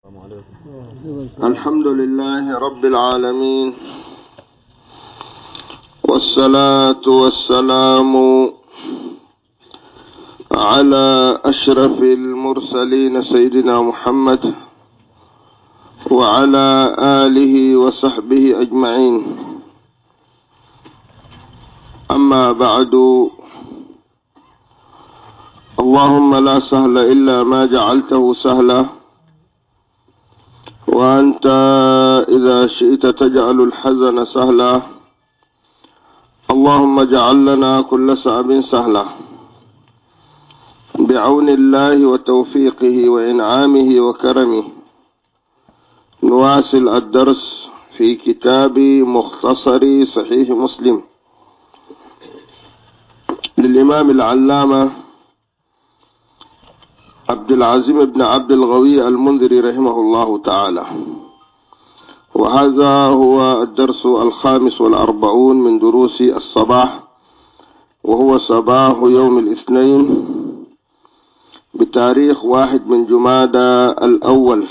الحمد لله رب العالمين، والصلاة والسلام على أشرف المرسلين سيدنا محمد وعلى آله وصحبه أجمعين. أما بعد، اللهم لا سهل إلا ما جعلته سهلا، وأنت إذا شئت تجعل الحزن سهلا. اللهم اجعل لنا كل صعب سهلا بعون الله وتوفيقه وإنعامه وكرمه. نواصل الدرس في كتاب مختصر صحيح مسلم للإمام العلامة عبد العزيم بن عبد الغوي المنذري رحمه الله تعالى، وهذا هو الدرس 45 من دروس الصباح، وهو صباح يوم الاثنين بتاريخ 1 من جمادى الأول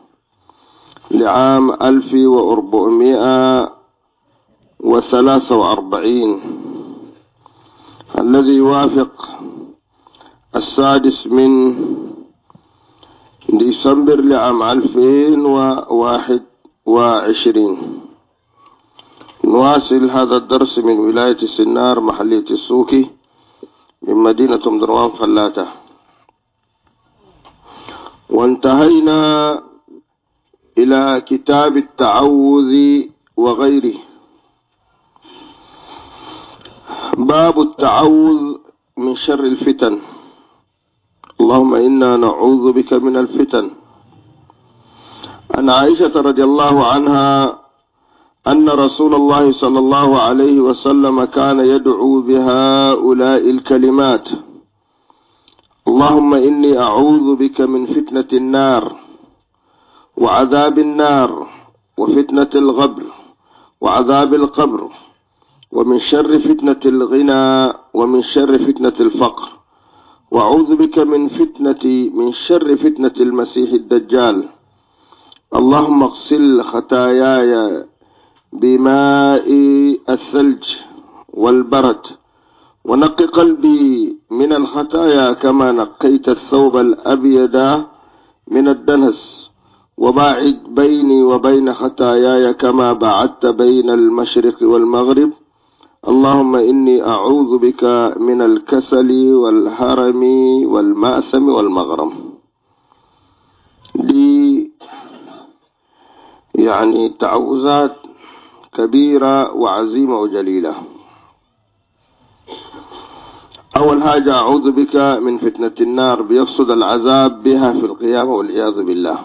لعام 1443 الذي يوافق 6 من ديسمبر لعام 2021. نواصل هذا الدرس من ولاية السنار محلية السوكي من مدينة أم دروان فلاتة، وانتهينا إلى كتاب التعوذ وغيره. باب التعوذ من شر الفتن. اللهم إنا نعوذ بك من الفتن. عن عائشة رضي الله عنها أن رسول الله صلى الله عليه وسلم كان يدعو بهؤلاء الكلمات: اللهم إني أعوذ بك من فتنة النار وعذاب النار وفتنة الغبر وعذاب القبر ومن شر فتنة الغنى ومن شر فتنة الفقر، وأعوذ بك من شر فتنة المسيح الدجال. اللهم اغسل خطاياي بماء الثلج والبرد، ونقي قلبي من الخطايا كما نقيت الثوب الأبيض من الدنس، وباعد بيني وبين خطاياي كما بعدت بين المشرق والمغرب. اللهم إني أعوذ بك من الكسل والهرم والمأثم والمغرم. دي يعني تعوذات كبيرة وعزيمة وجليلة. أول حاجة أعوذ بك من فتنة النار، بيقصد العذاب بها في القيامة والعياذ بالله.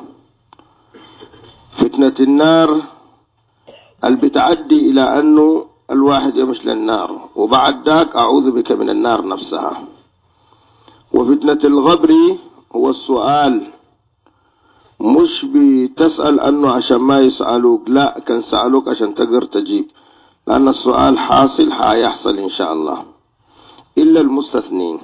فتنة النار بتعدي إلى أنه الواحد يمشي للنار، وبعد ذاك أعوذ بك من النار نفسها. وفتنة الغبر هو السؤال، مش بتسأل أنه عشان ما يسألوك، لا، كان سألوك عشان تقدر تجيب، لأن السؤال حاصل حيحصل إن شاء الله إلا المستثنين.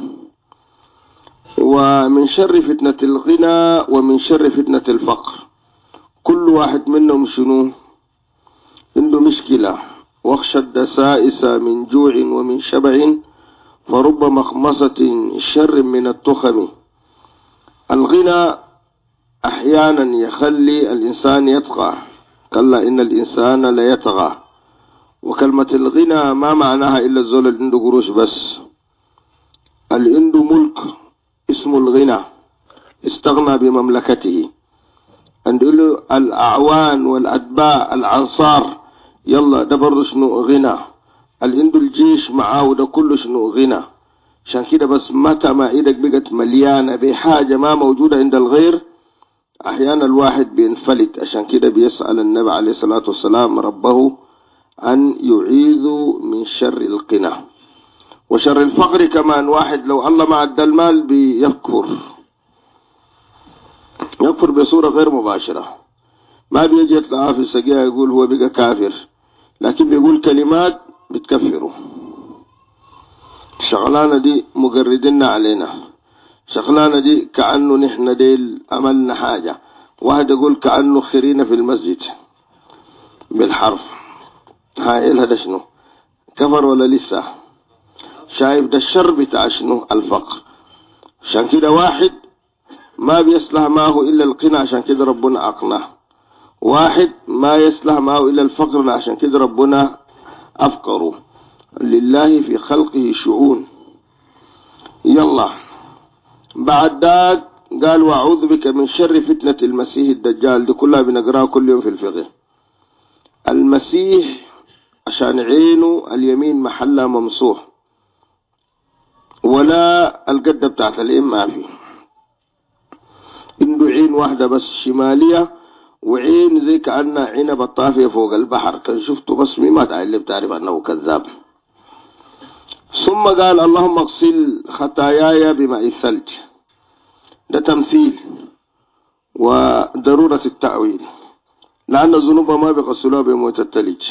ومن شر فتنة الغنى ومن شر فتنة الفقر. كل واحد منهم شنو عنده مشكلة. واخشى الدسائس من جوع ومن شبع، فرب مخمصة شر من التخم. الغنى أحيانا يخلي الإنسان يطغى، كلا إن الإنسان لا يطغى. وكلمة الغنى ما معناها إلا الزول اللي عنده قروش بس. اللي عنده ملك اسمه الغنى، استغنى بمملكته. عنده الأعوان والأتباع الأنصار، يلا ده برضه شنو غنى. اللي عنده الجيش معاه وده كله شنو غنى. عشان كده بس متى ما ايدك بقت مليانة بحاجة ما موجودة عند الغير، احيانا الواحد بينفلت. عشان كده بيسأل النبي عليه الصلاة والسلام ربه أن يعيذ من شر القنى وشر الفقر كمان. واحد لو الله ما ادى المال يكفر بصورة غير مباشرة، ما بيجي يطلع في السقيا يقول هو بقى كافر، لكن بيقول كلمات بتكفره. الشغلانة دي مجردنا علينا، شغلانة دي كأنه نحن ديل عملنا حاجة. واحد يقول كأنه خرينا في المسجد بالحرف. هاي هذا شنو؟ كفر ولا لسه؟ شايف ده الشر بتاع شنو؟ الفقر. عشان كده واحد ما بيصلح معه إلا القناع، عشان كده ربنا أقناه. واحد ما يصلح معه إلا الفقر، عشان كده ربنا أفقره. لله في خلقه شؤون. يلا بعد ذاك قال وأعوذ بك من شر فتنة المسيح الدجال. دي كلها بنقراها كل يوم في الفقه. المسيح عشان عينه اليمين محلها ممسوح، ولا القدة بتاعت الإم ما في، عنده عين واحدة بس شمالية، وعين زي كأنها عنبة طافية فوق البحر. كان شفته بس ما تعلم تعرف أنه كذاب. ثم قال اللهم اغسل خطاياي بماء الثلج. ده تمثيل وضرورة التأويل، لأن الذنوب ما بيغسلوها بموت الثلج.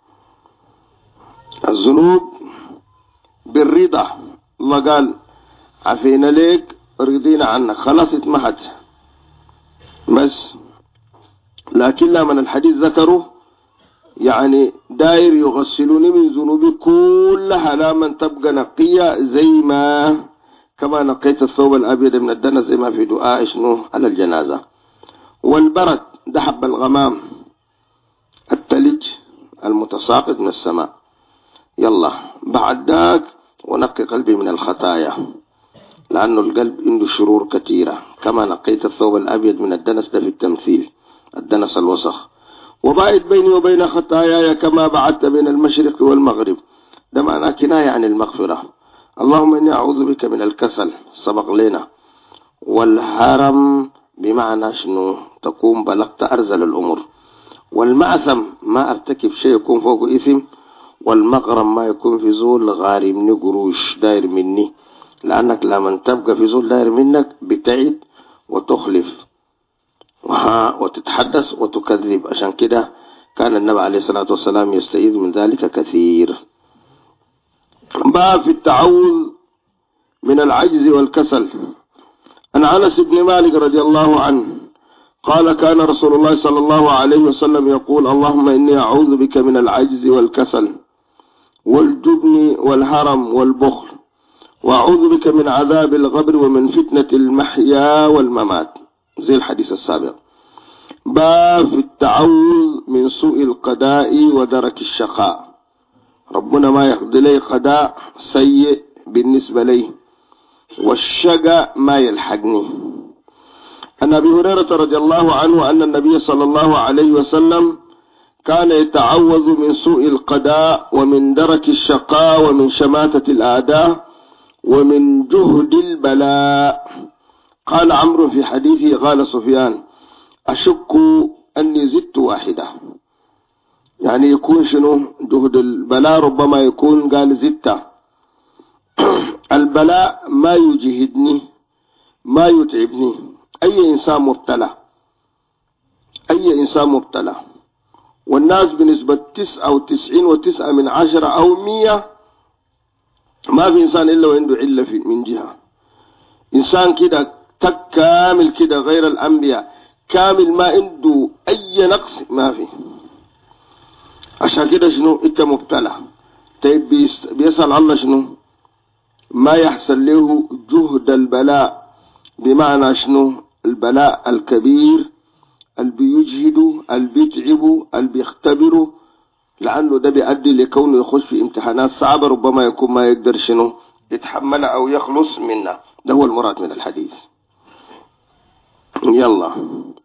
الذنوب بالرضا. الله قال عفينا ليك رضينا عنك خلاص اتمحت بس. لكن لما الحديث ذكره يعني داير يغسلوني من ذنوبي كلها لا من تبقى نقية زي ما كما نقيت الثوب الأبيض من الدنس، زي ما في دعاء شنو على الجنازة. والبرد ده حب الغمام، التلج المتساقط من السماء. يلا بعد ذاك ونقي قلبي من الخطايا، لأنه القلب عنده شرور كثيرة. كما نقيت الثوب الأبيض من الدنس، ده في التمثيل الدنس الوسخ. وباعد بيني وبين خطاياي كما بعدت بين المشرق والمغرب. ده معناه كناية عن المغفرة. اللهم إني أعوذ بك من الكسل، سبق لنا. والهرم بمعنى شنو؟ تكون بلغت أرزل الأمور. والمعثم ما أرتكب شيء يكون فوق إثم. والمغرم ما يكون في زول غارمني قروش داير مني، لأنك لما تبقى في زول داير منك بتعد وتخلف وتتحدث وتكذب. عشان كده كان النبي عليه الصلاة والسلام يستعيذ من ذلك كثير. باب في التعوذ من العجز والكسل. عن أنس بن مالك رضي الله عنه قال كان رسول الله صلى الله عليه وسلم يقول اللهم إني أعوذ بك من العجز والكسل والجبن والهرم والبخل، وأعوذ بك من عذاب القبر ومن فتنة المحيا والممات، زي الحديث السابق. باب في التعوذ من سوء القضاء ودرك الشقاء. ربنا ما يقضي لي قضاء سيء بالنسبة لي، والشقاء ما يلحقني. عن أبي هريرة رضي الله عنه أن النبي صلى الله عليه وسلم كان يتعوذ من سوء القضاء ومن درك الشقاء ومن شماتة الأعداء ومن جهد البلاء. قال عمرو في حديثه قال سفيان أشك أني زدت واحدة، يعني يكون شنو جهد البلاء؟ ربما يكون قال زدت. البلاء ما يجهدني ما يتعبني. أي إنسان مبتلى، أي إنسان مبتلى، والناس بنسبة 99.9 أو 100 ما في إنسان إلا وعنده علة من جهة. إنسان كده كامل كده غير الأنبياء كامل ما عنده أي نقص ما في. عشان كده شنو أنت مبتلى. طيب بيسأل الله شنو ما يحصل له جهد البلاء، بمعنى شنو البلاء الكبير اللي بيجهده اللي بيتعبه اللي بيختبره، لأنه ده بيؤدي لكونه يخش في امتحانات صعبة ربما يكون ما يقدر شنو يتحملها أو يخلص منها. ده هو المراد من الحديث. يلا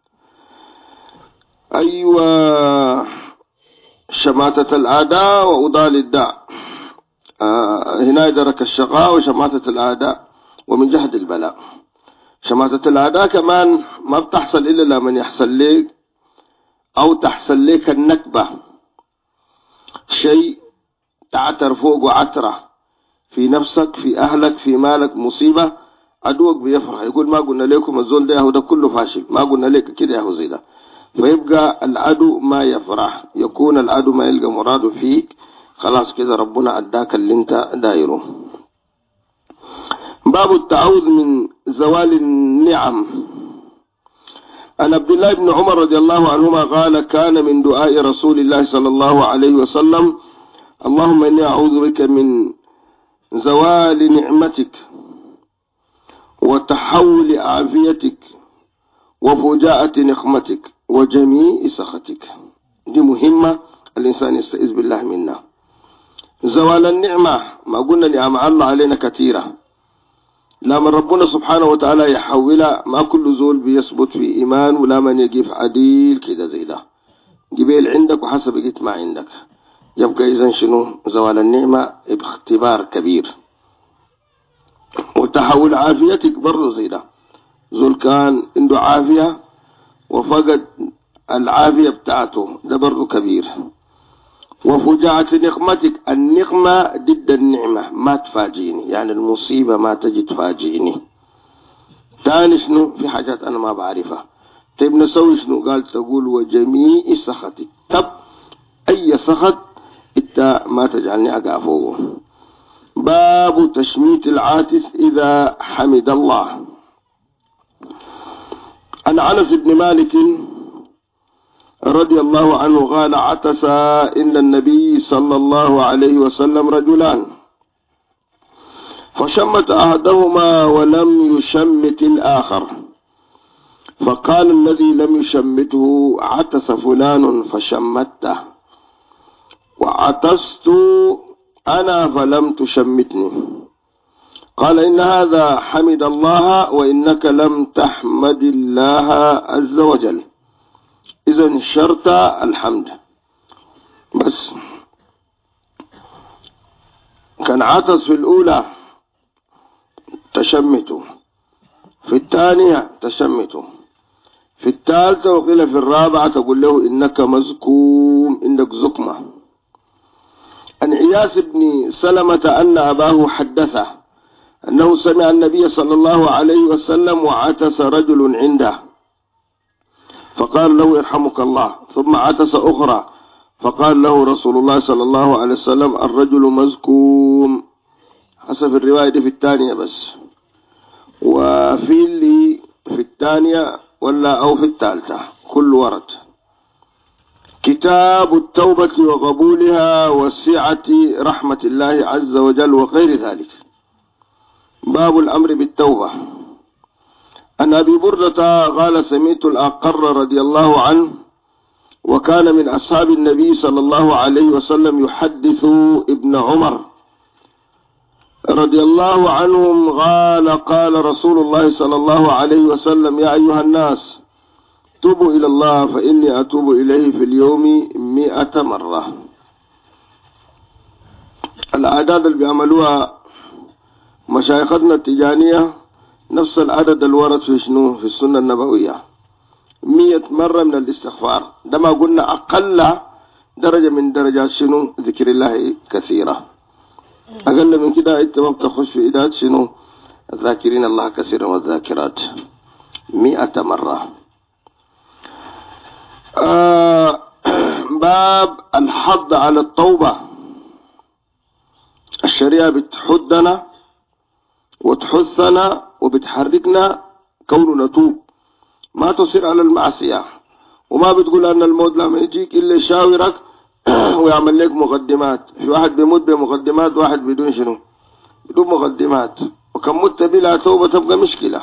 أيوة شماتة الأعداء وأضال الداء. هنا درك الشقاء وشماتة الأعداء ومن جهد البلاء. شماتة الأعداء كمان ما بتحصل إلا لمن يحصل لك أو تحصل لك النكبة، شيء تعتر فوق وعترة في نفسك في أهلك في مالك، مصيبة، عدوك بيفرح يقول ما قلنا لكم الزول ده يهو ده كله فاشل، ما قلنا لك كده يهو زي ده. فيبقى العدو ما يفرح، يكون العدو ما يلقى مراده فيك. خلاص كده ربنا أداك اللي انت دايره. باب التعوذ من زوال النعم. عن عبد الله بن عمر رضي الله عنهما قال كان من دعاء رسول الله صلى الله عليه وسلم اللهم إني أعوذ بك من زوال نعمتك وتحول عافيتك وفجاءة نقمتك وجميع سخطك. دي مهمة الإنسان يستعيذ بالله منها. زوال النعمة ما قلنا نعمة الله علينا كثيرة، لما ربنا سبحانه وتعالى يحولها ما كل زول بيثبت في إيمان ولا من يجيب عديل كده زي ده، جبيل عندك وحسب جيت ما عندك. يبقى إذن شنو زوال النعمة باختبار كبير. وتحول عافيتك برضه زي ده، زول كان عنده عافية وفقد العافية بتاعته ده برضه كبير. وفجاءة نقمتك، النقمة ضد النعمة ما تفاجئني، يعني المصيبة ما تجي تفاجئني. تاني شنو في حاجات أنا ما بعرفها، طيب نسوي شنو؟ قال تقول وجميع سخطك، طب أي سخط إنت ما تجعلني أقع فوقه. باب تشميت العاتس إذا حمد الله. عن أنس بن مالك رضي الله عنه قال عطس إن النبي صلى الله عليه وسلم رجلان فشمت أحدهما ولم يشمت الآخر، فقال الذي لم يشمته عطس فلان فشمته وعطست أنا فلم تشمتني. قال إن هذا حمد الله وإنك لم تحمد الله عز وجل. إذن شرط الحمد بس. كان عطس في الأولى تشمته، في الثانية تشمته، في الثالثة وقيل في الرابعة تقول له إنك مزكوم، عندك زكمة. عن عياس بن سلمة أن أباه حدثه أنه سمع النبي صلى الله عليه وسلم وعطس رجل عنده فقال له يرحمك الله، ثم عطس أخرى فقال له رسول الله صلى الله عليه وسلم الرجل مزكوم. حسب الرواية دي في الثانية بس، وفي اللي في الثانية ولا أو في الثالثة كل ورد. كتاب التوبة وقبولها وسعة رحمة الله عز وجل وغير ذلك. باب الأمر بالتوبة. عن أبي بردة قال سمعت الأقر رضي الله عنه وكان من أصحاب النبي صلى الله عليه وسلم يحدث ابن عمر رضي الله عنهم قال قال رسول الله صلى الله عليه وسلم يا أيها الناس توبوا إلى الله فإني أتوب إليه في اليوم 100 مرة. الأعداد اللي بيعملوها مشايخنا التجانية نفس العدد الورد في شنو في السنة النبوية 100 مرة من الاستغفار. ده ما قلنا أقل درجة من درجات شنو ذكر الله كثيرة. أقل من كده أنت ما بتخش في إداد شنو الذاكرين الله كثيرا والذاكرات 100 مرة. باب الحض على التوبة. الشريعة بتحدنا وتحثنا وبتحركنا كوننا نتوب، ما تصير على المعصية، وما بتقول أن الموت لما يجيك إلا يشاورك ويعمل لك مقدمات. في واحد بيموت بمقدمات، واحد بدون شنو بدون مقدمات، وكم مت بلا توبة تبقى مشكلة.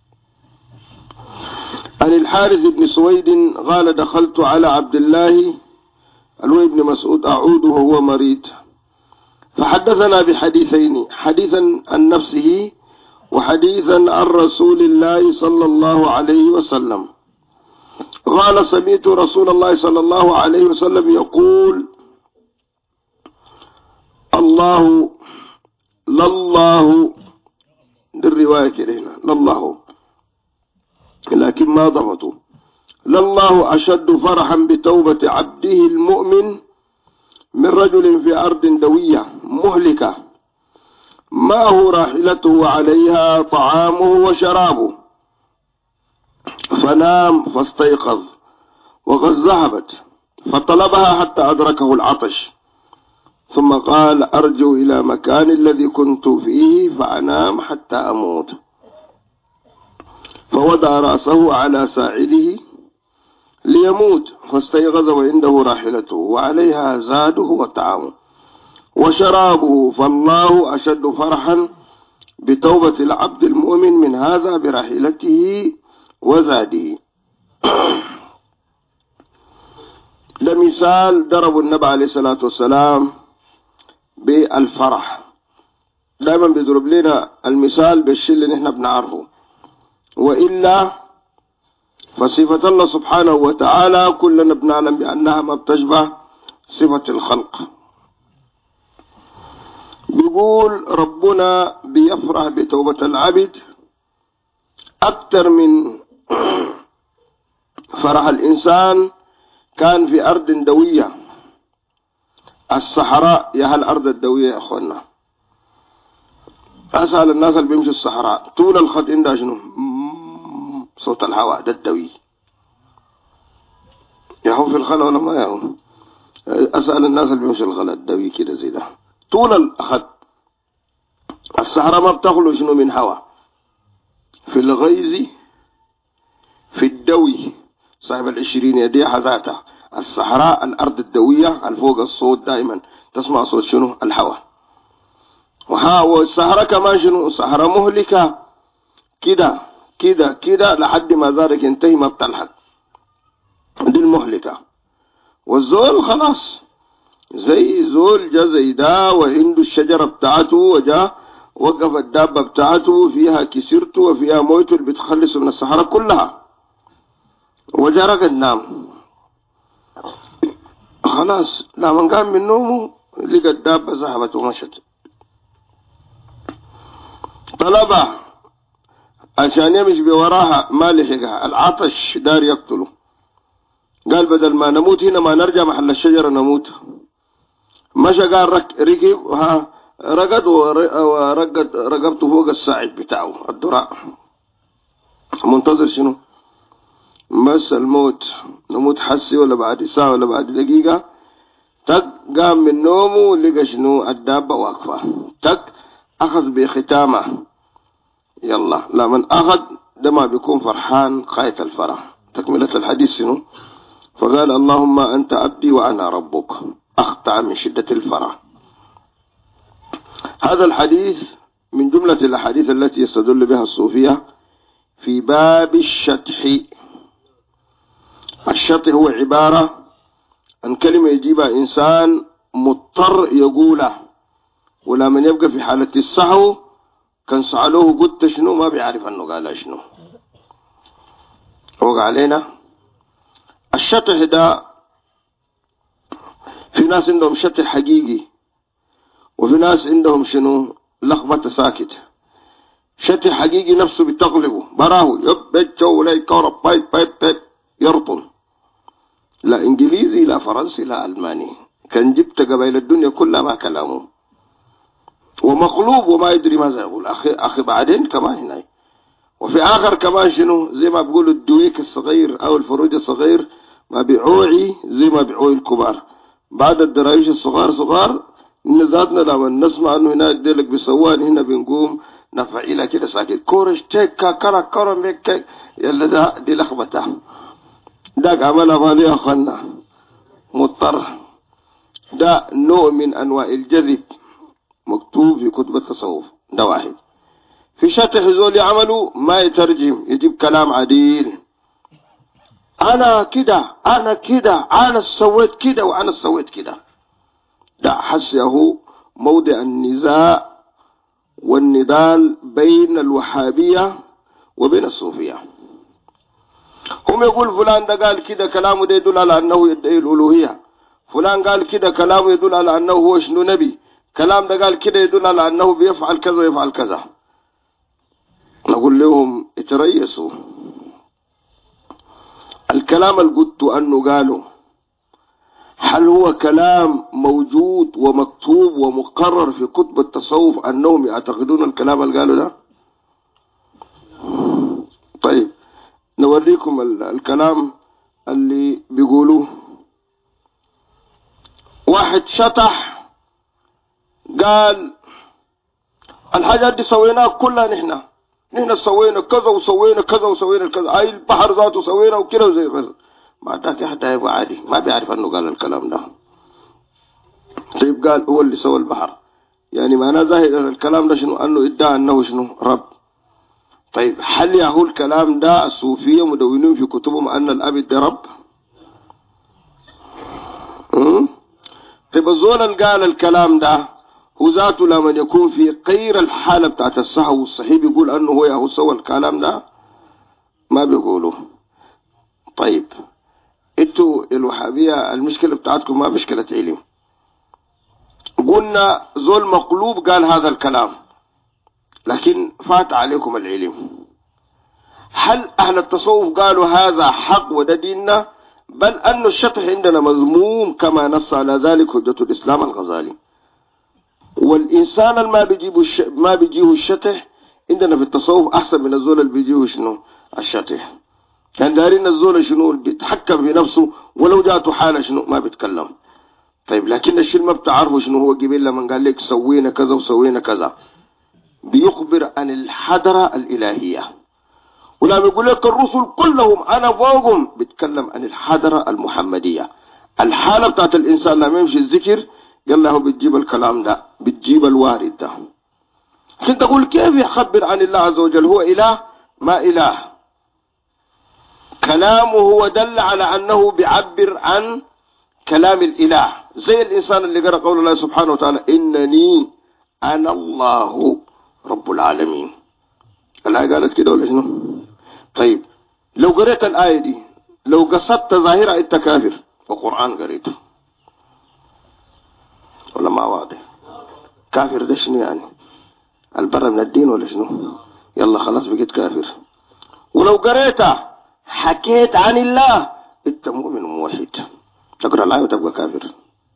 عن الحارث بن سويد قال دخلت على عبد الله بن مسعود أعود وهو مريض فحدثنا بحديثين، حديثا عن نفسه وحديثا عن رسول الله صلى الله عليه وسلم. قال سمعت رسول الله صلى الله عليه وسلم يقول الله لله، دي الرواية كده لله لكن ما ضبطوا، لله أشد فرحا بتوبة عبده المؤمن من رجل في أرض دوية مهلكة معه راحلته وعليها طعامه وشرابه فنام فاستيقظ وقد ذهبت فطلبها حتى أدركه العطش ثم قال أرجو إلى مكان الذي كنت فيه فأنام حتى أموت. فوضع رأسه على ساعده ليموت، فاستيقظ وعنده راحلته وعليها زاده وطعامه وشرابه، فالله أشد فرحا بتوبة العبد المؤمن من هذا براحلته وزاده. ده مثال ضرب النبي عليه الصلاة والسلام بالفرح. دائما بيضرب لنا المثال بالشيء اللي نحن بنعرفه، وإلا فصفة الله سبحانه وتعالى كلنا بنعلم بأنها ما بتشبه صفة الخلق. بيقول ربنا بيفرح بتوبة العبد أكثر من فرح الإنسان كان في أرض دوية. الصحراء يا هالأرض الدوية يا أخوانا، أسأل الناس اللي بيمشوا الصحراء طول الخط عندها شنو؟ صوت الهواء ده الدوي. يهو في الخلا ولا ما يهو؟ أسأل الناس اللي بيمشوا الخلا الدوي كده زي ده طول الخط. الصحراء ما بتخلو شنو من هواء، في الغيظ في الدوي صاحب 20 يدي حذاتها. الصحراء الأرض الدوية الفوق الصوت دائما تسمع صوت شنو؟ الهواء. والصحراء كمان شنو؟ الصحراء مهلكة كده كده كده لحد ما زارك ينتهي ما بتلحق، دي المهلكة. والزول خلاص زي زول جا زي ده وعنده الشجرة بتاعته وجا وقف الدابة بتاعته فيها كسرته وفيها موته اللي بتخلصه من الصحراء كلها وجا رقد نام خلاص. لما قام من نومه لقى الدابة ذهبت ومشت. طلبها عشان يمشي بوراها ما لحقها، العطش دار يقتله. قال بدل ما نموت هنا ما نرجع محل الشجرة نموت. مشى قال ركب رقد ورقد رقبته فوق الساعد بتاعه الدراع منتظر شنو؟ بس الموت، نموت حسي ولا بعد ساعة ولا بعد دقيقة. تك قام من نومه لقى شنو؟ الدابة واقفة. تك أخذ بختامه. يلا لا من أخذ ده ما بيكون فرحان قاية الفرح. تكملة الحديث شنو؟ فقال اللهم أنت عبدي وأنا ربك، أخطأ من شدة الفرح. هذا الحديث من جملة الأحاديث التي يستدل بها الصوفية في باب الشطح. الشطح هو عبارة عن كلمة يجيبها إنسان مضطر يقوله، ولا من يبقى في حالة السهو كان سألوه قلت شنو ما بيعرف أنه قال شنو. وقع علينا الشطح ده. في ناس عندهم شطح حقيقي وفي ناس عندهم شنو؟ لخبطة ساكت. شطح حقيقي نفسه بتغلبه براه يبجو ولا يكورب بايب بايب بايب يرطن. لا انجليزي لا فرنسي لا الماني، كان جبت قبائل الدنيا كلها ما كلامه ومقلوب وما يدري ماذا يقول. اخي بعدين كمان هنا. وفي اخر كمان شنو؟ زي ما بيقولوا الدويك الصغير او الفروج الصغير ما بيعوعي زي ما بيعوعي الكبار. بعد الدراويش الصغار صغار ذاتنا لما نسمع انه هناك ديلك بيسوان هنا بنقوم نفعيلها كده ساكت كورش تيكا كرا كرا ميكا يلا ده دي لخبطه. داك عملها مالي يا اخوانا مضطر. ده نوع من انواع الجذب مكتوب في كتب التصوف. ده واحد. في شطح زول يعملوا ما يترجم يجيب كلام عديل. انا كده انا كده انا سويت كده وانا سويت كده. ده حسيه موضع النزاع والنضال بين الوهابية وبين الصوفية. هم يقول فلان ده قال كده كلامه ده يدل على أنه يدعي الألوهية، فلان قال كده كلامه يدل على أنه هو شنو نبي، كلام ده قال كده يدل على أنه بيفعل كذا ويفعل كذا. نقول لهم اتريسوا. الكلام اللي قلت أنه قالوا هل هو كلام موجود ومكتوب ومقرر في كتب التصوف أنهم يعتقدون الكلام اللي قالوا ده؟ طيب نوريكم الكلام اللي بيقولوه. واحد شطح قال الحاجات دي سويناها كلها نحن نحن سوينا كذا وسوينا كذا وسوينا كذا، أي البحر ذاته سوينا وكذا وزي كذا. ما ذاك حتى يبقى عادي ما بيعرف أنه قال الكلام ده. طيب قال هو اللي سوى البحر، يعني معناه ظاهر الكلام ده شنو؟ أنه ادعى أنه شنو؟ رب. طيب هل يهو الكلام ده الصوفية مدونين في كتبهم أن الأب ده رب؟ طيب الزول قال الكلام ده هو ذاته لما يكون في غير الحالة بتاعت الصحو والصحيح بيقول أنه هو يهو سوى الكلام ده؟ ما بيقولوا. طيب انتوا الوهابية المشكلة بتاعتكم ما مشكلة علم. قلنا زول مقلوب قال هذا الكلام لكن فات عليكم العلم. هل أهل التصوف قالوا هذا حق وده ديننا؟ بل أن الشطح عندنا مذموم كما نص على ذلك حجة الإسلام الغزالي. والإنسان ما بيجيه الشطح عندنا في التصوف أحسن من الزول اللي بيجيه شنو؟ الشطح. كان دارين الزول شنو؟ بيتحكم في نفسه ولو جاته حالة شنو؟ ما بيتكلم. طيب لكن الشيء ما بتعرفه شنو هو قبل لما قال لك سوينا كذا وسوينا كذا، بيخبر عن الحضرة الإلهية. ولما يقول لك الرسل كلهم أنا فوقهم، بيتكلم عن الحضرة المحمدية. الحالة بتاعت الإنسان لما يمشي الذكر قال له بتجيب الكلام ده، بتجيب الوارد ده. عشان تقول كيف يخبر عن الله عز وجل؟ هو إله؟ ما إله. كلامه هو دل على أنه بيعبر عن كلام الإله، زي الإنسان اللي قرأ قول الله سبحانه وتعالى إنني أنا الله رب العالمين. الآية قالت كده ولا شنو؟ طيب لو قرأت الآية دي لو قصدت ظاهرة أنت كافر، وقرآن قريته ولا ما واضح؟ كافر ده شنو يعني؟ البر من الدين ولا شنو؟ يلا خلاص بقيت كافر. ولو قريتها حكيت عن الله انت مؤمن موحد، تقرأ الآية وتبقى كافر.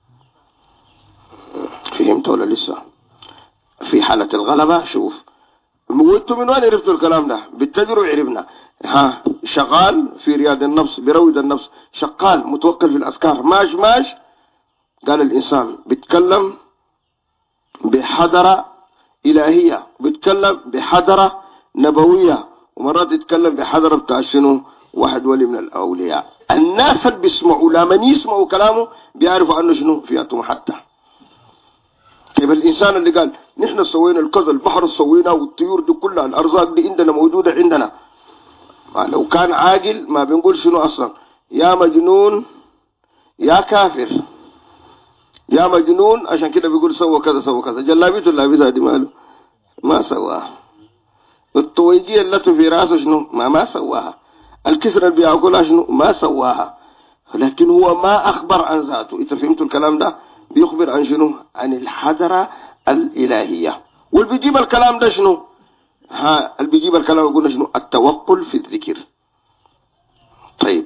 فهمت ولا لسه؟ في حالة الغلبة شوف وانتم من وين عرفتوا الكلام ده؟ بالتجربة عرفنا. شغال في رياض النفس بيروض النفس، شغال متوكل في الأذكار، ماش قال الإنسان بيتكلم بحضرة إلهية، بيتكلم بحضرة نبوية، ومرات يتكلم بحضرة بتاع شنو؟ واحد ولي من الأولياء. الناس اللي بيسمعوا لما يسمعوا كلامه بيعرفوا عنه شنو؟ فياتهم حتى. طيب الإنسان اللي قال نحن سوينا الكذا، البحر سوينا والطيور دي كلها، الأرزاق دي عندنا موجودة عندنا، لو كان عاقل ما بنقول شنو أصلا؟ يا مجنون يا كافر يا مجنون. عشان كده بيقول سوى كذا سوى كذا. جلابيته اللابسة دي ماله؟ ما سواها. الطويجية التي في راسه شنو؟ ما سواها. الكسرة اللي بياكلها شنو؟ ما سواها. لكن هو ما أخبر عن ذاته. إذا فهمتوا الكلام ده؟ بيخبر عن شنو؟ عن الحضرة الإلهية. واللي بيجيب الكلام ده شنو؟ اللي بيجيب الكلام يقولنا شنو؟ التوقل في الذكر. طيب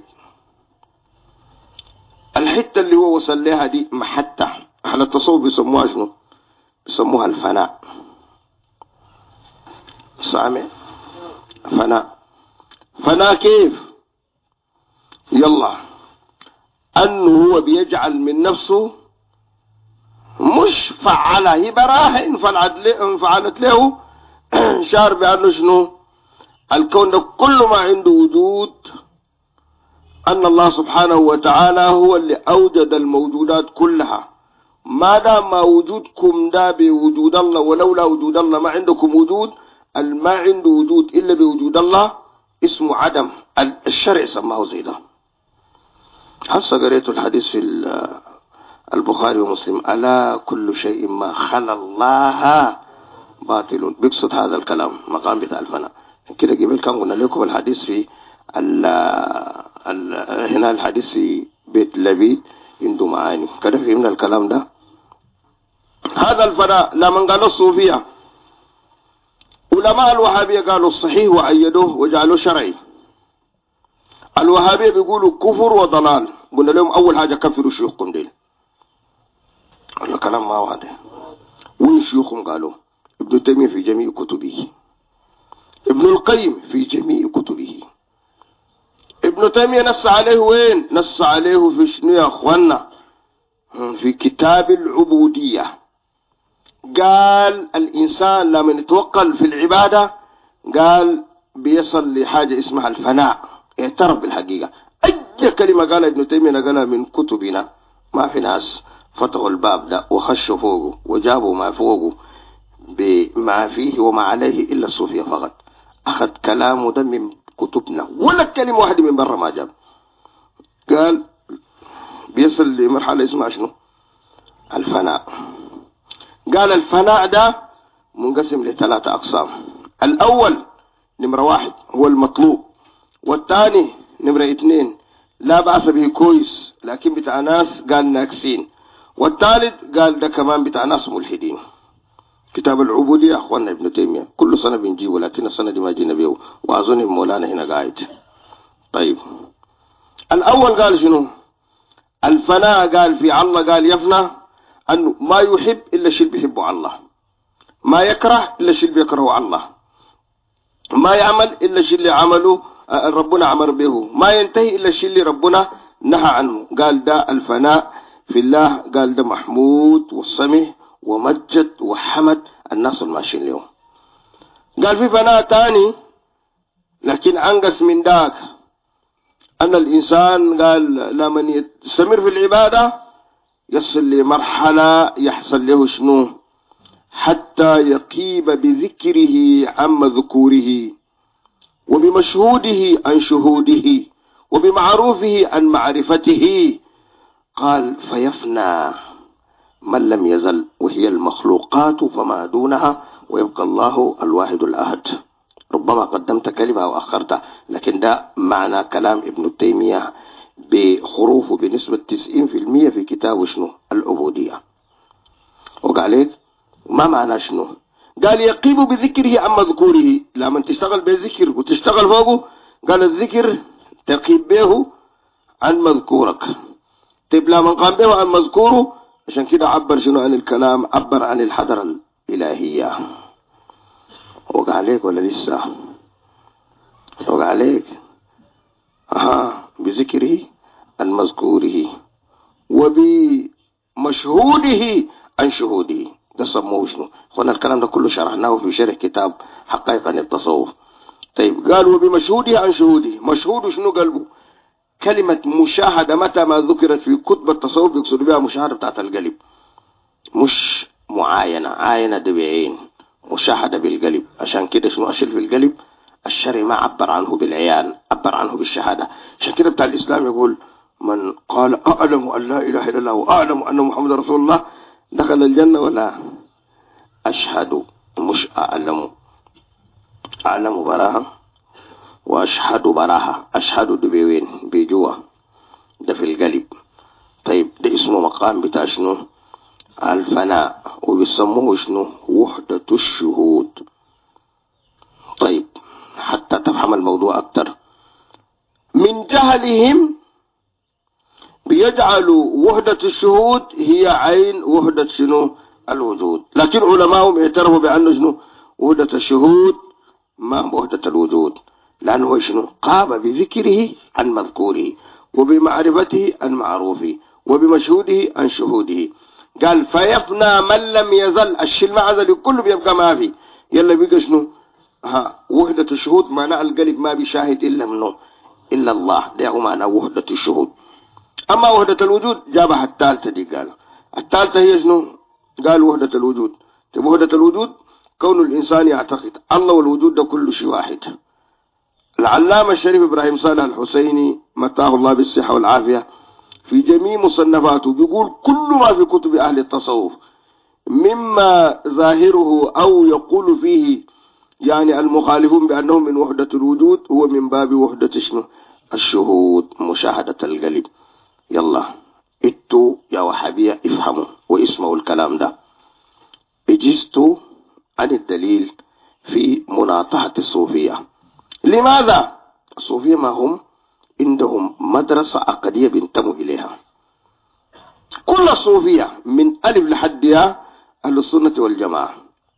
الحتة اللي هو وصل لها دي محتة، أهل التصوف بيسموها شنو؟ بيسموها الفناء. سامع؟ فناء كيف؟ يلا أنه هو بيجعل من نفسه مش فعلها، هي براها انفعلت له شعر بأنه شنو؟ الكون ده كل ما عنده وجود، أن الله سبحانه وتعالى هو اللي أوجد الموجودات كلها. ما دام ما وجودكم ده بوجود الله، ولولا وجود الله ما عندكم وجود. ما عنده وجود إلا بوجود الله اسمه عدم. الشرع سماه زي ده. حتى قريت الحديث في البخاري ومسلم ألا كل شيء ما خلا الله باطل، بيقصد هذا الكلام مقام بتاع الفناء. كده قبل كان قلنا لكم الحديث في هنا الحديث في بيت لبيد عنده معاني كده. فهمنا الكلام ده. هذا الفناء لما قالوا الصوفية علماء الوهابية قالوا الصحيح وأيدوه وجعلوه شرعي. الوهابية بيقولوا كفر وضلال. قلنا لهم أول حاجة كفروا شيوخكم ديل. الكلام ما واضح. وين شيوخهم؟ قالوا ابن تيمية في جميع كتبه، ابن القيم في جميع كتبه. ابن تيمية نص عليه وين؟ نص عليه في شنو يا أخوانا؟ في كتاب العبودية. قال الإنسان لما يتوكل في العبادة قال بيصل لحاجة اسمها الفناء، اعترف بالحقيقة. أي كلمة قال ابن تيمية قالها من كتبنا، ما في ناس فتحوا الباب ده وخشوا فوقه وجابوا ما فوقه بما فيه وما عليه إلا الصوفية فقط. أخذ كلامه ده من كتبنا، ولا كلمة واحدة من برا ما جاب. قال بيصل لمرحلة اسمها شنو؟ الفناء. قال الفناء ده منقسم لثلاثة أقسام. الأول نمرة 1 هو المطلوب، والثاني نمرة 2 لا بأس به كويس لكن بتاع ناس قال ناكسين، والثالث قال ده كمان بتاع ناس ملحدين. كتاب العبودية يا أخوانا ابن تيمية كل سنة بنجيبه، لكن السنة دي ما جينا بيه، وأظن مولانا هنا قاعد. طيب الأول قال شنو؟ الفناء قال في الله، قال يفنى أنه ما يحب إلا الشيء بيحبه الله، ما يكره إلا الشيء بيكرهه الله، ما يعمل إلا الشيء اللي عمله ربنا عمر به، ما ينتهي إلا الشيء اللي ربنا نهى عنه. قال ده الفناء في الله، قال ده محمود وسمح ومجد وحمد الناس الماشيين اليوم. قال في فناء تاني لكن أنقص من ذاك، أن الإنسان قال لما يستمر في العبادة يصل لمرحلة يحصل له شنو؟ حتى يقيب بذكره عن مذكوره، وبمشهوده عن شهوده، وبمعروفه عن معرفته. قال فيفنى من لم يزل وهي المخلوقات فما دونها، ويبقى الله الواحد الأحد. ربما قدمت كلمة أو أخرتها، لكن ده معنى كلام ابن تيمية بحروفه بنسبة 90% في كتابه شنو؟ العبودية. وقال لك ما معنى شنو؟ قال يقيم بذكره عن مذكوره. لما تشتغل بذكر وتشتغل فوقه، قال الذكر تقيم به عن مذكورك. طيب لما قام به عن مذكوره، عشان كده عبر شنو عن الكلام؟ عبر عن الحضرة الإلهية. وقع عليك ولا لسه؟ وقع عليك بذكره عن مذكوره وبمشهوده عن شهوده. ده سموه شنو؟ قلنا الكلام ده كله شرحناه في شرح كتاب حقائق عن التصوف. طيب قالوا وبمشهوده عن شهوده. مشهود شنو قلبه؟ كلمة مشاهدة متى ما ذكرت في كتب التصوف يقصد بها مشاهدة بتاعت القلب، مش معاينة. عاينة ده بعين، مشاهدة بالقلب. عشان كده شنو أشل في القلب؟ الشرع ما عبر عنه بالعيان، عبر عنه بالشهادة. عشان كده بتاع الإسلام يقول من قال أعلم أن لا إله إلا الله وأعلم أن محمد رسول الله دخل الجنة، ولا أشهد مش أعلم. أعلم براها وأشهد براها. أشهد ده بوين؟ بجوا، ده في القلب. طيب ده اسمه مقام بتاع شنو؟ الفناء، وبيسموه شنو؟ وحدة الشهود. طيب حتى تفهم الموضوع أكتر، من جهلهم بيجعلوا وحدة الشهود هي عين وحدة شنو؟ الوجود. لكن علماءهم اعترفوا بأنه شنو؟ وحدة الشهود ما وحدة الوجود، لأنه شنو؟ قام بذكره عن مذكوره، وبمعرفته عن معروفه، وبمشهوده عن شهوده. قال فيفنى من لم يزل. الشيء المعزل كله بيبقى ما في، يلا بيبقى شنو؟ وحدة الشهود معناه القلب ما بيشاهد إلا منه إلا الله، ده هو معنى وحدة الشهود. أما وحدة الوجود جابها الثالثة دي. قال الثالثة هي شنو؟ قال وحدة الوجود. طيب وحدة الوجود كون الإنسان يعتقد الله والوجود ده كل شيء واحد. العلامة الشريف إبراهيم صالح الحسيني متاه الله بالصحة والعافية في جميع مصنفاته بيقول كل ما في كتب أهل التصوف مما ظاهره أو يقول فيه يعني المخالفون بأنهم من وحدة الوجود هو من باب وحدة شنو؟ الشهود، مشاهدة القلب. يلا اتو يا وحبية افهموا واسمعوا الكلام ده. اجزتوا عن الدليل في مناطحة الصوفية. لماذا؟ الصوفية ما هم عندهم مدرسة عقدية بينتموا إليها. كل الصوفية من ألف لحد ياء أهل السنة والجماعة،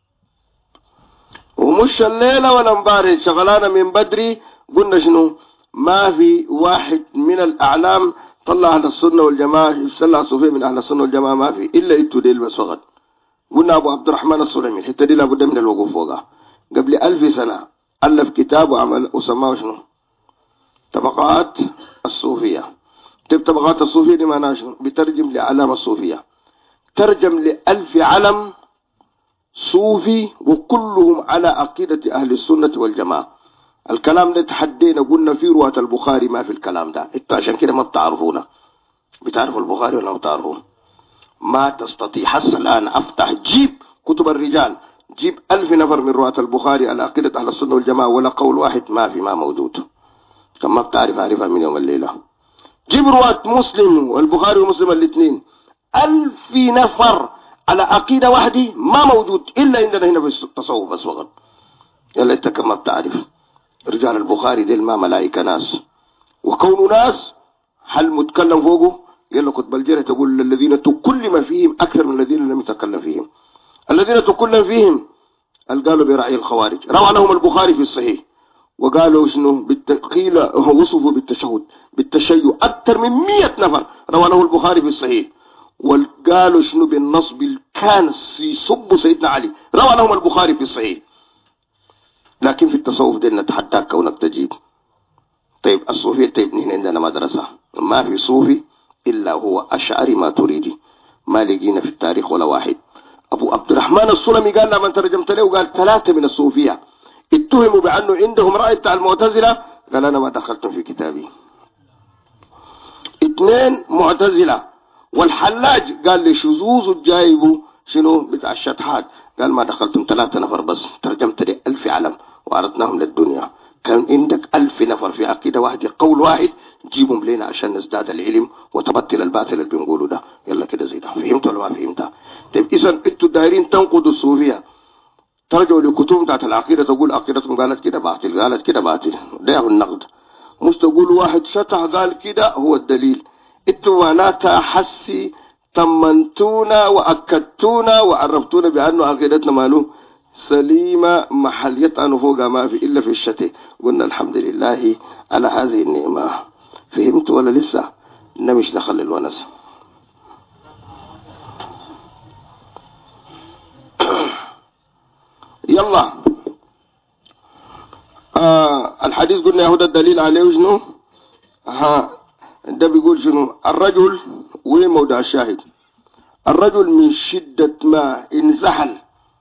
ومش الليلة ولا مبارد شغلانة من بدري. قلنا شنو؟ ما في واحد من الأعلام طلع أهل السنة والجماعة، طلع الصوفية من أهل السنة والجماعة ما في إلا إنتوا ديل بس فقط. قلنا أبو عبد الرحمن السلمي الحتة دي لابد من الوقوف فوقها. قبل 1000 سنة ألف كتاب وعمل وسماه شنو؟ طبقات الصوفية. طبقات الصوفية دي معناها شنو؟ بترجم لعلامة الصوفية، ترجم ل1000 علم صوفي وكلهم على عقيدة أهل السنة والجماعة. الكلام ده تحدينا قلنا في رواة البخاري ما في الكلام ده، انتوا عشان كده ما بتعرفونا. بتعرفوا البخاري ولا ما بتعرفون؟ ما تستطيع حس الآن أفتح جيب كتب الرجال، جيب 1000 نفر من رواة البخاري على عقيدة أهل السنة والجماعة ولا قول واحد ما موجود. كم ما بتعرف عارفها من يوم الليلة. جيب رواة مسلم والبخاري ومسلم الاثنين 1000 نفر على عقيدة واحدة ما موجود إلا عندنا هنا في التصوف بس فقط. يلا انت كم ما بتعرف رجال البخاري دي ما ملائكة ناس، وكون ناس هل متكلم فوقه. يلا كتب الجنة تقول الذين تكلم فيهم أكثر من الذين لم يتكلم فيهم. الذين تكلم فيهم قالوا برأي الخوارج، روى عنهم البخاري في الصحيح وقالوا شنو قيل وصفوا بالتشيع أكثر من 100 نفر روى عنه البخاري في الصحيح، وقالوا شنو بالنصب كان يسب سيدنا علي روى عنهم البخاري في الصحيح. لكن في التصوف دي نتحدى كونك تجيب. طيب الصوفية، طيب نحن عندنا مدرسة ما في صوفي إلا هو أشعري ما تريدي، ما لقينا في التاريخ ولا واحد. أبو عبد الرحمن السلمي قال لما ترجمت له وقال 3 من الصوفية اتهموا بأنه عندهم رأي بتاع المعتزلة، قال أنا ما دخلتم في كتابي. 2 معتزلة، والحلاج قال لي شذوذ الجايبوا شنو بتاع الشطحات، قال ما دخلتم 3 نفر بس، ترجمت لي 1000 علم وعرضناهم للدنيا. كان عندك 1000 نفر في عقيدة واحدة قول واحد، جيبهم لنا عشان نزداد العلم وتبطل الباطل اللي بنقوله ده. يلا كده زي ده، فهمت ولا ما فهمت؟ طيب إذا انتوا دايرين تنقضوا الصوفية، ترجعوا لكتب بتاعت العقيدة تقول عقيدتهم قالت كده باطل، قالت كده باطل، ده هو النقد. مش تقول واحد شطح قال كده هو الدليل. انتوا معناتها حسي طمنتونا وأكدتونا وعرفتونا بأنه عقيدتنا ماله سليمة، محل يطعن فوقها ما في إلا في الشتي. قلنا الحمد لله على هذه النعمة. فهمت ولا لسه؟ نمش نخلي الونس. يلا الحديث قلنا يهود الدليل عليه شنو؟ ده بيقول شنو؟ الرجل وموضع الشاهد، الرجل من شدة ما انزحل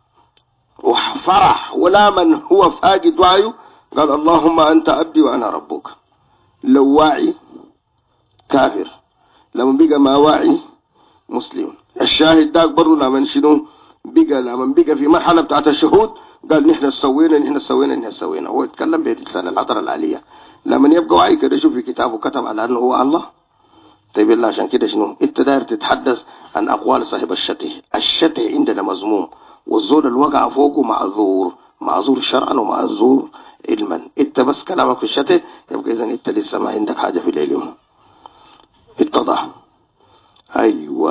وفرح ولا من هو فاقد وعيه قال اللهم أنت عبدي وأنا ربك. لو واعي كافر، لما بقى ما واعي مسلم. الشاهد داك برضو لما شنو بقى، لما بقى في مرحلة بتاعت الشهود قال نحن سوينا. هو يتكلم بلسان الحضرة العالية. لما يبقى واعي كده شوف في كتابه كتب على أنه هو الله. طيب الله عشان كده شنو انت داير تتحدث عن أقوال صاحب الشته عندنا مذموم، والزول الوقع فوقه معذور شرعا ومعذور علما. انت بس كلامك في الشته يبقى اذا انت لسه ما عندك حاجة في العلم. اتضح؟ ايوه.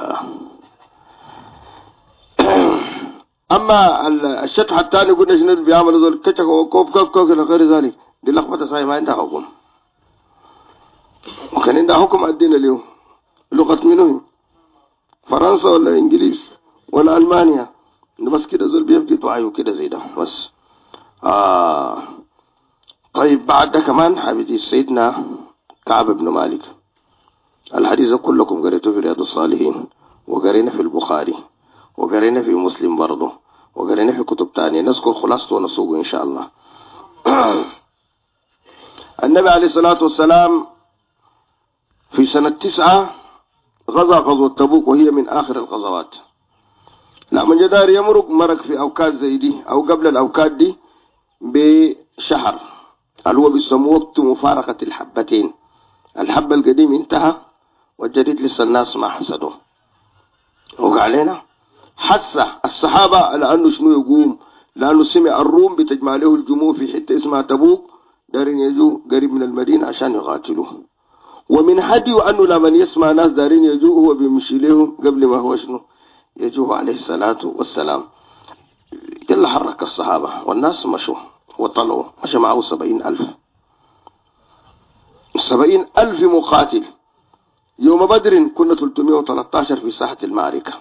اما الشطحة الثاني قلنا شنو بيعملوا ذول كتك وكوب الى غير ذلك، دي لخبطة صحيح ما عندها حكم. وكان عندها حكم الدين اليوم لغة منهم فرنسا ولا انجليز ولا المانيا، بس كده زول بيبقى دعايه كده زي ده بس. طيب بعد ده كمان حبيبي سيدنا كعب بن مالك. الحديث كلكم قريته في رياض الصالحين، وقرينا في البخاري، وقرينا في مسلم برضه، وقرينا في كتب تانية، نذكر خلاصته ونسوقه إن شاء الله. النبي عليه الصلاة والسلام في سنة 9 غزا غزوة تبوك، وهي من آخر الغزوات. لما جدار مرق في أوقات زي دي أو قبل الأوقات دي بشهر، اللي هو بيسموه وقت مفارقة الحبتين. الحب القديم انتهى والجديد لسه الناس ما حسدوه. وقع علينا حس الصحابة على أنه شنو يقوم، لأنه سمع الروم بتجمع له الجموع في حتة اسمها تبوك، دارين يجوا قريب من المدينة عشان يقاتلوه. ومن هديه أنه لمن يسمع ناس دارين يجوا هو بيمشي لهم قبل ما هو شنو يجوه عليه الصلاة والسلام. يلا حرك الصحابة والناس مشوا وطلعوا، مشى معه 70,000 مقاتل. يوم بدر كنا 313 في ساحة المعركة.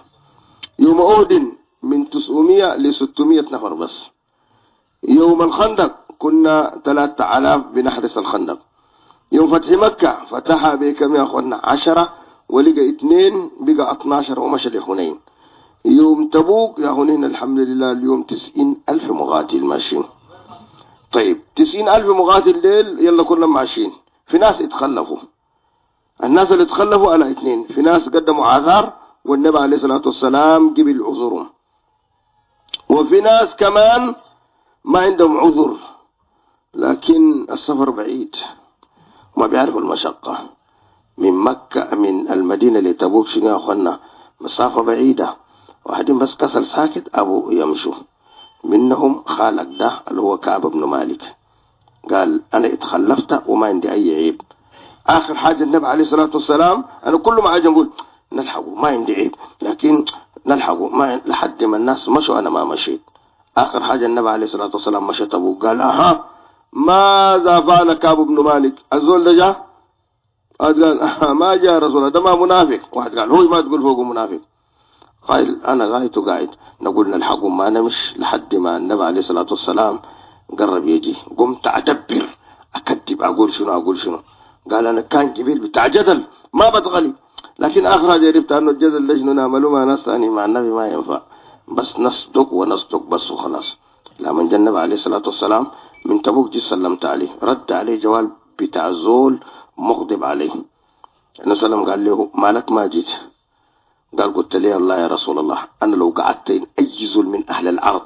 يوم أحد من 900 ل 600 نفر بس. يوم الخندق كنا 3000 بنحرس الخندق. يوم فتح مكة فتحها بكم يا أخوانا 10 ولقى 2 بقى 12 ومشى لحنين. يوم تبوك يا هنين الحمد لله اليوم 90,000 مقاتل ماشيين. طيب 90,000 مقاتل ديل يلا كلهم ماشيين. في ناس اتخلفوا، الناس اللي اتخلفوا على 2، في ناس قدموا عذار والنبي عليه الصلاة والسلام قبل عذرهم، وفي ناس كمان ما عندهم عذر لكن السفر بعيد وما بيعرفوا المشقة. من مكة من المدينة لتبوك شنو يا أخوانا مسافة بعيدة، واحدين بس كسر ساكت أبو يمشوا. منهم خالق ده اللي هو كعب بن مالك قال أنا اتخلفت وما عندي أي عيب. آخر حاجة النبي عليه الصلاة والسلام أنا كل ما عاجي نقول نلحقوا ما عندي عيب لكن نلحقوا ما لحد ما الناس مشوا أنا ما مشيت. آخر حاجة النبي عليه الصلاة والسلام مشى تبوك قال أها ماذا فعل كعب بن مالك؟ الزول ده جاء قال ما جاء رسول الله ده ما منافق. واحد قال هو ما تقول فوقه منافق. قال أنا غايته قاعد نقول نلحقوا ما نمش لحد ما النبي عليه الصلاة والسلام قرب يجي. قمت أدبر أكتب أقول شنو. قال أنا كان كبير بتاع جدل ما بتغلي، لكن آخر حاجة عرفت أنه الجدل لجنة نعمله مع ناس ثاني مع النبي ما ينفع، بس نصدق بس وخلاص. لما جاء النبي عليه الصلاة والسلام من تبوك جي سلمت عليه رد عليه جواب بتاع الزول مغضب عليه. النبي صلى الله عليه وسلم قال له مالك ما جيت؟ قال قلت لي الله يا رسول الله أنا لو قعدت أي زول من أهل الأرض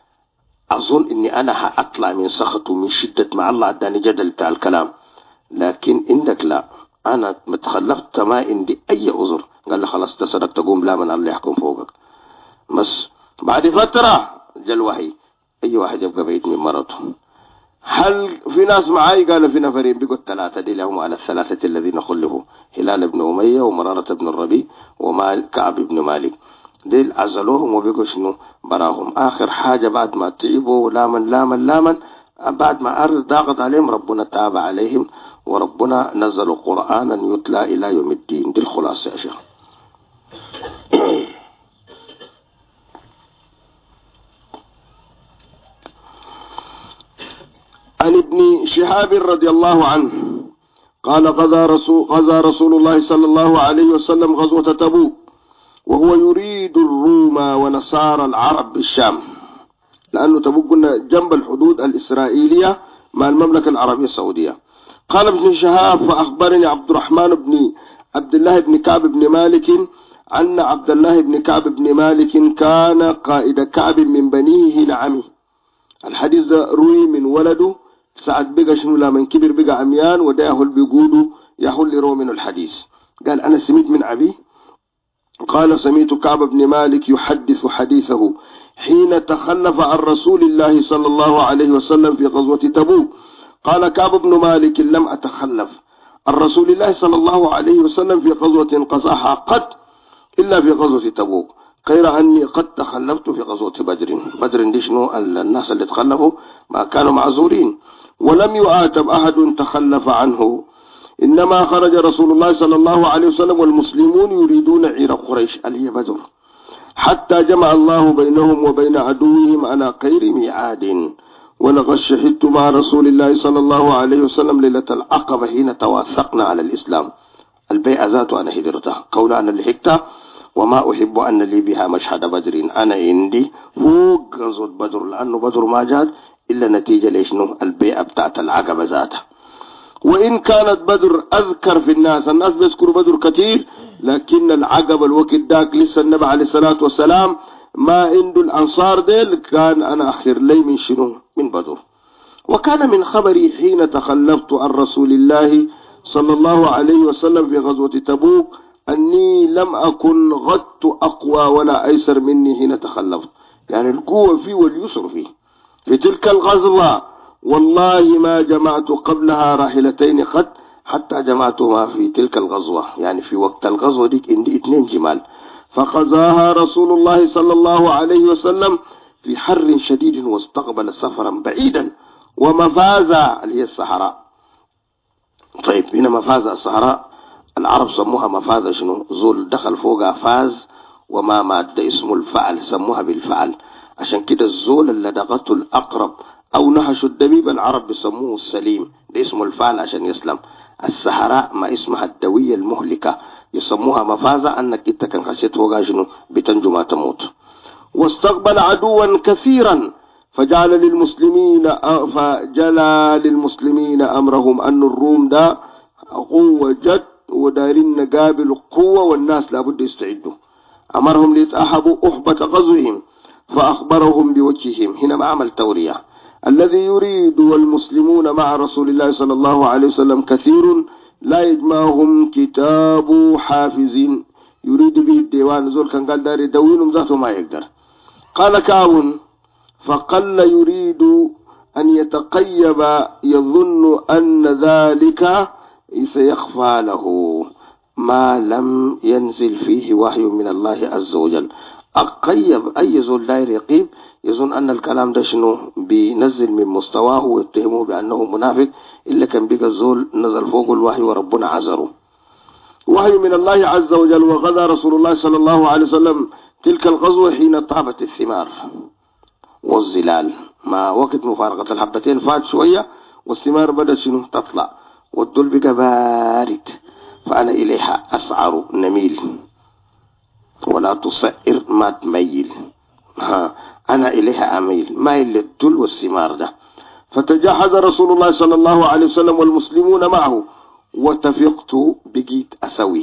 أظن إني أنا هأطلع من سخط ومن شدة مع الله أداني جدل بتاع الكلام، لكن عندك لا أنا متخلفت ما عندي أي عذر. قال له خلاص تصدق تقوم لا من الله يحكم فوقك. بس بعد فترة جاء الوحي أي واحد يبقى بعيد من مرضه. هل في ناس معاي؟ قال في نفرين بقوا 3 دي لهم على ال3 الذين خلفوا هلال بن أمية ومرارة بن الربيع وكعب بن مالك ديل عزلوهم وبقوا شنو براهم. آخر حاجة بعد ما تعبوا لاما بعد ما أرض ضاقت عليهم ربنا تاب عليهم وربنا نزل قرآنا يتلى إلى يوم الدين. دي الخلاصة يا شيخ. عن ابن شهاب رضي الله عنه قال غزا رسول الله صلى الله عليه وسلم غزوة تبوك وهو يريد الروم ونصارى العرب بالشام، لأنه تبوك قلنا جنب الحدود الإسرائيلية مع المملكة العربية السعودية. قال ابن شهاب فأخبرني عبد الرحمن بن عبد الله بن كعب بن مالك أن عبد الله بن كعب بن مالك كان قائد كعب من بنيه لعمه. الحديث ده روي من ولده سعد بقى شنو لما كبر بقى عميان وده يهل بيقولوا يهل يرو من الحديث. قال أنا سميت من أبي قال سميت كعب بن مالك يحدث حديثه حين تخلف عن رسول الله صلى الله عليه وسلم في غزوة تبوك. قال كعب بن مالك لم أتخلف عن رسول الله صلى الله عليه وسلم في غزوة قصاها قط إلا في غزوة تبوك، غير أني قد تخلفت في غزوة بدر دي شنو الناس اللي تخلفوا ما كانوا معذورين ولم يعاتب أحد تخلف عنه، إنما خرج رسول الله صلى الله عليه وسلم والمسلمون يريدون عير قريش اللي بدر حتى جمع الله بينهم وبين عدوهم على غير ميعاد. ولقد شهدت مع رسول الله صلى الله عليه وسلم ليلة العقبة حين توافقنا على الإسلام. البيعة ذات أنا هدرتها قول أنا اللي حكتها وما أحب أن لي بها مشهد بدر أنا عندي فوق غزوة بدر، لأنه بدر ما جات إلا نتيجة ليشنو البيعة بتاعت العقبة ذاتها. وإن كانت بدر أذكر في الناس بيذكروا بدر كثير، لكن العقبة الوقت داك لسه النبي عليه الصلاة والسلام ما عنده الأنصار ديل كان أنا أخير لي من شنو من بدر. وكان من خبري حين تخلفت عن رسول الله صلى الله عليه وسلم في غزوة تبوك أني لم أكن غدت أقوى ولا أيسر مني حين تخلفت، يعني القوة فيه واليسر فيه. في تلك الغزوة والله ما جمعت قبلها راحلتين قط حتى جمعتهما في تلك الغزوة، يعني في وقت الغزوة ديك عندي 2 جمال فقضاها رسول الله صلى الله عليه وسلم في حر شديد واستقبل سفرا بعيدا ومفازة اللي هي الصحراء. طيب هنا مفازة الصحراء العرب سموها مفازة شنو زول دخل فوقها فاز وما مادة اسمه الفعل سموها بالفعل، عشان كده الزول اللي دغته الأقرب أو نهش الدبيب، العرب بيسموه السليم، ده اسمه الفال عشان يسلم. السحراء ما اسمها الدوية المهلكة، يسموها مفازة، أنك إنت كان خشيت وغاشنو بتنجو ما تموت. واستقبل عدوا كثيرا فجلى للمسلمين أمرهم أن الروم ده قوة جد ودارين نقابل قوة والناس لابد يستعدوا. أمرهم ليتأهبوا أحبة غزوهم فأخبرهم بوجههم، هنا ما عمل تورية. الذي يريد والمسلمون مع رسول الله صلى الله عليه وسلم كثير لا يجمعهم كتاب حافظين، يريد به الديوان، زول كان قال داري دوينهم ذاته ما يقدر. قال كعب فقل يريد أن يتقيب يظن أن ذلك سيخفى له ما لم ينزل فيه وحي من الله عز وجل. أقيب أي زول داير يقيب يظن أن الكلام ده شنو بينزل من مستواه ويتهمه بأنه منافق، إلا كان بيقى الزول نزل فوق الوحي وربنا عزره وحي من الله عز وجل. وغدا رسول الله صلى الله عليه وسلم تلك الغزوة حين طابت الثمار والظلال، ما وقت مفارقة الحبتين فات شوية والثمار بدأت شنو تطلع والدل بقى بارد. فأنا إليها أسعر نميل ولا تصعر ما تميل، أنا إليها أميل، مايل للدل والثمار ده. فتجهز رسول الله صلى الله عليه وسلم والمسلمون معه، واتفقت بقيت أسوي،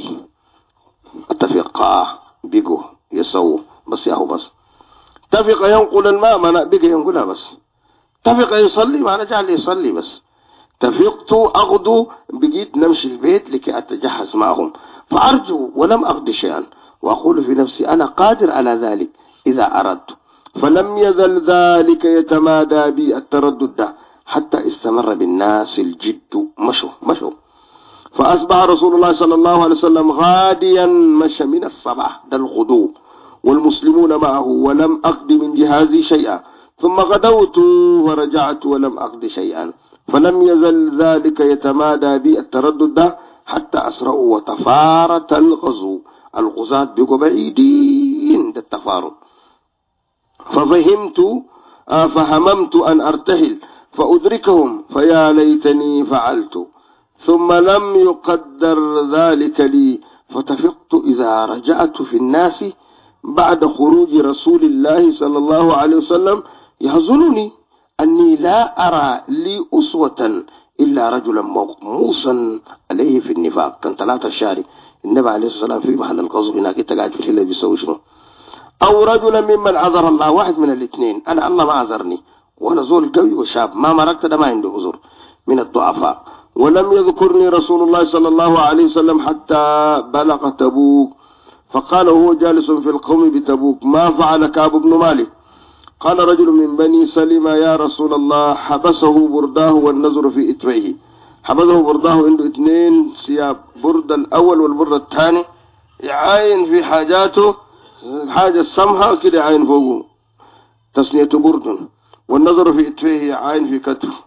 اتفقا بقوا يسووا بس ياهو بس. اتفق ينقل الماء، ما بقى ينقلها بس. اتفق يصلي، ما أنا جعل يصلي بس. اتفقت أغدو، بقيت نمشي البيت لكي أتجهز معهم، فأرجو ولم أغد شيئا وأقول في نفسي أنا قادر على ذلك إذا أردت. فلم يزل ذلك يتمادى بي التردد ده حتى استمر بالناس الجد، مشوا. فأصبح رسول الله صلى الله عليه وسلم غاديا، مشى من الصباح ده الغدو، والمسلمون معه، ولم أقض من جهازي شيئا. ثم غدوت ورجعت ولم أقض شيئا. فلم يزل ذلك يتمادى بي التردد ده حتى أسرعوا وتفارت الغزو، الغزاة بيقوا بعيدين ده التفارط. فهممت أن أرتحل فأدركهم، فيا ليتني فعلت، ثم لم يقدر ذلك لي. فتفقت إذا رجعت في الناس بعد خروج رسول الله صلى الله عليه وسلم يحزنني أني لا أرى لي أسوة إلا رجلا مغموسا عليه في النفاق. كان 3 شهر النبي عليه الصلاة والسلام في محل الغزو هناك، انت قاعد في الهلة بيسوي شنو؟ أو رجلا ممن عذر الله، واحد من الاثنين. أنا الله ما عذرني وأنا زول قوي وشاب، ما مرقت ده ما عنده عذر من الضعفاء. ولم يذكرني رسول الله صلى الله عليه وسلم حتى بلغ تبوك، فقال وهو جالس في القوم بتبوك ما فعل كعب بن مالك؟ قال رجل من بني سلمة يا رسول الله حبسه برداه والنظر في إتبعه. حبسه برداه عنده 2 ثياب، برد الأول والبرد الثاني، يعاين في حاجاته، حاجة السمحة كده يعاين فوقه تسنية برد، والنظر في إتبعه يعاين في كتفه.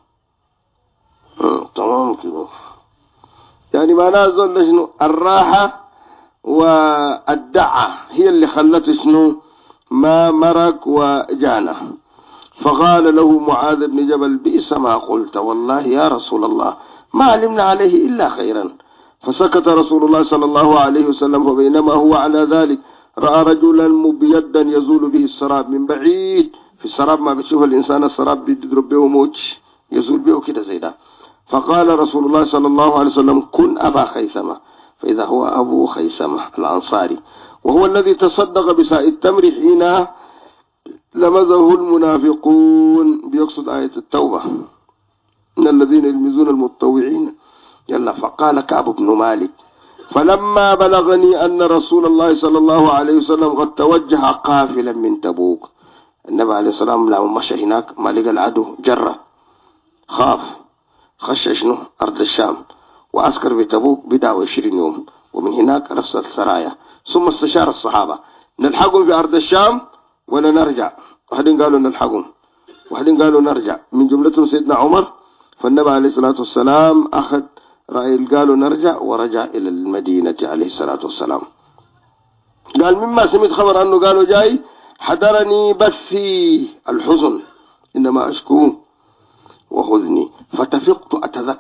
تمام كده، يعني معناه زول شنو الراحة والدعة هي اللي خلته شنو ما مرق وجانا. فقال له معاذ بن جبل بئس ما قلت، والله يا رسول الله ما علمنا عليه إلا خيرا. فسكت رسول الله صلى الله عليه وسلم. فبينما هو على ذلك رأى رجلا مبيدا يزول به السراب من بعيد. في السراب ما بتشوف الإنسان السراب بيضرب به موج، يزول به كده زي ده. فقال رسول الله صلى الله عليه وسلم كن أبا خيثمة، فإذا هو أبو خيثمة الأنصاري، وهو الذي تصدق بساء التمر حين لمزه المنافقون، بيقصد آية التوبة إن الذين يلمزون المتطوعين. يلا. فقال كعب بن مالك فلما بلغني أن رسول الله صلى الله عليه وسلم قد توجه قافلا من تبوك، النبي عليه الصلاة والسلام لما مشى هناك ما لقى العدو جرة، خاف، خش شنو أرض الشام، وعسكر بتبوك بدأوا 20 يوم، ومن هناك رسل سرايا. ثم استشار الصحابة نلحقهم في أرض الشام ولا نرجع؟ واحدين قالوا نلحقهم، واحدين قالوا نرجع، من جملتهم سيدنا عمر. فالنبي عليه الصلاة والسلام أخذ رأي، قالوا نرجع، ورجع إلى المدينة عليه الصلاة والسلام. قال مما سمعت خبر أنه قالوا جاي حضرني بثي الحزن إنما أشكو وحزني، فتفقت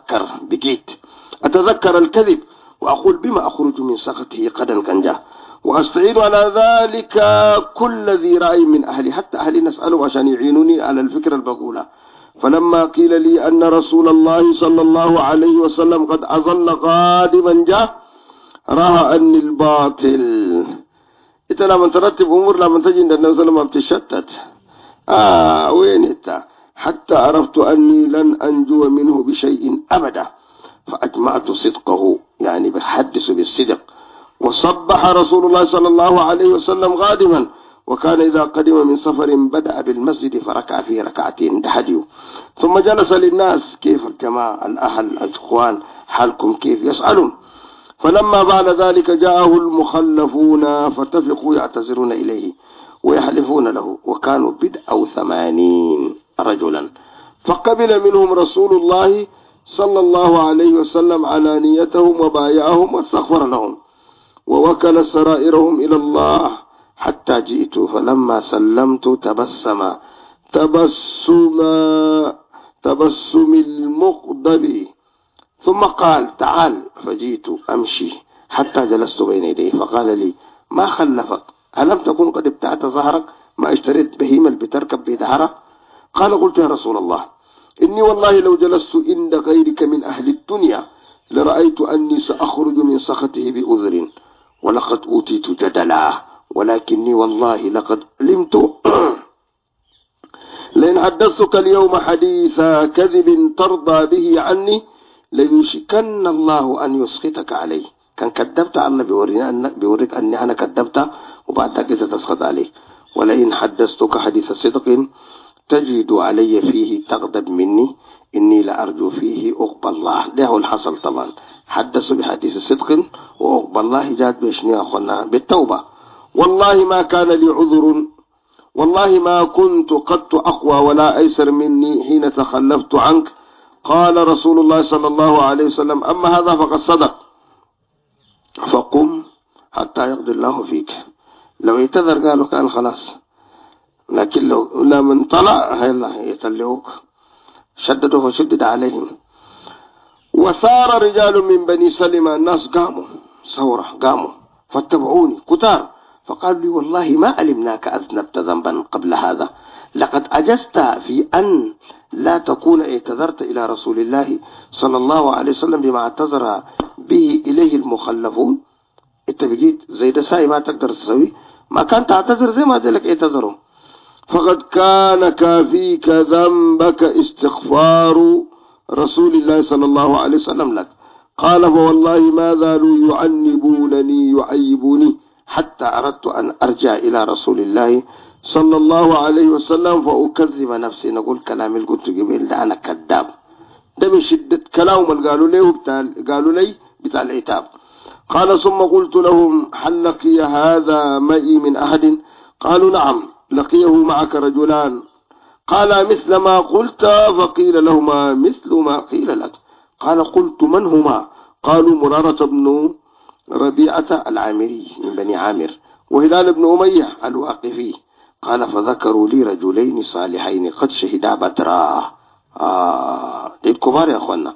أتذكر الكذب وأقول بما أخرج من سخطه قدا كنجا، وأستعين على ذلك كل ذي رأي من أهلي، حتى أهلي نسأله عشان يعينوني على الفكرة البقولة. فلما قيل لي أن رسول الله صلى الله عليه وسلم قد أظل قادما جاء رأى أني الباطل. إنت لما ترتب أمور لما تجي عند النبي صلى الله عليه وسلم بتشتت. وين إنت؟ حتى عرفت أني لن أنجو منه بشيء أبدا، فأجمعت صدقه، يعني بحدث بالصدق. وصبح رسول الله صلى الله عليه وسلم غادما، وكان إذا قدم من سفر بدأ بالمسجد فركع فيه ركعتين دحديو، ثم جلس للناس كيف الجماعة الأهل الأخوان حالكم كيف، يسألون. فلما بعد ذلك جاءه المخلفون فتفقوا يعتذرون إليه ويحلفون له، وكانوا 80 رجلا، فقبل منهم رسول الله صلى الله عليه وسلم علانيتهم وبايعهم واستغفر لهم ووكل سرائرهم إلى الله، حتى جئت فلما سلمت تبسم المقضب، ثم قال تعال، فجئت أمشي حتى جلست بين يديه، فقال لي ما خلفك؟ ألم تكن قد ابتعت ظهرك؟ ما اشتريت بهيمة بتركب بظهرك؟ قال قلت يا رسول الله إني والله لو جلست عند غيرك من أهل الدنيا لرأيت أني سأخرج من سخطه بأذر، ولقد أوتيت جدلا، ولكني والله لقد علمت لئن حدثتك اليوم حديث كذب ترضى به عني ليوشكن الله أن يسخطك عليه. كان كذبت الله بيوريك أني أنا كذبت، وبعد كده تسخط عليه. ولئن حدثتك حديث صدق تجد علي فيه تغضب مني، إني لأرجو فيه أقبل الله. ده هو الحصل طبعا، حدثوا بحديث صدق وأقبل الله جاد بيشني أخونا بالتوبة. والله ما كان لي عذر، والله ما كنت قد أقوى ولا أيسر مني حين تخلفت عنك. قال رسول الله صلى الله عليه وسلم أما هذا فقد صدق، فقم حتى يقضي الله فيك. لو يتذر قالوا كان خلاص، لكن لو من طلع هيلا يتلوك، شددوا فشدد عليهم. وسار رجال من بني سلمة، الناس قاموا فاتبعوني كتار، فقالوا لي والله ما علمناك أذنبت ذنبا قبل هذا، لقد أجزت في أن لا تكون اعتذرت إلى رسول الله صلى الله عليه وسلم بما اعتذر به إليه المخلفون. انت بجيت زي ده ساي ما تقدر تسوي، ما كان تعتذر زي ما ذلك اعتذروا. فقد كان كافيك ذنبك استغفار رسول الله صلى الله عليه وسلم لك. قال فوالله ما زالوا يعيبوني حتى أردت أن أرجع إلى رسول الله صلى الله عليه وسلم فأكذب نفسي، نقول كلام اللي قلت قبل ده أنا كذاب. ده من شدة كلامهم اللي قالوا لي بتاع العتاب. قال ثم قلت لهم هل لقي هذا معي من أحد؟ قالوا نعم لقيه معك رجلان. قال مثل ما قلت؟ فقيل لهما مثل ما قيل لك. قال قلت من هما؟ قالوا مرارة بن ربيعة العامري من بني عامر، وهلال بن أمية الواقفي. قال فذكروا لي رجلين صالحين قد شهدا بدرا. دي الكبار يا أخوانا،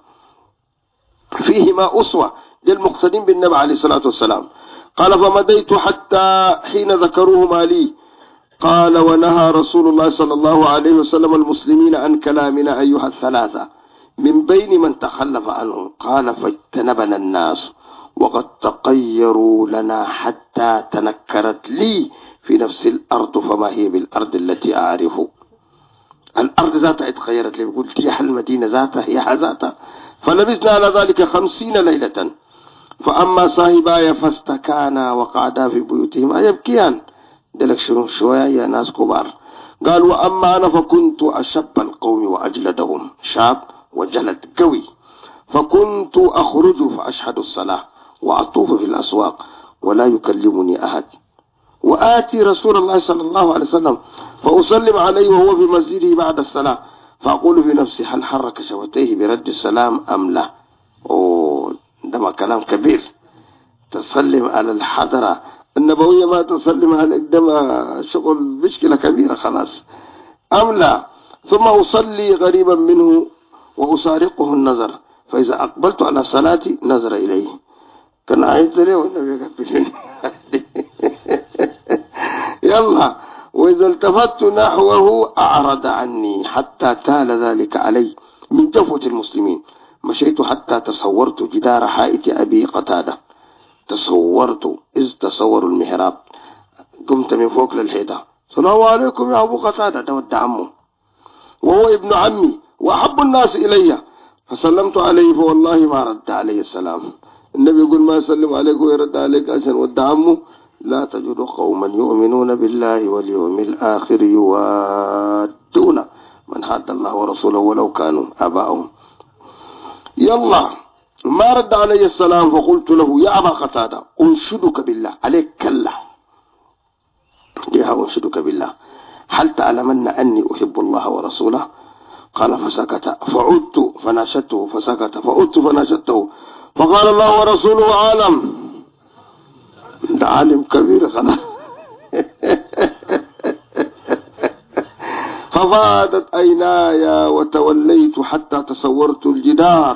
فيهما أسوة، دي المقتدين بالنبي عليه الصلاة والسلام. قال فمديت حتى حين ذكروهما لي. قال ونهى رسول الله صلى الله عليه وسلم المسلمين عن كلامنا أيها الثلاثة من بين من تخلف عنهم. قال فاجتنبنا الناس وقد تقيروا لنا حتى تنكرت لي في نفس الأرض، فما هي بالأرض التي أعرف. الأرض ذاتها اتغيرت لي، قلت يا المدينة ذاتها يا ذاتها. فلبسنا على ذلك 50 ليلة. فأما صاحباي فاستكانا وقعدا في بيوتهما يبكيان. دلك شوية يا ناس كبار. قال وأما أنا فكنت أشب القوم وأجلدهم، شاب وجلد قوي. فكنت أخرج فأشهد الصلاة وأطوف في الأسواق ولا يكلمني أحد، وآتي رسول الله صلى الله عليه وسلم فأسلم عليه وهو في مسجده بعد الصلاة، فأقول في نفسي هل حرك شفتيه برد السلام أم لا؟ ده ما كلام كبير. تسلم على الحضرة النبوية ما تسلم على قدام شغل مشكلة كبيرة خلاص أم لا؟ ثم أصلي غريبا منه وأسارقه النظر، فإذا أقبلت على صلاتي نظر إليه. كان عايز ليه والنبي قبلني. يلا. وإذا التفت نحوه أعرض عني حتى تال ذلك علي من جفوة المسلمين. مشيت حتى تصورت جدار حائط أبي قتادة، تصوروا المهراب. قمت من فوق للحيطة، السلام عليكم يا أبو قتادة، ده ود عمه وهو ابن عمي وأحب الناس إلي. فسلمت عليه فوالله ما رد علي السلام. النبي يقول ما يسلم عليك ويرد عليك عشان ود عمه. لا تجد قوما يؤمنون بالله واليوم الآخر يوادون من حاد الله ورسوله ولو كانوا آباءهم. يلا. ما رد علي السلام، فقلت له يا أبا قتادة أنشدك بالله عليك كلا، يا أنشدك بالله هل تعلمن أني أحب الله ورسوله؟ قال فسكت، فعدت فناشدته فسكت، فعدت فناشدته، فقال الله ورسوله عالم. ده عالم كبير خلاص. ففادت عيناي وتوليت حتى تصورت الجدار.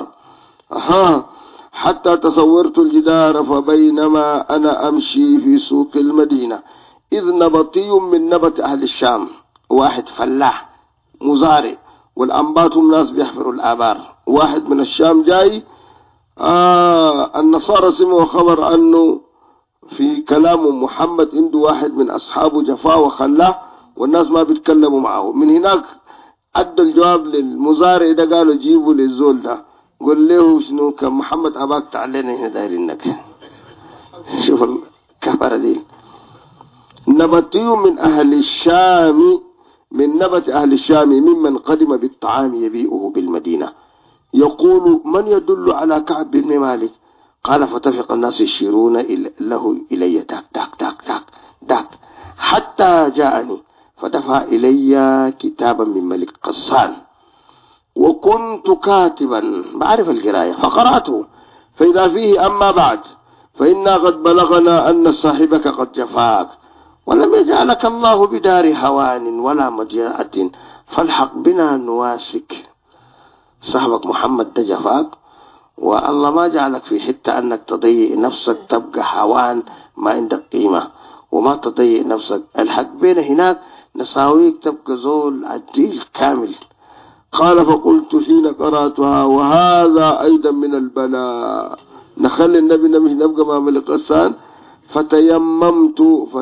حتى تصورت الجدار. فبينما أنا أمشي في سوق المدينة إذ نبطي من نبت أهل الشام، واحد فلاح مزارع والأنبات الناس بيحفروا الآبار، واحد من الشام جاي. النصارى سمعوا خبر عنه في كلام محمد عنده واحد من أصحابه جفاه وخلاه والناس ما بيتكلموا معه. من هناك أدى الجواب للمزارع ده، قالوا جيبوا للزول ده قل له شنو كان محمد أباك تعلينا هنا دايرينك. شوف الكفرة دي. نبتي من أهل الشام، من نبت أهل الشام ممن قدم بالطعام يبيئه بالمدينة. يقول من يدل على كعب بن مالك؟ قال فتفق الناس يشيرون له إلي داك داك داك داك داك حتى جاءني فدفع إلي كتابا من ملك قسان، وكنت كاتبا بعرف القراية، فقرأته فإذا فيه أما بعد فإنا قد بلغنا أن صاحبك قد جفاك ولم يجعلك الله بدار هوان ولا مجاعة، فالحق بنا نواسك. صاحبك محمد ده جفاك والله ما جعلك في حتة أنك تضيع نفسك تبقى حوان ما عندك قيمة، وما تضيع نفسك. الحق بينا هناك نساويك تبقى زول عديل كامل. قال فقلت حين قرأتها وهذا أيضا من البلاء، نخلي النبي نبقى مع ملك غسان. فتيممت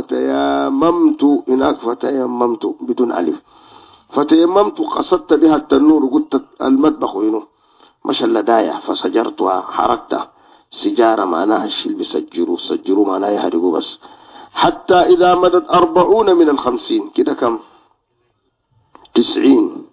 هناك فتيممت بدون ألف، فتيممت قصدت بها التنور، قلت المطبخ وينه مش اللداية، فسجرتها حركتها. سجارة معناها الشيء بيسجروا معناها يهرقوا بس. حتى إذا مدت 40 من 50 كده كم 90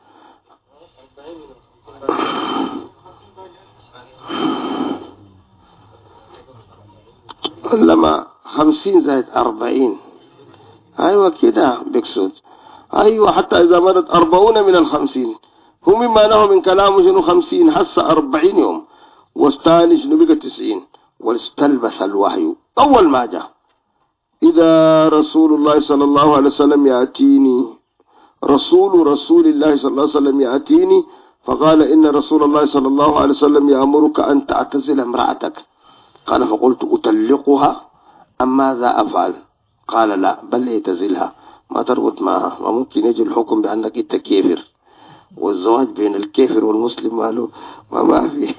لما 50 زائد 40 أيوة كده بيقصد. أيوة حتى إذا مدت 40 من 50 هو مما له من كلامه شنو 50 حس 40 يوم واستاني شنو بقى 90. واستلبث الوحي أول ما جاء إذا رسول الله صلى الله عليه وسلم يأتيني، رسول الله صلى الله عليه وسلم يأتيني فقال إن رسول الله صلى الله عليه وسلم يأمرك أن تعتزل امرأتك. قال فقلت أطلقها أم ماذا أفعل؟ قال لا بل اعتزلها، ما تربط معها، وممكن يجي الحكم بأنك أنت كافر، والزواج بين الكافر والمسلم ماله ما في.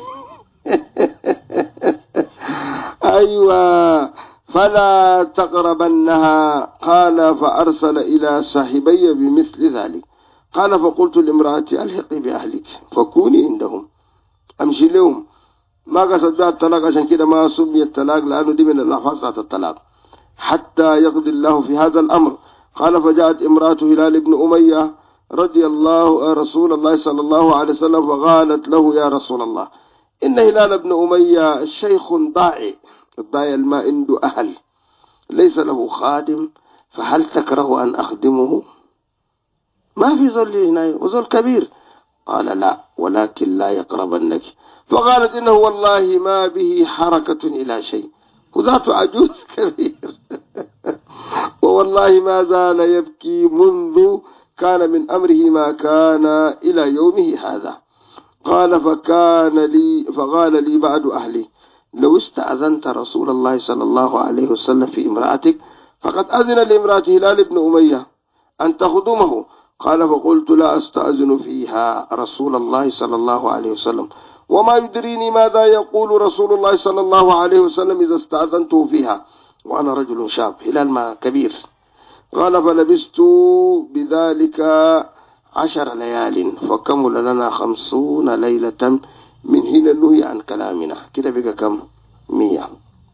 أيوة فلا تقربنها. قال فأرسل إلى صاحبي بمثل ذلك. قال فقلت لامرأتي ألحقي بأهلك فكوني عندهم، أمشي لهم. ما قصد بها الطلاق عشان كده ما سمي الطلاق لأنه دي من الألفاظ الطلاق حتى يقضي الله في هذا الأمر. قال فجاءت امرأة هلال بن أمية رضي الله رسول الله صلى الله عليه وسلم فقالت له يا رسول الله إن هلال بن أمية شيخ ضائع، الضائع ما عنده أهل ليس له خادم، فهل تكره أن أخدمه؟ ما في زول هنا وزول كبير. قال لا ولكن لا يقربنك. فقالت إنه والله ما به حركة إلى شيء، وذات عجوز كبير. ووالله ما زال يبكي منذ كان من أمره ما كان إلى يومه هذا. فقال لي بعد أهلي لو استأذنت رسول الله صلى الله عليه وسلم في امرأتك فقد أذن لامرأة هلال بن أمية أن تخدمه. قال فقلت لا أستأذن فيها رسول الله صلى الله عليه وسلم، وما يدريني ماذا يقول رسول الله صلى الله عليه وسلم إذا استأذنته فيها وأنا رجل شاب، هلال ما كبير. قال فلبست بذلك 10 ليال فكمل لنا 50 ليلة من حين نهي عن كلامنا، كده بقى كم 100.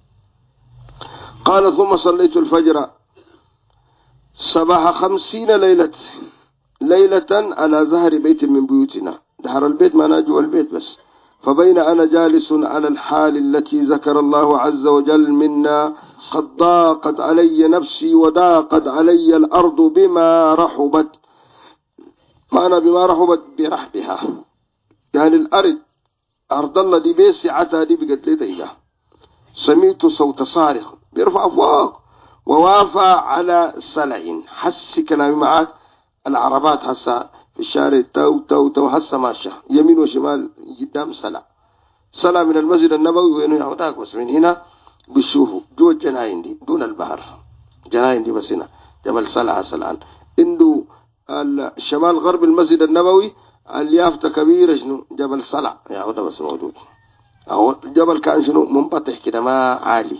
قال ثم صليت الفجر صباح 50 ليلة على ظهر بيت من بيوتنا، دهر البيت ما نجوا البيت بس. فبين أنا جالس على الحال التي ذكر الله عز وجل منا قد ضاقت علي نفسي وضاقت علي الأرض بما رحبت، معنى بما رحبت برحبها، يعني الأرض أرض الله دي بيس سعتها دي بقت لي ضيقة. سمعت صوت صارخ بيرفع فوق ووافى على سلع، حس كلامي معك العربات هسا في الشارع تو تو تو هسا ماشية يمين وشمال قدام سلع من المسجد النبوي وينه يعوداك، بس من هنا بيشوفوا جوا الجناين دي دون البحر، جناين دي بس هنا جبل سلع سلعان عنده الشمال غرب المسجد النبوي اليافطة كبيرة شنو جبل سلع يعودا بس موجود، أو الجبل كان شنو منفتح كده ما عالي.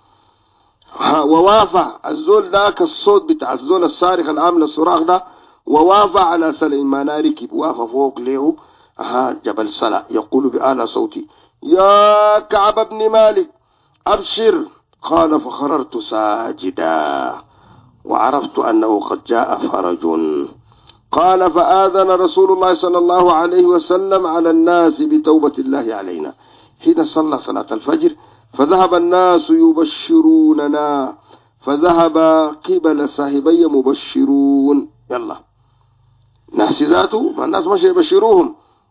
ووافى الزول ذاك الصوت بتاع الزول الصارخ العامل الصراخ ده، ووافى على سلع ما ناركب وافى فوق له جبل سلع يقول بأعلى صوتي يا كعب بن مالك أبشر. قال فخررت ساجدا وعرفت أنه قد جاء فرج. قال فآذن رسول الله صلى الله عليه وسلم على الناس بتوبة الله علينا حين صلى صلاة الفجر، فذهب الناس يبشروننا، فذهب قبل صاحبي مبشرون، يلا ناس ذاته فالناس مش يبشروهم.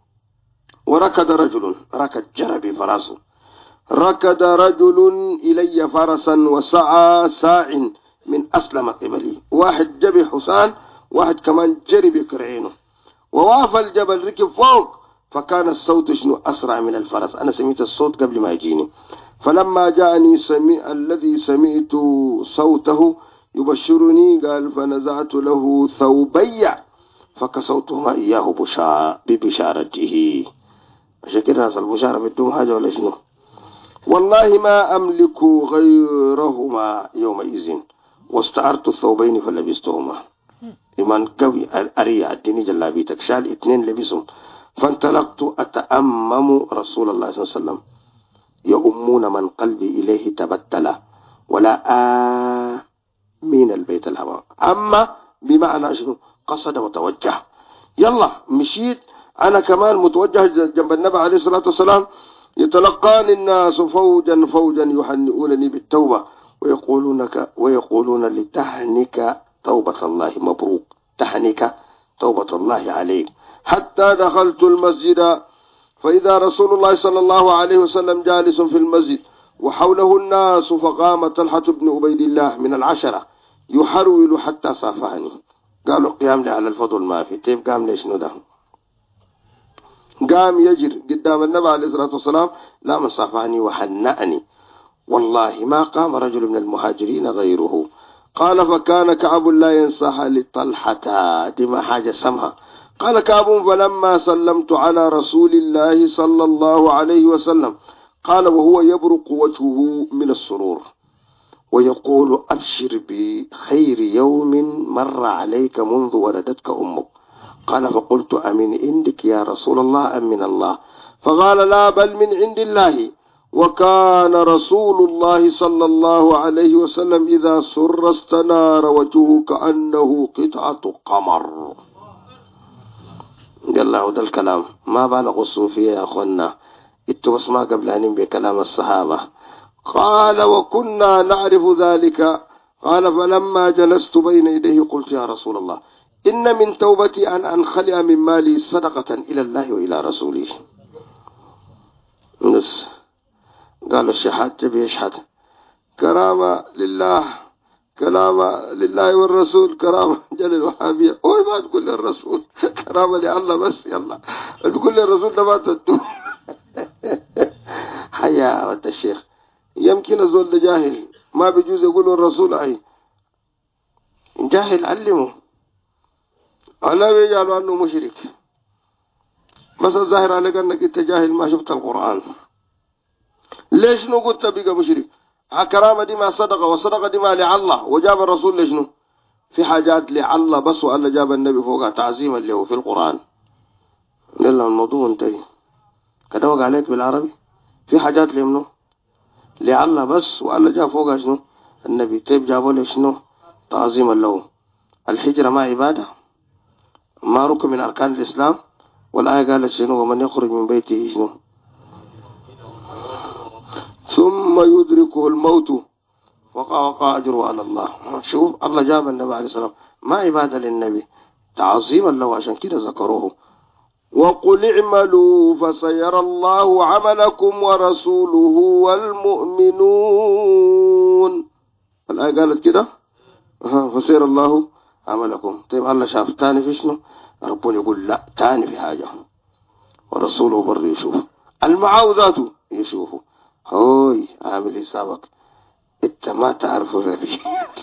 وركض رجل، ركض جربي فراسه، ركض رجل إلي فرسا وسعى ساع من أسلم قبلي، واحد جبي حسان واحد كمان جري بكرعينه، ووافى الجبل ركب فوق، فكان الصوت شنو أسرع من الفرس، أنا سمعت الصوت قبل ما يجيني. فلما جاءني الذي سمعت صوته يبشرني قال فنزعت له ثوبي فكسوتهما إياه ببشارته. عشان كده ناس البشارة بدهم حاجة ولا شنو؟ والله ما أملك غيرهما يومئذ واستعرت الثوبين فلبستهما. إيمان قوي أريع الدين جلابيتك شال 2 لبسهم. فانطلقت أتأمم رسول الله صلى الله عليه وسلم يؤمون من قلبي إليه تبتل ولا آمين البيت الهوى، أما بمعنى شنو قصد وتوجه. يلا مشيت أنا كمان متوجه جنب النبي عليه الصلاة والسلام، يتلقاني الناس فوجا فوجا يهنئونني بالتوبة ويقولون لتهنك توبة الله مبروك، تهنك توبة الله عليك. حتى دخلت المسجد فإذا رسول الله صلى الله عليه وسلم جالس في المسجد وحوله الناس، فقام طلحة بن عبيد الله من 10 يحرول حتى صافحني. قالوا قيام لي على الفضل ما في، طيب قام ليش نده؟ قام يجر قدام النبي عليه الصلاة والسلام لا من صافحني وحنأني، والله ما قام رجل من المهاجرين غيره. قال فكان كعب لا ينصح لطلحة، دي ما حاجة سمها. قال كعب فلما سلمت على رسول الله صلى الله عليه وسلم قال وهو يبرق وجهه من السرور ويقول أبشر بخير يوم مر عليك منذ ولدتك أمك. قال فقلت أمن عندك يا رسول أم من الله؟ فقال لا بل من عند الله. وكان رسول الله صلى الله عليه وسلم إذا سر استنار وجهه كأنه قطعة قمر. قال له ده الكلام ما بالغ الصوفية يا أخوانا، اتوا ما قبل أن بكلام الصحابة. قال وكنا نعرف ذلك. قال فلما جلست بين يديه قلت يا رسول الله إن من توبتي أن أنخلع من مالي صدقة إلى الله وإلى رسوله. قال الشحات تبي يشحت كرامة لله كرامة لله والرسول، كرامة جل الوهابية. ما تقول للرسول كرامة لله بس، يلا تقول للرسول ده ما تدو. حيا ود الشيخ، يمكن الزول ده جاهل ما بيجوز يقول الرسول أي جاهل علمه، أنا بيجعلوا أنه مشرك. بس الظاهر عليك أنك أنت جاهل ما شفت القرآن. ليش نو قلت بقى مشرك؟ كرامة دي ما صدقة، وصدقة دي ما لله، وجاب الرسول ليش نو؟ في حاجات لله بس، وألا جاب النبي فوقها تعظيما له في القرآن. يلا الموضوع انتهي كده، وقع عليك بالعربي. في حاجات لمنو لله بس، وألا جاب فوقها شنو؟ النبي. طيب جابوا له شنو؟ تعظيما له. الحجرة ما عبادة، ما ركن من أركان الإسلام. والآية قالت شنو؟ ومن يخرج من بيته شنو؟ ثم يدركه الموت وقع أجره على الله. شوف الله جاب النبي عليه الصلاة والسلام ما عبادة للنبي، تعظيما له، عشان كده ذكروه. وقل اعملوا فسيرى الله عملكم ورسوله والمؤمنون. الآية قالت كده فسيرى الله عملكم. طيب الله شاف تاني في شنو؟ ربنا يقول لا، تاني في حاجة، ورسوله بر يشوف، المعاوذات يشوفوا. هوي عامل حسابك انت ما تعرف النبي.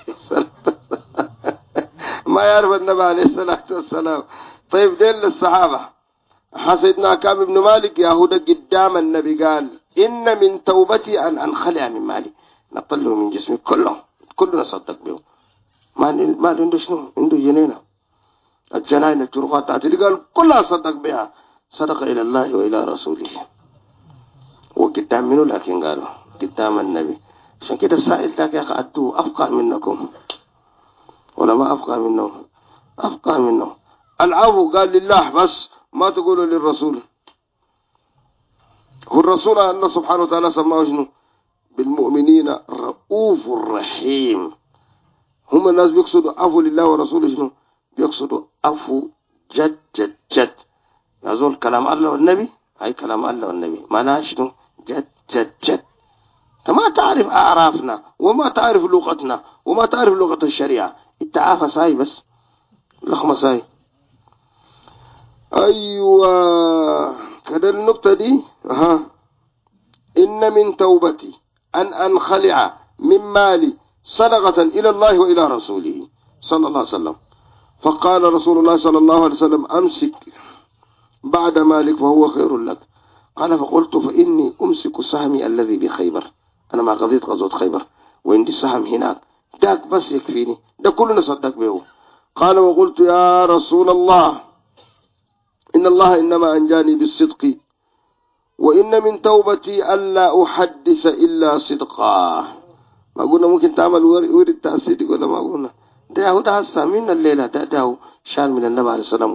ما يعرف النبي عليه الصلاة والسلام. طيب دين للصحابة. سيدنا كعب بن مالك يهودا قدام النبي قال إن من توبتي أن أنخلع من مالي، نطله من جسمي كلنا صدق به. ما عنده شنو؟ عنده جنينة، الجناين الجرفات تعتدي قال كلها صدق بها، صدق إلى الله وإلى رسوله. وقدام منه؟ لكن قالوا قدام النبي. عشان كده السائل ذاك يا أخي أدوه أفقه منكم ولا ما أفقه منه؟ أفقه منه. العفو قال لله بس، ما تقولوا للرسول. هو الرسول الله سبحانه وتعالى سماه شنو؟ بالمؤمنين رؤوف رحيم. هم الناس بيقصدوا عفو لله ورسوله شنو؟ بيقصدوا عفو جد جد جد. يقول كلام الله والنبي، هاي كلام الله والنبي معناها شنو؟ جد جد جد. انت ما تعرف أعرافنا، وما تعرف لغتنا، وما تعرف لغة الشريعة، انت عارف ساي بس لخمة ساي. أيوة كده النقطة دي. إن من توبتي أن أنخلع من مالي صدقة إلى الله وإلى رسوله صلى الله عليه وسلم. فقال رسول الله صلى الله عليه وسلم أمسك بعد مالك فهو خير لك. قال فقلت فإني أمسك سهمي الذي بخيبر، أنا ما قضيت غزوة خيبر وعندي سهم هناك، داك بس يكفيني، ده كلنا صدق به. قال وقلت يا رسول الله إن الله إنما أنجاني بالصدق، وإن من توبتي ألا أحدث إلا صدقا. ما قلنا ممكن تعمل ورد تأسيدك ولا ما قلنا؟ ده هسا من الليلة ده شال من النبي عليه السلام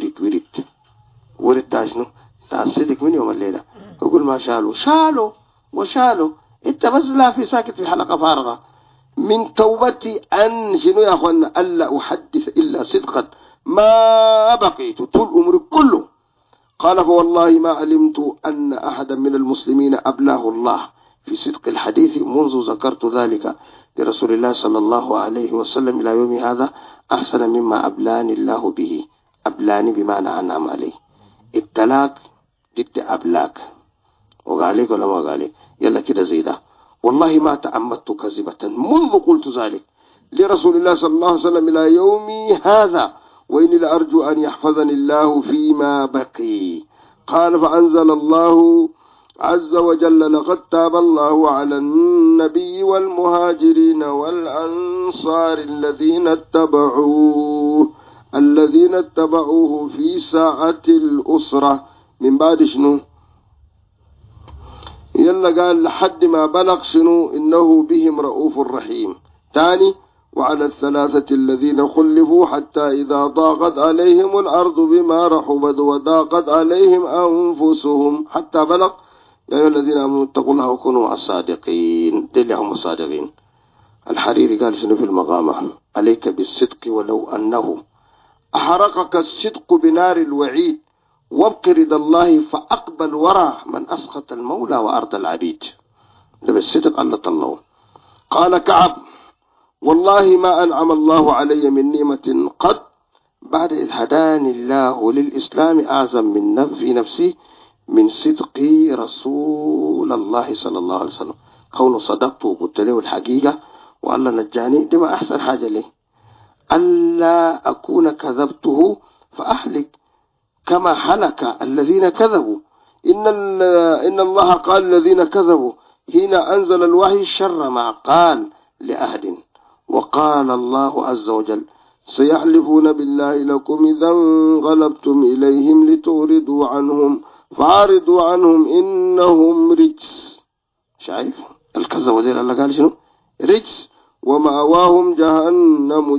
ورد تاشنو تأسيدك من يوم الليلة. يقول ما شالوا انت بس لا في ساكت في حلقة فارغة. من توبتي أن شنو يا أخوانا؟ ألا أحدث إلا صدقا ما بقيت طول أمري كله. قال فوالله ما علمت أن أحدا من المسلمين أبلاه الله في صدق الحديث منذ ذكرت ذلك لرسول الله صلى الله عليه وسلم إلى يوم هذا أحسن مما أبلاني الله به. أبلاني بمعنى أنعم عليه. ابتلاك ضد أبلاك، وقالك ولا ما قالك؟ يلا كده زي ده. والله ما تعمدت كذبة منذ قلت ذلك لرسول الله صلى الله عليه وسلم إلى يومي هذا، وإني لأرجو أن يحفظني الله فيما بقي. قال فأنزل الله عز وجل لقد تاب الله على النبي والمهاجرين والأنصار الذين اتبعوه في ساعة الأسرة من بعد شنو؟ يلا قال لحد ما بلغ شنو؟ إنه بهم رؤوف رحيم. تاني وعلى الثلاثة الذين خلفوا حتى إذا ضاقت عليهم الأرض بما رحبت وضاقت عليهم أنفسهم حتى بلغ يا أيها الذين آمنوا اتقوا الله وكونوا مع الصادقين. دلهم الصادقين. الحريري قال شنو في المقامة؟ عليك بالصدق ولو أنه أحرقك الصدق بنار الوعيد وابق رضا الله فأقبل ورى من أسخط المولى وأرض العبيد. ده بالصدق الله طلعه. قال كعب والله ما أنعم الله علي من نعمة قد بعد إذ هداني الله للإسلام أعظم من في نفسي من صدق رسول الله صلى الله عليه وسلم. كونه صدقت وقلت له الحقيقة والله نجاني، دي ما أحسن حاجة لي. ألا أكون كذبته فأهلك كما هلك الذين كذبوا. إن الله قال الذين كذبوا حين أنزل الوحي شر ما قال لأحد. وقال الله عز وجل سيحلفون بالله لكم إذا انقلبتم إليهم لتعرضوا عنهم فاعرضوا عنهم إنهم رجس. شايف الكذب ودير الله قال شنو؟ رجس ومأواهم جهنم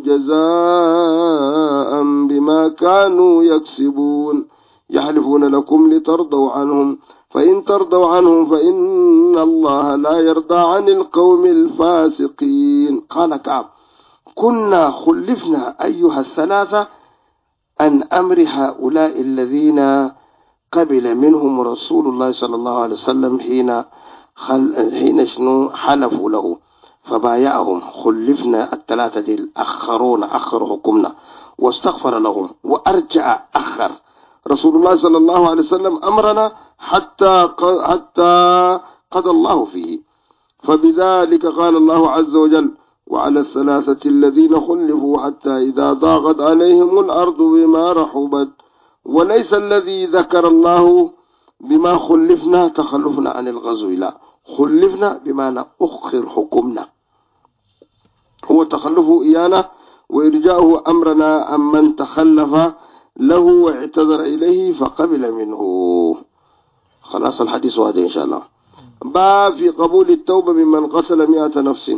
جزاء بما كانوا يكسبون. يحلفون لكم لترضوا عنهم فإن ترضوا عنهم فإن الله لا يرضى عن القوم الفاسقين. قال كعب كنا خلفنا أيها الثلاثة عن أمر هؤلاء الذين قبل منهم رسول الله صلى الله عليه وسلم حين شنو حلفوا له فبايعهم. خلفنا الثلاثة دي أخر حكمنا واستغفر لهم وأرجع أخر رسول الله صلى الله عليه وسلم أمرنا حتى قضى الله فيه. فبذلك قال الله عز وجل وعلى الثلاثة الذين خلفوا حتى إذا ضاقت عليهم الأرض بما رحبت. وليس الذي ذكر الله بما خلفنا تخلفنا عن الغزو، لا، خلفنا بمعنى أخر حكمنا، هو تخلفه إيانا وإرجاؤه أمرنا عمن تخلف له واعتذر إليه فقبل منه. خلاص الحديث هذا إن شاء الله. باب في قبول التوبة ممن قتل 100 نفس.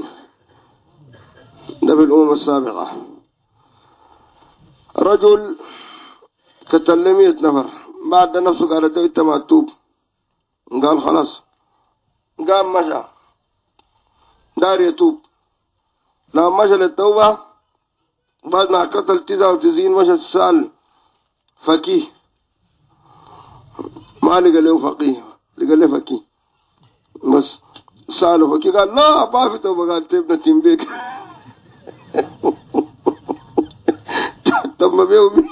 ده بالأمم السابقة رجل قتل 100 نفر، بعد نفسه قال ده انت ما تتوب، قال خلاص، قام مشى دار يتوب. لما مشى للتوبة بعد ما قتل 99 مشى سأل فقيه، ما لقى له فقيه، لقى له فقيه بس سأله فقيه قال لا ما في توبة، قال تبنى تنبيك طب ما بيومي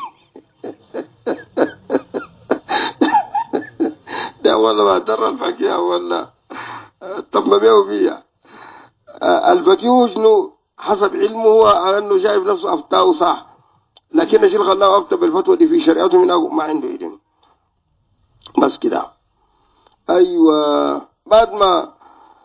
ده والله ما درى الفقيه ولا طب ما بيومي. الفقيه شنو حسب علمه هو انه شايف نفسه افتاه صح، لكن الشيخ خلاه افتى بالفتوى دي في شريعته من ما عنده علم بس كده. ايوه بعد ما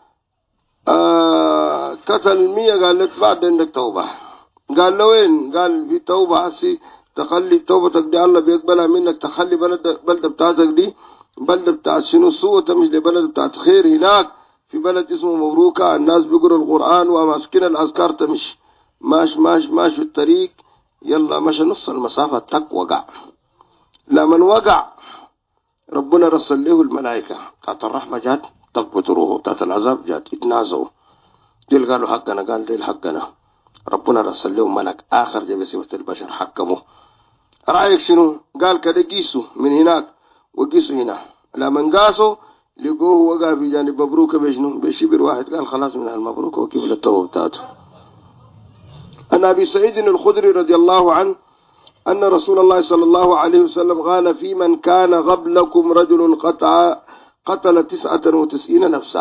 قتل 100 قال لك بعد عندك توبة. قال له وين؟ قال في توبة هسي تخلي توبتك دي الله بيقبلها منك، تخلي بلدة بتاعتك دي بلدة بتاعت شنو سوء، تمشي لبلد بتاعت خير هناك في بلد اسمه مبروكة، الناس بيقروا القرآن وماسكين الأذكار، تمشي ماش في الطريق. يلا مشى نص المسافة تك وقع. لمن وقع ربنا رسل له الملائكة بتاعت الرحمة جات تقبض روحه، بتاعت العذاب جات يتنازعوا. ديل قالوا حقنا، قال ديل حقنا. ربنا رسل له ملك آخر جاب سيرة البشر حكمه. رأيك شنو؟ قال كده قيسوا من هناك وقيسوا هنا. لمن قاسوا لقوه وقع في جانب مبروكة بشنو؟ بشبر واحد. قال خلاص من المبروكة وكيف التوبة بتاعته. عن أبي سعيد الخدري رضي الله عنه أن رسول الله صلى الله عليه وسلم قال في من كان قبلكم رجل قتل 99 نفسه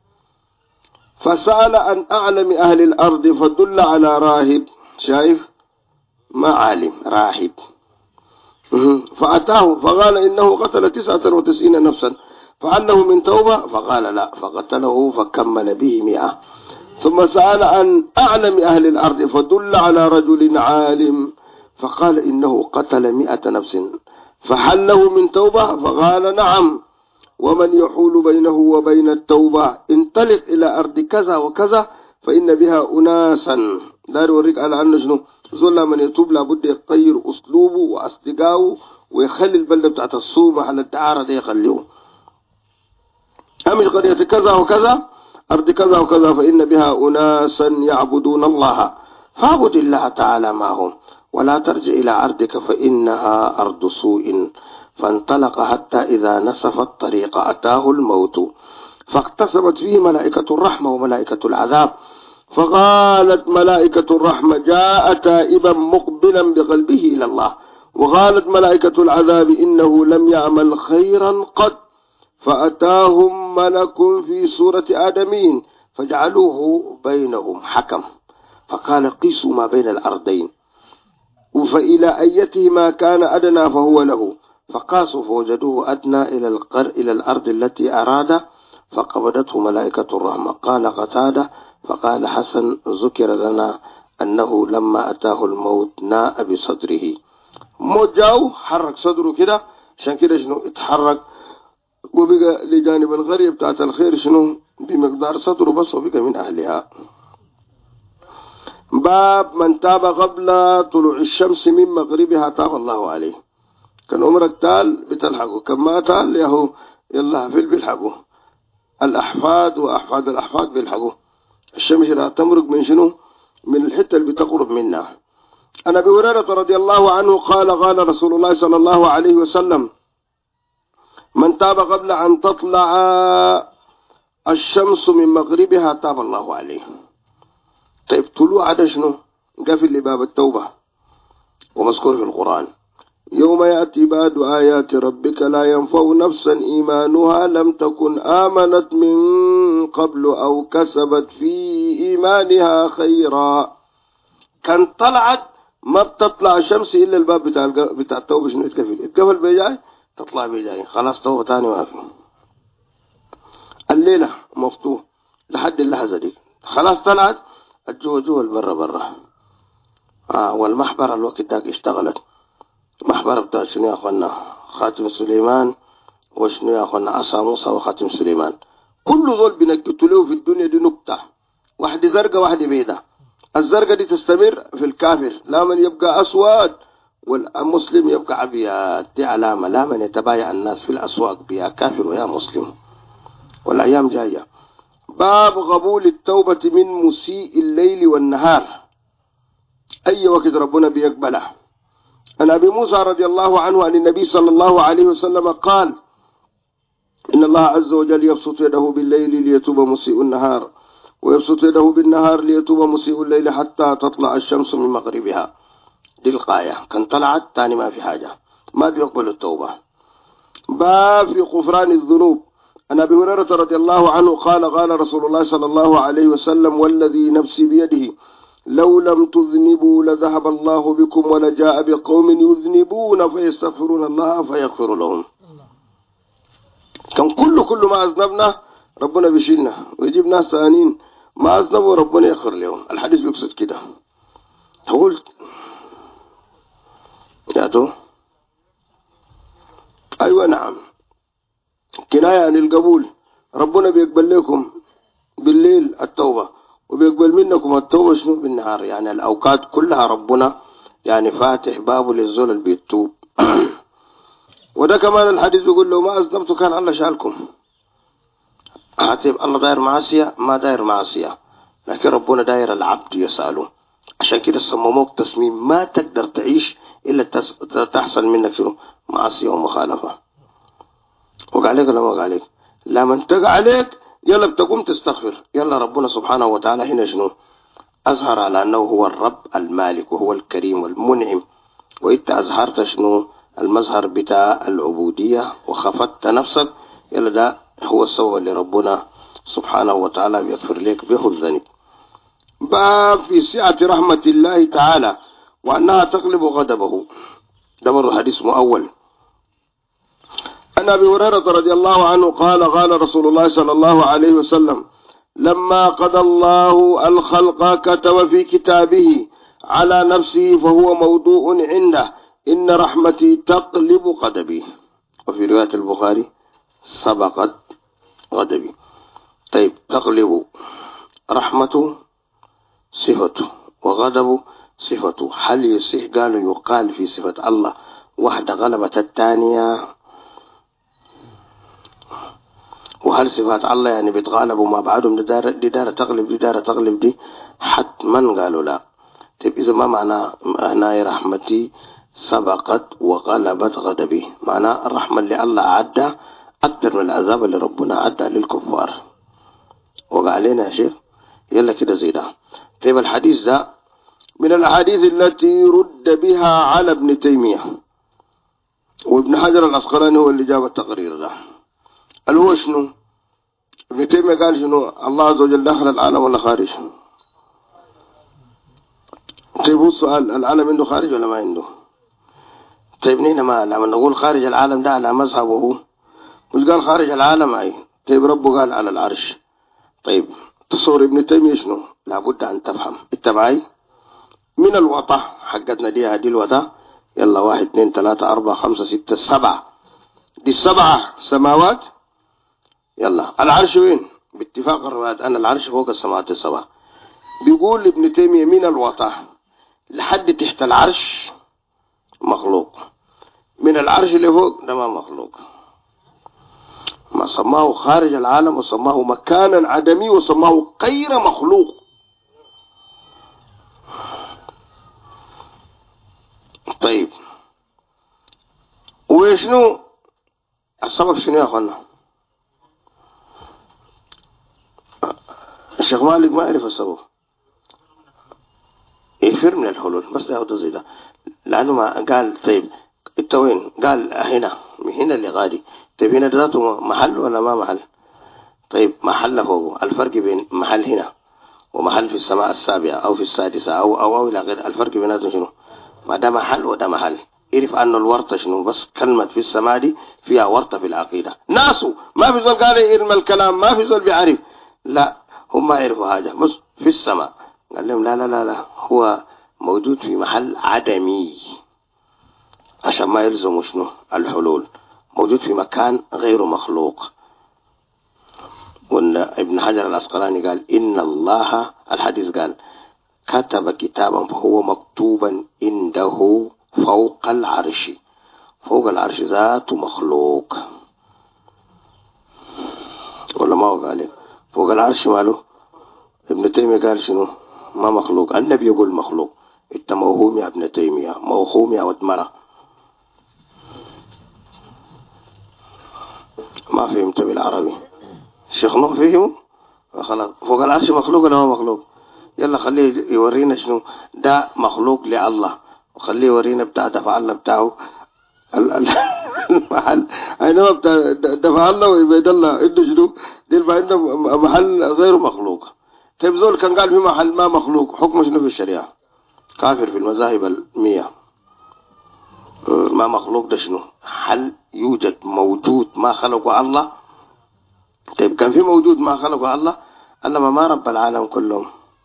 فسأل عن أعلم أهل الأرض فدل على راهب. شايف ما عالم راهب. فأتاه فقال إنه قتل 99 نفسا فعله من توبة، فقال لا، فقتله فكمل به 100. ثم سأل عن أعلم أهل الأرض فدل على رجل عالم فقال إنه قتل 100 نفس فحله من توبة، فقال نعم. ومن يحول بينه وبين التوبة انطلق إلى أرض كذا وكذا فإن بها أناسا. دار يوريك على أنه شنو زول من يتوب لابد يغير أسلوبه وأصدقائه ويخلي البلدة بتاعت الصومة على الدعارة دي يخليه. أمش قرية كذا وكذا أرض كذا وكذا فإن بها أناسا يعبدون الله فاعبد الله تعالى معهم ولا ترجع إلى أرضك فإنها أرض سوء. فانطلق حتى إذا نصف الطريق أتاه الموت فاقتسمت فيه ملائكة الرحمة وملائكة العذاب فقالت ملائكة الرحمة جاء تائبا مقبلا بقلبه إلى الله، وقالت ملائكة العذاب إنه لم يعمل خيرا قد، فأتاهم ملك في صورة آدمين فجعلوه بينهم حكم، فقال قيسوا ما بين الأرضين، فإلى أيتهما كان أدنى فهو له، فقاسوا فوجدوه أدنى إلى الأرض التي أراد، فقبضته ملائكة الرحمة. قال قتادة فقال حسن ذكر لنا أنه لما أتاه الموت ناء بصدره، موت جاو حرك صدره كده، عشان كده شنو اتحرك وبقى لجانب القرية بتاعت الخير شنو بمقدار صدره بس، وبقى من أهلها. باب من تاب قبل طلوع الشمس من مغربها تاب الله عليه. كان عمرك تال بتلحقه، كان ما تال ياهو يلا في بيلحقه، الأحفاد وأحفاد الأحفاد بيلحقه. الشمس لا تمرق من شنو؟ من الحتة اللي بتقرب منها. أنا أبي هريرة رضي الله عنه قال قال رسول الله صلى الله عليه وسلم من تاب قبل أن تطلع الشمس من مغربها تاب الله عليه. طيب طلوع ده شنو؟ قفل لباب التوبة ومذكور في القرآن يوم يأتي بعد آيات ربك لا ينفع نفسا إيمانها لم تكن آمنت من قبل أو كسبت في إيمانها خيرا. كان طلعت ما بتطلع الشمس إلا الباب بتاع التوبة شنو يتقفل بيجاي تطلع بيجاي خلاص توبة تاني ما في. الليلة مفتوح لحد اللحظة دي خلاص طلعت الجو جوا البرة برا. والمحبرة الوقت داك اشتغلت، محبرة بتاع شنو يا أخوانا خاتم سليمان، وشنو يا أخوانا عصا موسى وخاتم سليمان. كل ذول بنكتوا له في الدنيا دي نكتة، واحدة زرقاء واحدة بيضاء. الزرقاء دي تستمر في الكافر، لا من يبقى أسود والمسلم يبقى أبيض، دي علامة لا من يتبايع الناس في الأسواق بيا كافر ويا مسلم. والأيام جاية. باب قبول التوبة من مسيء الليل والنهار، أي وقت ربنا بيقبله. عن أبي موسى رضي الله عنه عن النبي صلى الله عليه وسلم قال إن الله عز وجل يبسط يده بالليل ليتوب مسيء النهار، ويبسط يده بالنهار ليتوب مسيء الليل حتى تطلع الشمس من مغربها. دي القاية كان طلعت تاني ما في حاجة ما بيقبل التوبة. باب في غفران الذنوب. عن أبي هريرة رضي الله عنه قال قال رسول الله صلى الله عليه وسلم والذي نفسي بيده لو لم تذنبوا لذهب الله بكم ولجاء بقوم يذنبون فيستغفرون الله فيغفر لهم. كان كل ما أذنبنا ربنا بيشيلنا ويجيب ناس ثانيين ما أذنبوا ربنا يغفر لهم. الحديث بيقصد كده. تقول يا تو أيوة نعم كناية عن القبول. ربنا بيقبل لكم بالليل التوبة وبيقبل منكم التوبة شنو بالنهار، يعني الأوقات كلها ربنا يعني فاتح بابه للزول اللي بيتوب. وده كمان الحديث بيقول له ما أذنبتوا كان الله شالكم. الله داير معصية ما داير معصية، لكن ربنا داير العبد يسأله. عشان كده سمموك تسميم ما تقدر تعيش إلا تحصل منك شنو معصية ومخالفة. وقع عليك ولا ما وقع عليك؟ لما انتقع عليك يلا بتقوم تستغفر. يلا ربنا سبحانه وتعالى هنا شنو أظهر على أنه هو الرب المالك وهو الكريم والمنعم، وإنت أظهرت شنو المظهر بتاع العبودية وخفضت نفسك، يلا ده هو السبب اللي ربنا سبحانه وتعالى بيغفر لك به الذنب. باب في سعة رحمة الله تعالى وأنها تغلب غضبه. ده برضه حديث مؤول. عن أبي هريرة رضي الله عنه قال قال رسول الله صلى الله عليه وسلم لما قضى الله الخلق كتب في كتابه على نفسه فهو موضوع عنده إن رحمتي تقلب غضبي. وفي رواية البخاري سبقت غضبي. طيب تقلب رحمته صفته وغضبه صفته، هل يصح قالوا يقال في صفة الله واحدة غلبت الثانية؟ وهل صفات الله يعني بيتغالبوا مع بعضهم دي دارة تغلب دي دارة تغلب دي؟ حتما قالوا لا. طيب إذا ما معنى رحمتي سبقت وغلبت غضبي، معنى الرحمة اللي الله عدى أكثر من العذاب اللي ربنا عدى للكفار. وقع علينا يا شيخ يلا كده زي ده. طيب الحديث ده من الأحاديث التي رد بها على ابن تيمية، وابن حجر العسقلاني هو اللي جاب التقرير ده. هو شنو؟ ابن تيمية قال شنو؟ الله عز وجل داخل العالم ولا خارج؟ طيب هو السؤال، العالم عنده خارج ولا ما عنده؟ طيب نحن ما لما نقول خارج العالم ده على مذهبه، مش قال خارج العالم أي؟ طيب ربه قال على العرش. طيب تصور ابن تيمية شنو؟ لابد أن تفهم انت معي من الوطا حقتنا دي، هذه الوطا يلا 1 2 3 4 5 6 7، دي 7 سماوات. يلا العرش وين؟ باتفاق الروايات أن العرش فوق السماوات السبع. بيقول ابن تيمية من الوطا لحد تحت العرش مخلوق، من العرش اللي فوق ده ما مخلوق. ما سماه خارج العالم وسماه مكانا عدمي وسماه غير مخلوق. طيب وشنو السبب؟ شنو يا اخوانا؟ الشيخ مالك ما يعرف السبب، يفر من الحلول بس ياخده زي ده، لانه ما قال. طيب انت وين؟ قال هنا، هنا اللي غادي. طيب هنا ذاته محل ولا ما محل؟ طيب محل فوقه. الفرق بين محل هنا ومحل في السماء السابعة او في السادسة او الى غير، الفرق بيناتهم شنو؟ ما ده محل وده محل. يعرف أن الورطة شنو؟ بس كلمة في السماء دي فيها ورطة في العقيدة. ناسه ما في زول قال يرمى الكلام، ما في زول بيعرف، لا هم ما يعرفوا حاجة، بس في السماء. قال لهم لا لا لا لا، هو موجود في محل عدمي عشان ما يلزموا شنو؟ الحلول. موجود في مكان غير مخلوق. وابن حجر العسقلاني قال إن الله، الحديث قال كتب كتابا فهو مكتوبا عنده فوق العرش. فوق العرش ذاته مخلوق ولا ما هو؟ قال فوق العرش ماله؟ ابن تيمية قال شنو؟ ما مخلوق. النبي يقول مخلوق. انت موهوم يا ابن تيمية، موهوم يا ود مرة، ما فهمت بالعربي. الشيخ نوح فهمه خلاص. فوق العرش مخلوق ولا ما مخلوق؟ يلا خليه يورينا شنو ده مخلوق لله، وخليه يورينا بتاع دفع الله بتاعه المحل اينما بتاع دفع الله وعباد الله عنده شنو؟ دي عنده محل غير مخلوق. طيب زول كان قال في محل ما مخلوق، حكمه شنو في الشريعة؟ كافر في المذاهب 100. ما مخلوق ده شنو؟ هل يوجد موجود ما خلقه الله؟ طيب كان في موجود ما خلقه الله؟ الله ما رب العالم كلهم.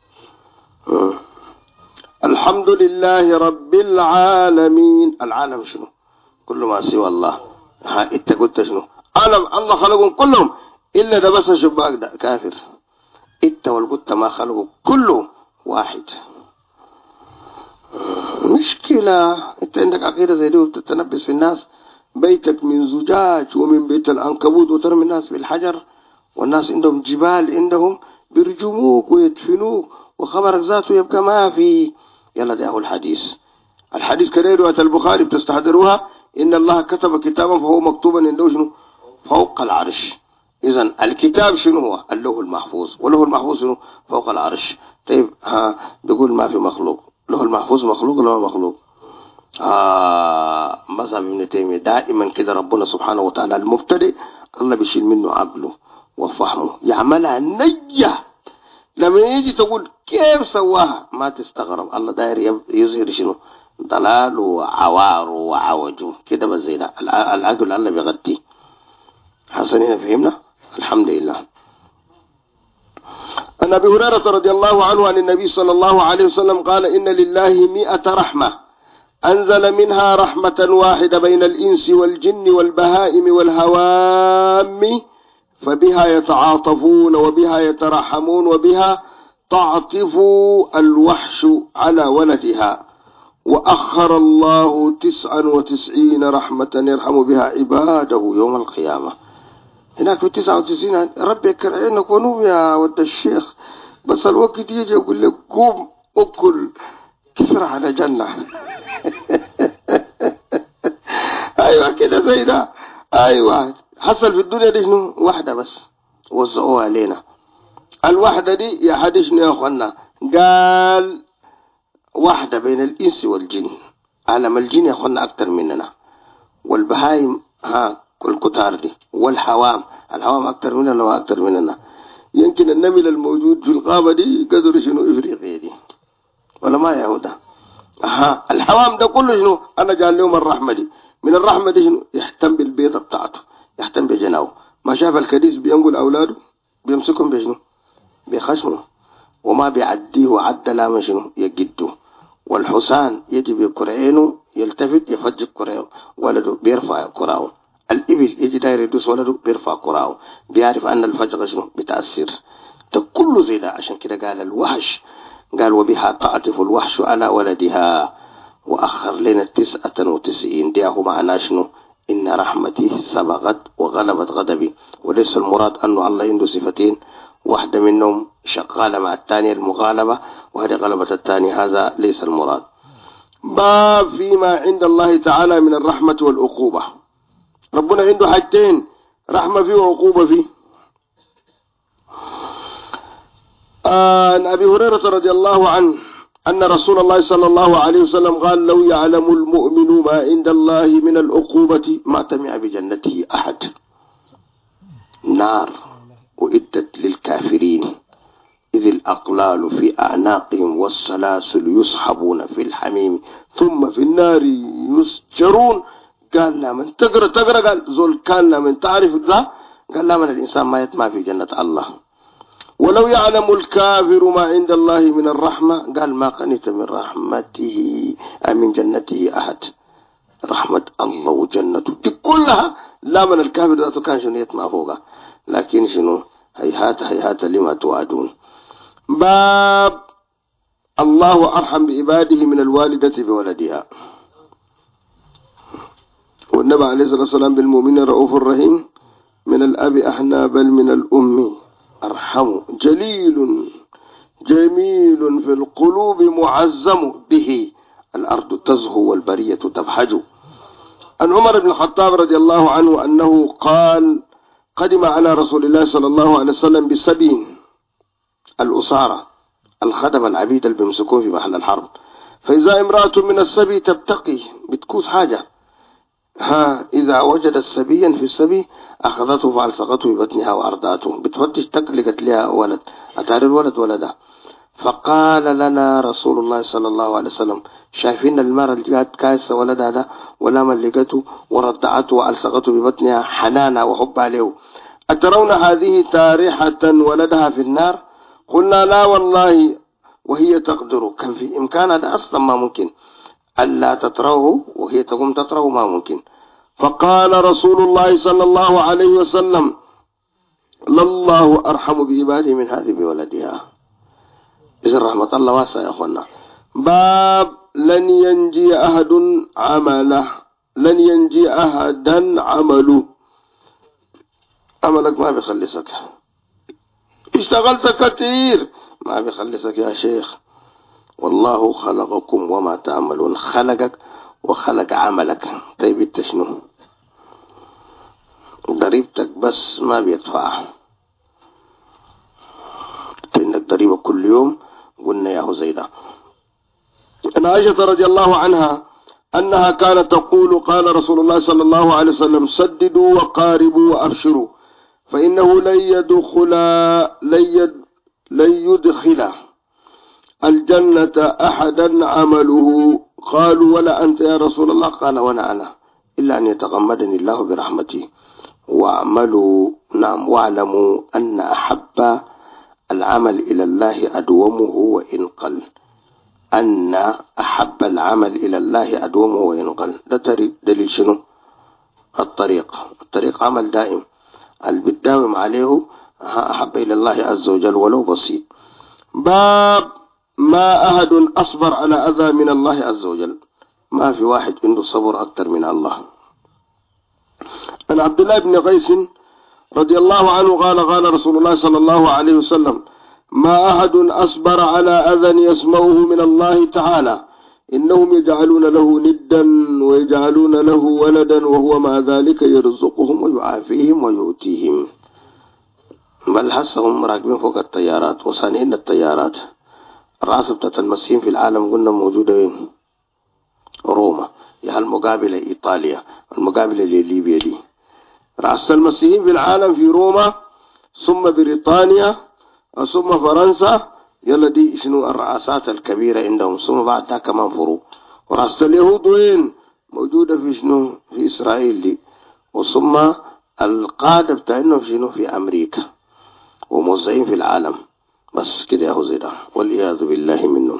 الحمد لله رب العالمين. العالم شنو؟ كل ما سوى الله. انت قلت شنو؟ الله خلقهم كلهم الا ده بس الشباك ده كافر. انت والقلت ما خلقوا كله واحد. مشكلة انت عندك عقيدة زي دي وبتتنبس في الناس. بيتك من زجاج ومن بيت العنكبوت وترمي الناس بالحجر، والناس عندهم جبال عندهم بيرجموك ويدفنوك وخبرك ذاته يبقى ما في. يلا ده هو الحديث. الحديث كده رواية البخاري بتستحضروها، إن الله كتب كتابا فهو مكتوبا عنده شنو؟ فوق العرش. إذن الكتاب شنو هو؟ اللوح المحفوظ، واللوح المحفوظ شنو؟ فوق العرش. طيب بيقول ما في مخلوق. اللوح المحفوظ مخلوق ولا ما مخلوق؟ مذهب ابن تيمية دائما كده ربنا سبحانه وتعالى المبتدئ الله بيشيل منه عقله وفهمه، يعملها نية. لما يجي تقول كيف سواها ما تستغرب. الله داير يظهر شنو؟ ضلال وعوار وعوج كده بس زي ده. العقل الله بيغطي. حسنين فهمنا؟ الحمد لله. عن أبي هريرة رضي الله عنه عن النبي صلى الله عليه وسلم قال إن لله 100 رحمة أنزل منها رحمة واحدة بين الإنس والجن والبهائم والهوام، فبها يتعاطفون وبها يترحمون وبها تعطف الوحش على ولدها. وأخر الله 99 رحمة يرحم بها عباده يوم القيامة. هناك في 99 ربي يكر عينك ونوم يا ود الشيخ، بس الوقت يجي يقول لك قوم أكل كسرة على جنة. أيوة كده زي ده. أيوة حصل في الدنيا دي شنو؟ واحدة بس وزعوها علينا. الوحدة دي يا حديثنا يا أخوانا قال وحدة بين الإنس والجن. عالم الجن يا أخوانا أكتر مننا، والبهايم كل كتار دي، والحوام الحوام أكتر مننا وأكتر مننا. يمكن النمل الموجود في الغابة دي قدر شنو إفريقيا دي ولا ما يهودا. الحوام ده كله شنو أنا جعل لهم الرحمة دي. من الرحمة دي شنو يهتم بالبيضة بتاعته، يهتم بجناوه. ما شاف الكديس بينقل أولاده بيمسكهم بشنو بخشمه، وما بيعديه عد لا شنو يجده. والحسان يجي بكرعينه يلتفت يفجر كرعه ولده بيرفع كرعه. الإبل يجي داير يدوس ولده بيرفع كرعه، بيعرف أن الفجر شنو بتأثر. ده كله زي ده. عشان كده قال الوحش قال وبها تعطف الوحش على ولدها وأخر لنا 99. دي هو معناه شنو إن رحمتي سبقت وغلبت غضبي. وليس المراد أنه الله عنده صفتين، واحدة منهم شغالة مع الثانية المغالبة، وهذه غلبة الثانية، هذا ليس المراد. باب فيما عند الله تعالى من الرحمة والعقوبة. ربنا عنده حاجتين، رحمة فيه وعقوبة فيه. عن أبي هريرة رضي الله عنه أن رسول الله صلى الله عليه وسلم قال لو يعلم المؤمن ما عند الله من العقوبة ما تمع بجنته أحد. نار أعدت للكافرين إذ الأقلال في أعناقهم والسلاسل يسحبون في الحميم ثم في النار يسجرون. قال لا من تقرأ قال زول كان لا من تعرف ذا قال لا من الإنسان ما يطمع في جنة الله. ولو يعلم الكافر ما عند الله من الرحمة قال ما قنت من رحمته من جنته أحد. رحمة الله وجنته دي كلها لا من الكافر ذاته كان شنو يطمع فوقها، لكن شنو هيهات لما توعدون. باب الله أرحم بعباده من الوالدة بولدها. والنبي عليه الصلاة والسلام بالمؤمنين رؤوف رحيم، من الأب أحنى بل من الأم أرحم، جليل جميل في القلوب معزم به الأرض تزهو والبرية تبحج. عن عمر بن الخطاب رضي الله عنه أنه قال قدم على رسول الله صلى الله عليه وسلم بسبي الأسارة الخدم العبيد اللي بيمسكوه في محل الحرب، فإذا امرأة من السبي تبتقي بتكوس حاجة، إذا وجدت سبيا في السبي أخذته فألصقته ببطنها وأرضعته، بتفتش تقلقت لها ولد، أتاري الولد ولدها. فقال لنا رسول الله صلى الله عليه وسلم شايفين المرأة اللي جات كايسة ولدها ده ولا ملقته ورضعته وألصقته ببطنها حنانا وحب عليه، أترون هذه تارحة ولدها في النار؟ قلنا لا والله وهي تقدر. كان في إمكانها ده أصلا ما ممكن ألا تتروه وهي تقوم تتروه ما ممكن. فقال رسول الله صلى الله عليه وسلم لله أرحم بعباده من هذه بولدها. إذن رحمة الله واسعة يا أخوانا. باب لن ينجي أحد عمله، لن ينجي أحدا عمله. عملك ما بيخلصك، اشتغلت كثير ما بيخلصك يا شيخ. والله خلقكم وما تعملون، خلقك وخلق عملك. طيب انت شنو؟ ضريبتك بس ما بيدفع، انك ضريبة كل يوم قلنا ياهو زي ده. عن عائشة رضي الله عنها أنها كانت تقول قال رسول الله صلى الله عليه وسلم سددوا وقاربوا وأبشروا فإنه لن يدخل الجنة أحدا عمله. قالوا ولا أنت يا رسول الله؟ قال ولا أنا إلا أن يتغمدني الله برحمته. واعملوا نعم واعلموا أن أحب العمل إلى الله أدومه وإن قل. أن أحب العمل إلى الله أدومه وإن قل. ده دليل شنو؟ الطريق عمل دائم، اللي بتداوم عليه أحب إلى الله عز وجل ولو بسيط. باب ما أحد أصبر على أذى من الله عز وجل، ما في واحد عنده صبر أكثر من الله. عن عبد الله بن قيس رضي الله عنه قال رسول الله صلى الله عليه وسلم ما أحد أصبر على أذى يسمعه من الله تعالى إنهم يجعلون له ندا ويجعلون له ولدا وهو مع ذلك يرزقهم ويعافيهم ويؤتيهم. بل هسه هم راكبين فوق الطيارات وصانعين الطيارات. الرأس بتاعت المسيحيين في العالم قلنا موجودة وين؟ روما، يعني المقابلة إيطاليا، المقابلة لليبيا دي. رأس المسيحيين في العالم في روما، ثم بريطانيا، ثم فرنسا. يلا دي شنو الرئاسات الكبيرة عندهم. ثم بعد ده كمان فروع. ورأس اليهود وين؟ موجودة في شنو؟ في إسرائيل دي. وثم القادة بتاعهم في شنو؟ في أمريكا، وموزعين في العالم. بس كده يا زيدا والعياذ بالله منهم.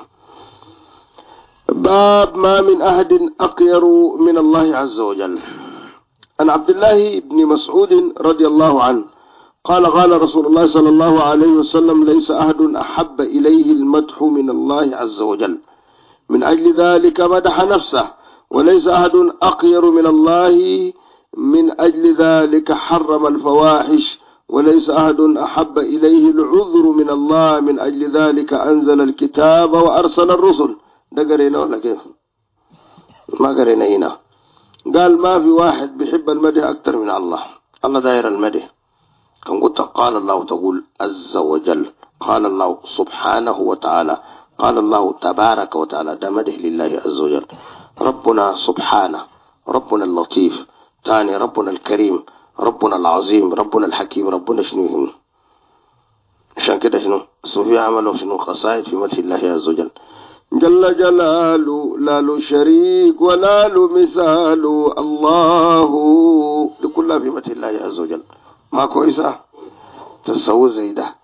باب ما من أحد أقير من الله عز وجل. عن عبد الله بن مسعود رضي الله عنه قال قال رسول الله صلى الله عليه وسلم: ليس أحد أحب إليه المدح من الله عز وجل، من أجل ذلك مدح نفسه، وليس أحد أقير من الله، من أجل ذلك حرم الفواحش، وليس أحد أحب إليه العذر من الله، من أجل ذلك أنزل الكتاب وأرسل الرسل. ده قرينا ولا كيف؟ ما قرينا هنا. قال ما في واحد بيحب المدح أكثر من الله. الله داير المدح. كان قلت قال الله تقول عز وجل، قال الله سبحانه وتعالى، قال الله تبارك وتعالى. ده مدح لله عز وجل. ربنا سبحانه، ربنا اللطيف، تاني ربنا الكريم، ربنا العظيم، ربنا الحكيم، ربنا شنو. عشان كده شنو الصوفية عملوا شنو خصائص في مدح الله عز وجل. جل جلاله لا له شريك ولا له مثال، الله دي كلها في مدح الله عز وجل. ما كويسة تسوي زي ده.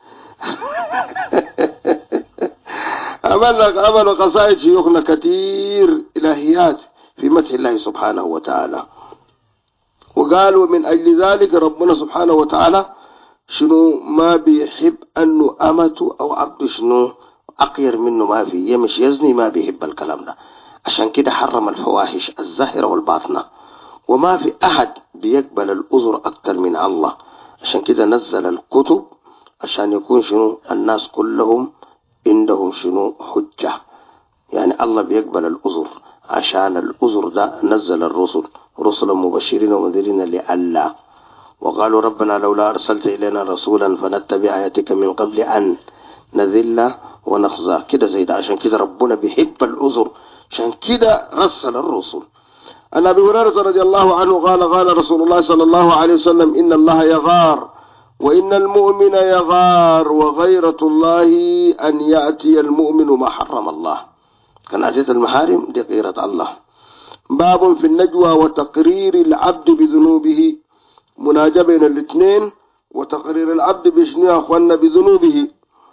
عملوا قصائد شيوخنا كثير إلهيات في مدح الله سبحانه وتعالى. وقالوا من أجل ذلك ربنا سبحانه وتعالى شنو ما بيحب أنه أمته أو عبده شنو أقير منه ما في، يمشي يزني ما بيحب الكلام ده. عشان كده حرم الفواحش الظاهرة والباطنة، وما في أحد بيقبل الأذر أكثر من الله. عشان كده نزل الكتب عشان يكون شنو الناس كلهم عندهم شنو حجة. يعني الله بيقبل الأذر، عشان الأذر ده نزل الرسل رسلا مبشرين ومنذرين لألا. وقالوا ربنا لولا أرسلت إلينا رسولا فنتبع آياتك من قبل أن نذل ونخزى. كده زي ده. عشان كده ربنا بيحب العذر، عشان كده رسل الرسل. عن أبي هريرة رضي الله عنه قال قال رسول الله صلى الله عليه وسلم: إن الله يغار وإن المؤمن يغار، وغيرة الله أن يأتي المؤمن ما حرم الله. كان أتيت المحارم دي غيرة الله. باب في النجوى وتقرير العبد بذنوبه. مناجاة بين الاثنين وتقرير العبد بشنو يا أخوانا بذنوبه.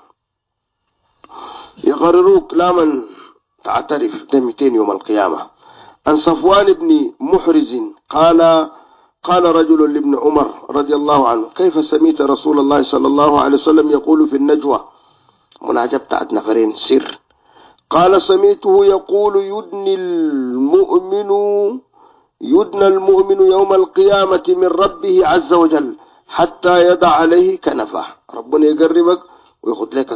يقرروك كلاما تعترف دمتين يوم القيامة. عن صفوان بن محرز قال قال رجل لابن عمر رضي الله عنه: كيف سمعت رسول الله صلى الله عليه وسلم يقول في النجوى؟ مناجاة بتاعت نفرين سر. قال: سمعته يقول: يدنى المؤمن يوم القيامة من ربه عز وجل حتى يدع عليه كنفه. ربنا يقربك ويخذ لك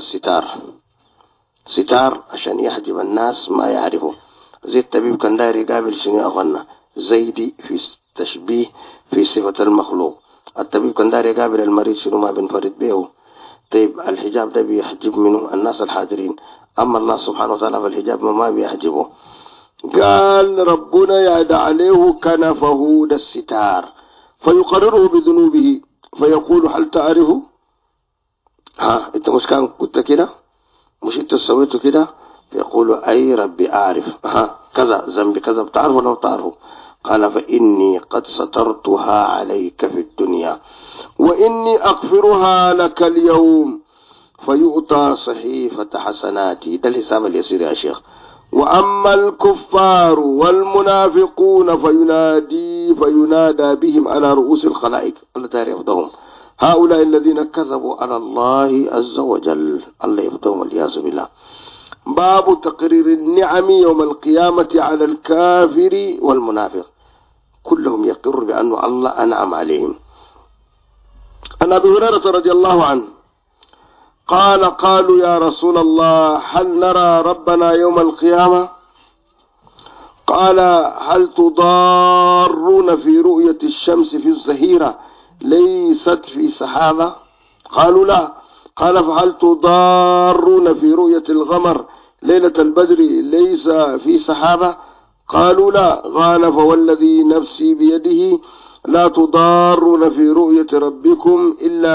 ستار عشان يحجب الناس ما يعرفه. زي الطبيب كان داير يقابل شنو أغنى زيدي في تشبيه في صفة المخلوق. الطبيب كان داير يقابل المريض شنو ما بنفرد به. طيب الحجاب ده بيحجب منه الناس الحاضرين، أما الله سبحانه وتعالى فالحجاب ما بيحجبه. قال ربنا يدع عليه كنفه ده الستار فيقرره بذنوبه فيقول: هل تعرفه؟ انت مش كان كنت كده؟ مش انت سويته كده؟ فيقول: أي ربي أعرف كذا ذنبي كذا، بتعرفه لو تعرفه. قال: فإني قد سترتها عليك في الدنيا وإني أغفرها لك اليوم. فيؤتى صحيفة حسناتي. ده الحساب اليسير يا شيخ. وأما الكفار والمنافقون فينادى بهم على رؤوس الخلائق. الله تعالى يفضهم: هؤلاء الذين كذبوا على الله عز وجل. الله يفضهم والعياذ بالله. باب تقرير النعم يوم القيامة على الكافر والمنافق، كلهم يقر بأن الله أنعم عليهم. عن أبي هريرة رضي الله عنه قال: قالوا يا رسول الله هل نرى ربنا يوم القيامة؟ قال: هل تضارون في رؤية الشمس في الظهيرة ليست في سحابة؟ قالوا لا. قال فهل تضارون في رؤية القمر ليلة البدر ليس في سحابة؟ قالوا لا. قال فوالذي نفسي بيده لا تضارون في رؤية ربكم إلا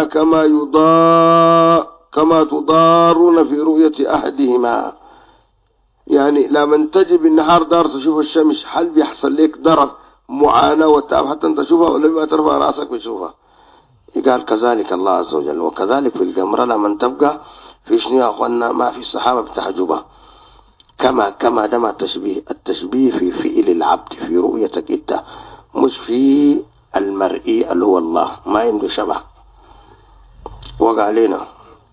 كما تضارون في رؤية أحدهما. يعني لما تجي بالنهار دار تشوف الشمس هل بيحصل لك ضرر معاناة وتعب حتى انت تشوفها ولا ما ترفع راسك بتشوفها؟ قال كذلك الله عز وجل. وكذلك في القمر لما تبقى في شنو يا اخوانا ما في الصحابة بتحجبها. كما دم التشبيه في فئل العبد في رؤيتك انت مش في المرئي اللي هو الله ما عنده شبه. وقع علينا.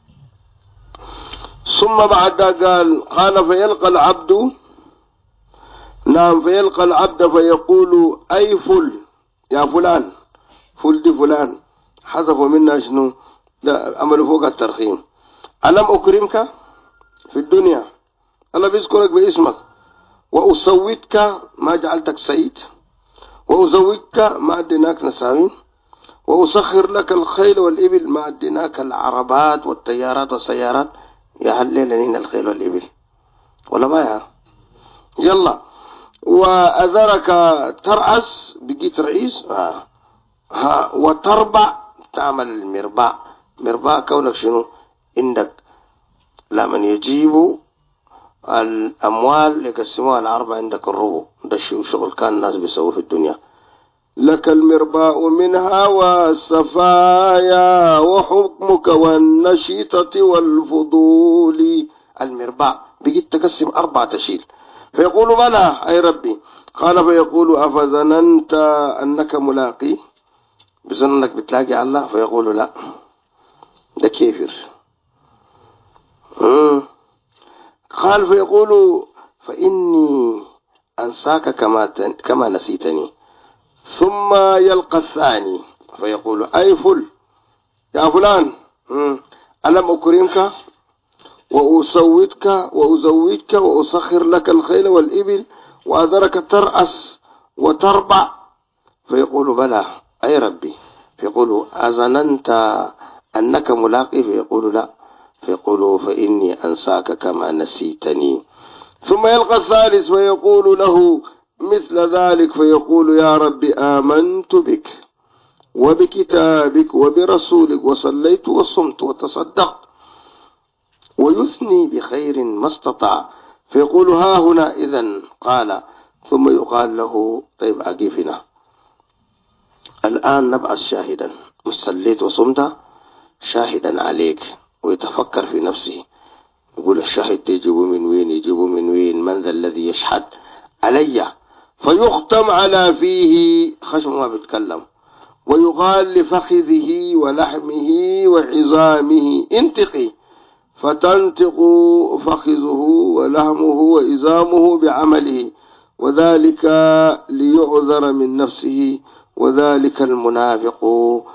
ثم بعد قال فيلقى العبد نعم فيلقى العبد فيقول أي فل يا فلان. فل دي فلان حذفوا منا شنو ده عملوا فوق الترخيم. ألم أكرمك في الدنيا أنا بذكرك باسمك وأسويتك ما جعلتك سيد وأزوجك ما أديناك نساوين وأسخر لك الخيل والإبل ما أديناك العربات والطيارات والسيارات. يا هل لنا الخيل والإبل ولا ما يلا. وأذرك ترأس بقيت رئيس وتربع تعمل المربع. مربع كونك شنو عندك لمن يجيبوا الأموال يقسموها الأربعة عندك الربع. ده شغل كان الناس بيسووه في الدنيا. لك المرباء منها والسفايا وحكمك والنشيطة والفضول. المرباء بقيت تقسم 4 تشيل. فيقول بلى أي ربي. قال فيقول أفظننت أنك ملاقي بظنك بتلاقي الله؟ فيقول لا ده كافر. قال فيقول فإني أنساك كما نسيتني. ثم يلقى الثاني فيقول أي فل يا فلان ألم أكرمك وأسودك وأزوجك وأسخر لك الخيل والإبل وأذرك ترأس وتربع؟ فيقول بلى أي ربي. فيقول أظننت أنك ملاقي؟ فيقول لا. فيقول فإني أنساك كما نسيتني. ثم يلقى الثالث فيقول له مثل ذلك. فيقول يا رب آمنت بك وبكتابك وبرسولك وصليت وصمت وتصدقت ويثني بخير ما استطاع. فيقول ها هنا إذن. قال ثم يقال له طيب أقفنا الآن نبعث شاهدا. مش صليت وصمت شاهدا عليك. ويتفكر في نفسه يقول الشاهد يجيبوا من وين يجيبوا من وين من ذا الذي يشهد علي. فيختم على فيه خشم ما بيتكلم ويقال لفخذه ولحمه وعظامه انتقي. فتنطق فخذه ولحمه وعظامه بعمله وذلك ليعذر من نفسه وذلك المنافق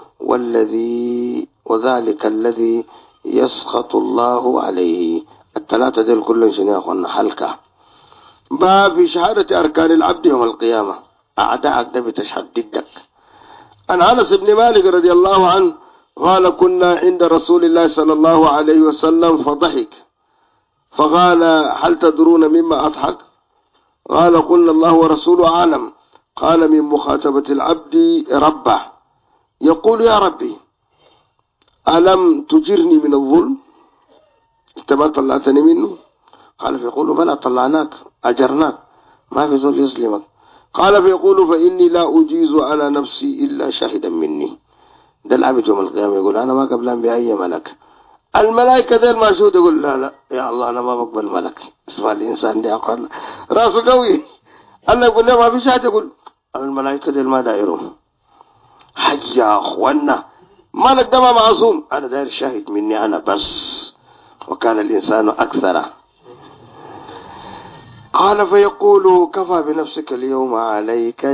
وذلك الذي يسخط الله عليه. الثلاثة دول كلهم شنو يا اخوانا حلقة باب في شهادة أركان العبد يوم القيامة. أعداءك ده بتشهد ضدك. عن أنس بن مالك رضي الله عنه قال كنا عند رسول الله صلى الله عليه وسلم فضحك فقال هل تدرون مما أضحك؟ قال قلنا الله ورسوله أعلم. قال من مخاطبة العبد ربه يقول يا ربي ألم تجرني من الظلم؟ انت ما طلعتني منه؟ قال فيقول بلى طلعناك أجرناك ما في زول يظلمك. قال فيقول فإني لا أجيز على نفسي إلا شاهدا مني. ده العبد يوم القيامة يقول أنا ما قبلان بأي ملك. الملائكة ذي المشهود يقول لا لا يا الله أنا ما بقبل ملك. اسمع الإنسان دي أقول راسه قوي. الله يقول له ما في شاهد يقول الملائكة ذي ما دائرهم حج يا أخوانا ملك ده ما معصوم. أنا داير شاهد مني أنا بس. وكان الإنسان أكثر. قال فيقول كفى بنفسك اليوم عليك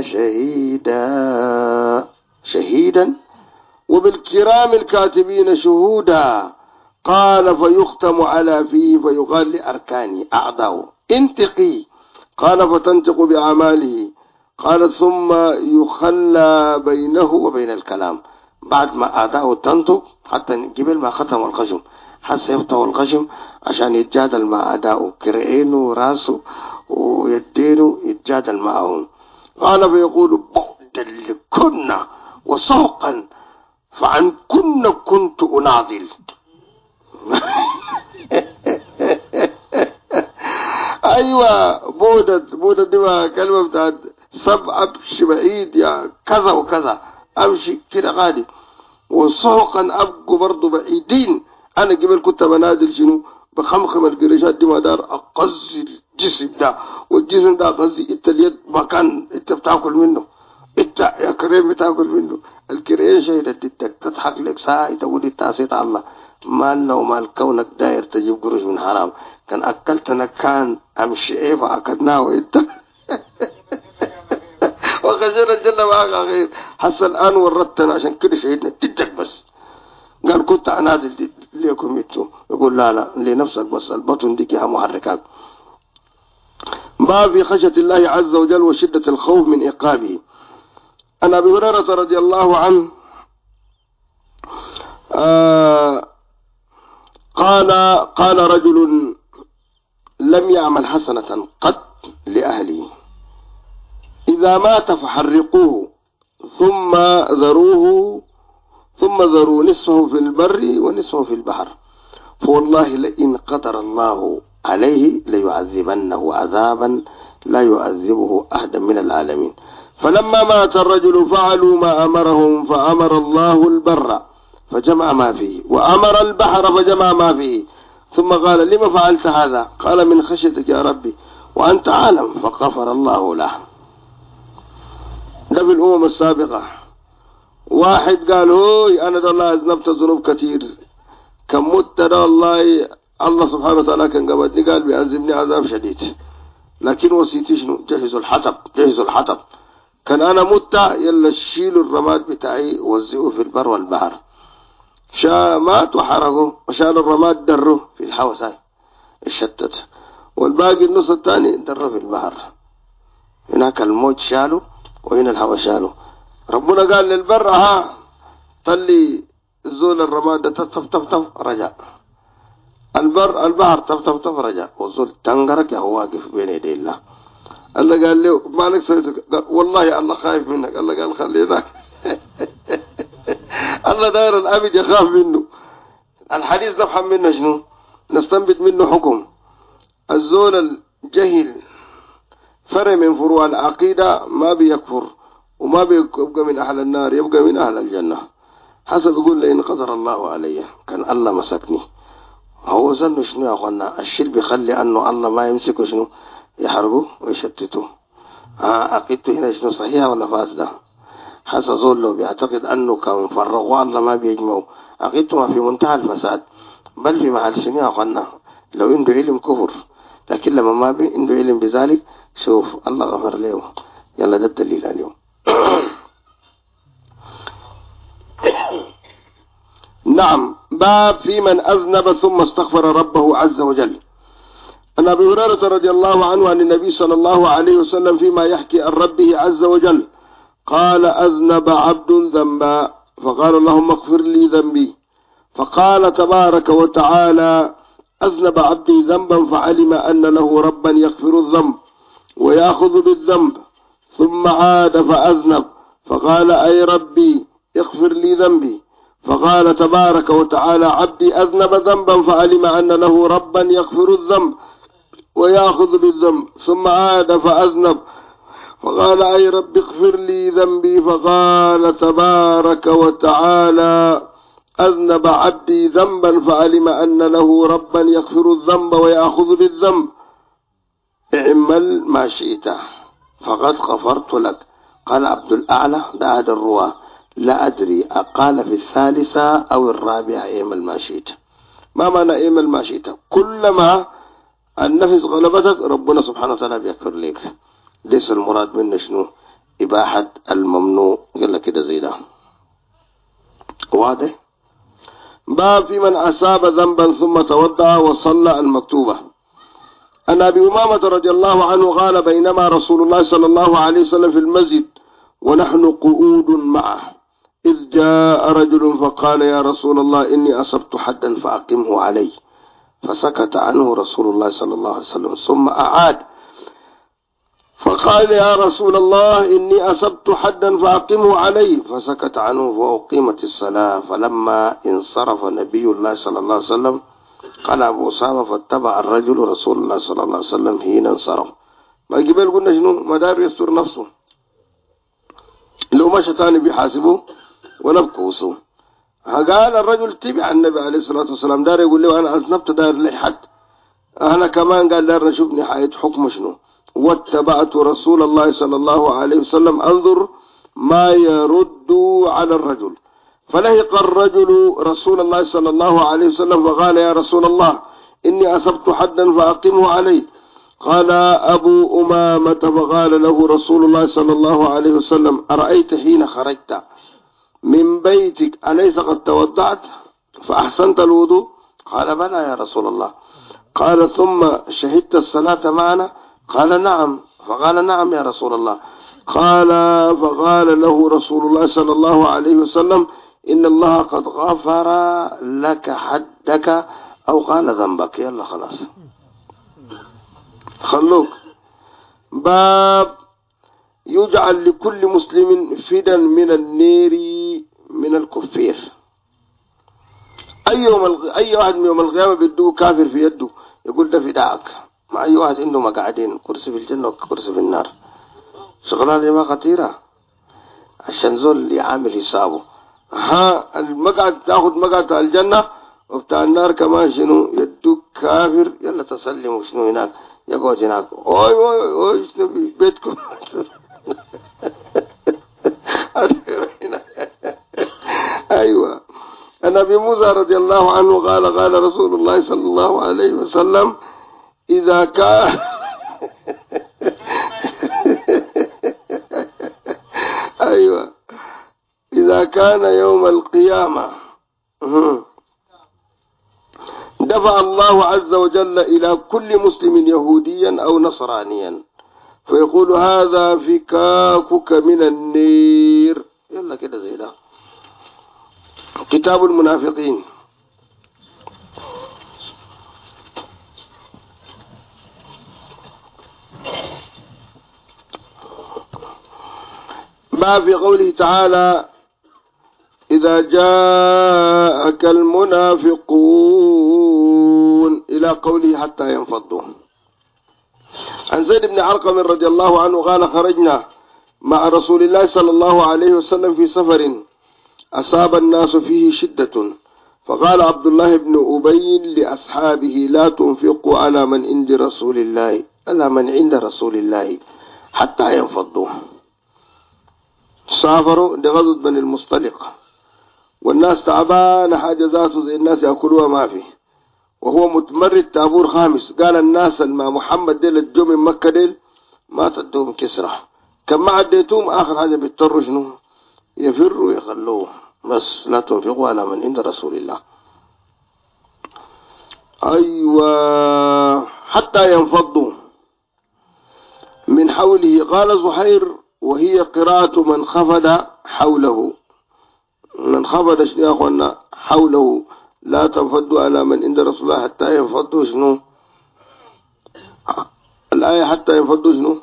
شهيدا وبالكرام الكاتبين شهودا. قال فيختم على فيه فيقال لأركاني أعضاء انتقي. قال فتنطق بأعماله. قال ثم يخلى بينه وبين الكلام. بعد ما أعداؤه تنطق حتى قبل ما ختم الخشم حس يفتح الخشم عشان يتجادل مع أعداؤه كرئينه وراسه ويدينه يتجادل معهم. قال بيقول بعدا لكنا وسوقا فعن كنا كنت أناضل. أيوة بودة دي كلمة بتاعت سب أمشي بعيد يا كذا وكذا أمشي كده غادي وسوقا أبقوا برضو بعيدين. أنا قبل كنت بنادل شنو بخمخم القريشات دي ما دار أقصي الجسم ده والجسم ده أقصي إنت اليد مكان إنت بتاكل منه إنت يا كريم بتاكل منه. الكريم شهيدة تدك تضحك لك ساعة تقول التعسيط الله مالنا ومال كونك داير تجيب قروش من حرام كان أكلتنا كان أمشي إيه فأكدناه وإنت وخشينا الجنة معك غير حتى الآن وردتنا عشان كده شهيدنا تدك بس. قال كنت أنادل ليكم يتو يقول لا لنفسك بس البطن ديك يا محركات. باب في خشية الله عز وجل وشدة الخوف من عقابه. عن أبي هريرة رضي الله عنه قال رجل لم يعمل حسنة قط لأهله إذا مات فحرقوه ثم ذروا نصفه في البر ونصفه في البحر فوالله لئن قدر الله عليه ليعذبنه عذابا لا يعذبه أحدا من العالمين. فلما مات الرجل فعلوا ما أمرهم فأمر الله البر فجمع ما فيه وأمر البحر فجمع ما فيه ثم قال لما فعلت هذا؟ قال من خشيتك يا ربي وأنت عالم فغفر الله له. ده في الأمم السابقة واحد قال هوي أنا ده الله أذنبت ذنوب كثير كم مت ده والله الله سبحانه وتعالى كان قبضني قال بيعذبني عذاب شديد لكن وصيتي شنو؟ جهزوا الحطب كان أنا مت يلا شيلوا الرماد بتاعي ووزعوه في البر والبحر. مات وحرقوا وشالوا الرماد دروه في الحوساي الشتت والباقي النص الثاني دروه في البحر. هناك الموج شالوا وهنا الهواء شالوا. ربنا قال للبر طلي زول الرماد تف رجع البحر تف رجع وزول تنقرك يا هو واقف بين يدي الله. الله قال له مالك سويت؟ والله الله خايف منك. الله قال خليناك. الله داير العبد يخاف منه. الحديث نفهم منه شنو؟ نستنبط منه حكم الزول الجهل فرع من فروع العقيدة ما بيكفر وما بيبقى من أهل النار يبقى من أهل الجنة حسب يقول لئن قدر الله علي كان الله مسكني. هو ظن شنو يا أخوانا الشيء بيخلي أنه الله ما يمسكه شنو يحرقه ويشتته. عقيدته هنا شنو صحيحة ولا فاسدة؟ حسب زول لو بيعتقد أنه كان فرغوا الله ما بيجمعوا عقيدته ما في منتهى الفساد بل في محل شنو يا أخوانا لو عنده علم كفر لكن لما ما عنده علم بذلك شوف الله غفر له. يلا ده الدليل اليوم. نعم باب في من أذنب ثم استغفر ربه عز وجل. عن أبي هريرة رضي الله عنه عن النبي صلى الله عليه وسلم فيما يحكي عن ربه عز وجل قال أذنب عبد ذنبا فقال اللهم اغفر لي ذنبي فقال تبارك وتعالى أذنب عبدي ذنبا فعلم أن له ربا يغفر الذنب ويأخذ بالذنب ثم عاد فأذنب فقال أي ربي اغفر لي ذنبي فقال تبارك وتعالى عبدي أذنب ذنبا فعلم أن له ربا يغفر الذنب ويأخذ بالذنب ثم عاد فأذنب فقال أي رب اغفر لي ذنبي فقال تبارك وتعالى أذنب عبدي ذنبا فعلم أن له ربا يغفر الذنب ويأخذ بالذنب اعمل ما شئت فقد غفرت لك. قال عبد الأعلى بعد الرواة لا أدري أقال في الثالثة أو الرابعة اعمل ما شئت. ما معنى اعمل ما شئت؟ كلما النفس غلبتك ربنا سبحانه وتعالى بيغفر لك. ليس المراد منه شنو إباحة الممنوع قال لك كده زي ده واضح. باب في من أصاب ذنبا ثم توضأ وصلى المكتوبة. عن أبي أمامة رضي الله عنه قال بينما رسول الله صلى الله عليه وسلم في المسجد ونحن قعود معه إذ جاء رجل فقال يا رسول الله إني أصبت حدا فأقمه علي، فسكت عنه رسول الله صلى الله عليه وسلم، ثم أعاد فقال يا رسول الله إني أصبت حدا فأقمه علي، فسكت عنه وأقيمت الصلاة. فلما انصرف نبي الله صلى الله عليه وسلم قال أبو أسامة فاتبع الرجل رسول الله صلى الله عليه وسلم حين انصرف. ما قبل قلنا شنو مدار يستر نفسه، لو مشى تاني بيحاسبه ونبكوسه. قال الرجل تبع النبي عليه الصلاة والسلام، دار يقول له أنا أذنبت دار لي حد، أنا كمان قال دار نشوف نهاية حكم شنو. واتبعت رسول الله صلى الله عليه وسلم أنظر ما يرد على الرجل، فلهق الرجل رسول الله صلى الله عليه وسلم فقال يا رسول الله إني أصبت حدا فأقمه علي. قال أبو أمامة فقال له رسول الله صلى الله عليه وسلم أرأيت حين خرجت من بيتك أليس قد توضعت فأحسنت الوضوء؟ قال بلى يا رسول الله. قال ثم شهدت الصلاة معنا؟ قال نعم. فقال نعم يا رسول الله. قال فقال له رسول الله صلى الله عليه وسلم إن الله قد غفر لك حدك أو قال ذنبك. يلا خلاص خلوك. باب يجعل لكل مسلم فدا من النير من الكفير. أي واحد من يوم القيامة بيدوه كافر في يده يقول ده فداك، مع أي واحد عنده مقعدين، كرسي في الجنة وكرسي في النار. شغلانة دي ما خطيرة عشان زول يعامل حسابه. المقعد تاخد مقعد الجنة وبتاع النار كمان شنو يدوك كافر، يلا تسلم وشنو هناك يقعد هناك اوي اوي اوي شنو في بيتكم ايوه. عن ابي موسى رضي الله عنه قال قال رسول الله صلى الله عليه وسلم اذا كان ايوه اذا كان يوم القيامة دفع الله عز وجل إلى كل مسلم يهوديا أو نصرانيا فيقول هذا فكاكك من النير. يلا كده زي ده. كتاب المنافقين. ما في قوله تعالى إذا جاءك المنافقون إلى قوله حتى ينفضوا. عن زيد بن علقم رضي الله عنه قال خرجنا مع رسول الله صلى الله عليه وسلم في سفر أصاب الناس فيه شدة، فقال عبد الله بن أبي لأصحابه لا تنفقوا على من عند رسول الله رسول الله حتى ينفضوا. سافروا لغزوة بني المصطلق والناس تعبان حاجة ذاته زي الناس يأكلوها ما فيه، وهو متمرد تابور خامس. قال الناس مع محمد ديل الجو من مكة ديل ما تدوهم كسرة، كم ما عديتهم آخر حاجة بيضطروا شنو يفروا يخلوه، بس لا تنفقوا على من عند رسول الله. أيوة حتى ينفضوا من حوله. قال زهير وهي قراءة من خفض حوله. من خفض شنو يا أخوانا حوله، لا تنفضوا على من عند رسول الله حتى ينفضوا شنو الآية حتى ينفضوا شنو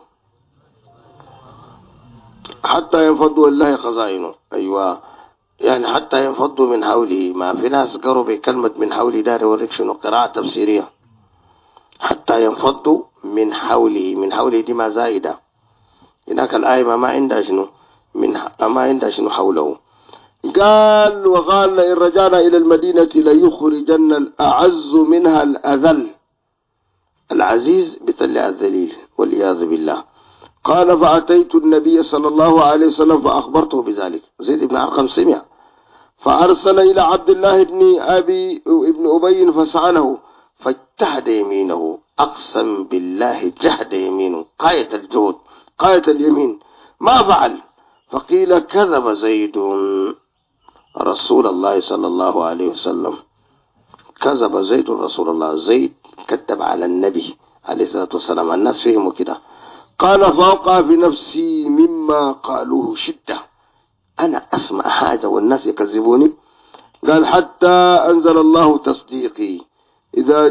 حتى ينفضوا الله خزائنه. أيوة يعني حتى ينفضوا من حوله. ما في ناس قروا بكلمة من حوله دار وريك شنو قراءة تفسيرية. حتى ينفضوا من حوله، من حوله دي ما زائدة، هناك الآية ما عندها شنو ما عندها شنو حوله. قال وقال إن رجعنا إلى المدينة ليخرجن الأعز منها الأذل. العزيز بطلع الذليل والعياذ بالله. قال فأتيت النبي صلى الله عليه وسلم فأخبرته بذلك. زيد بن علقم سمع فأرسل إلى عبد الله بن أبي فسأله فاجتهد يمينه، أقسم بالله جهد يمينه قاية الجهد قاية اليمين، ما فعل. فقيل كذب زيد رسول الله صلى الله عليه وسلم. كذب زيد رسول الله، زيد كذب على النبي عليه الصلاة والسلام. الناس فهموا كده. قال فوقع في نفسي مما قالوه شدة، أنا أسمع حاجة والناس يكذبوني. قال حتى أنزل الله تصديقي إذا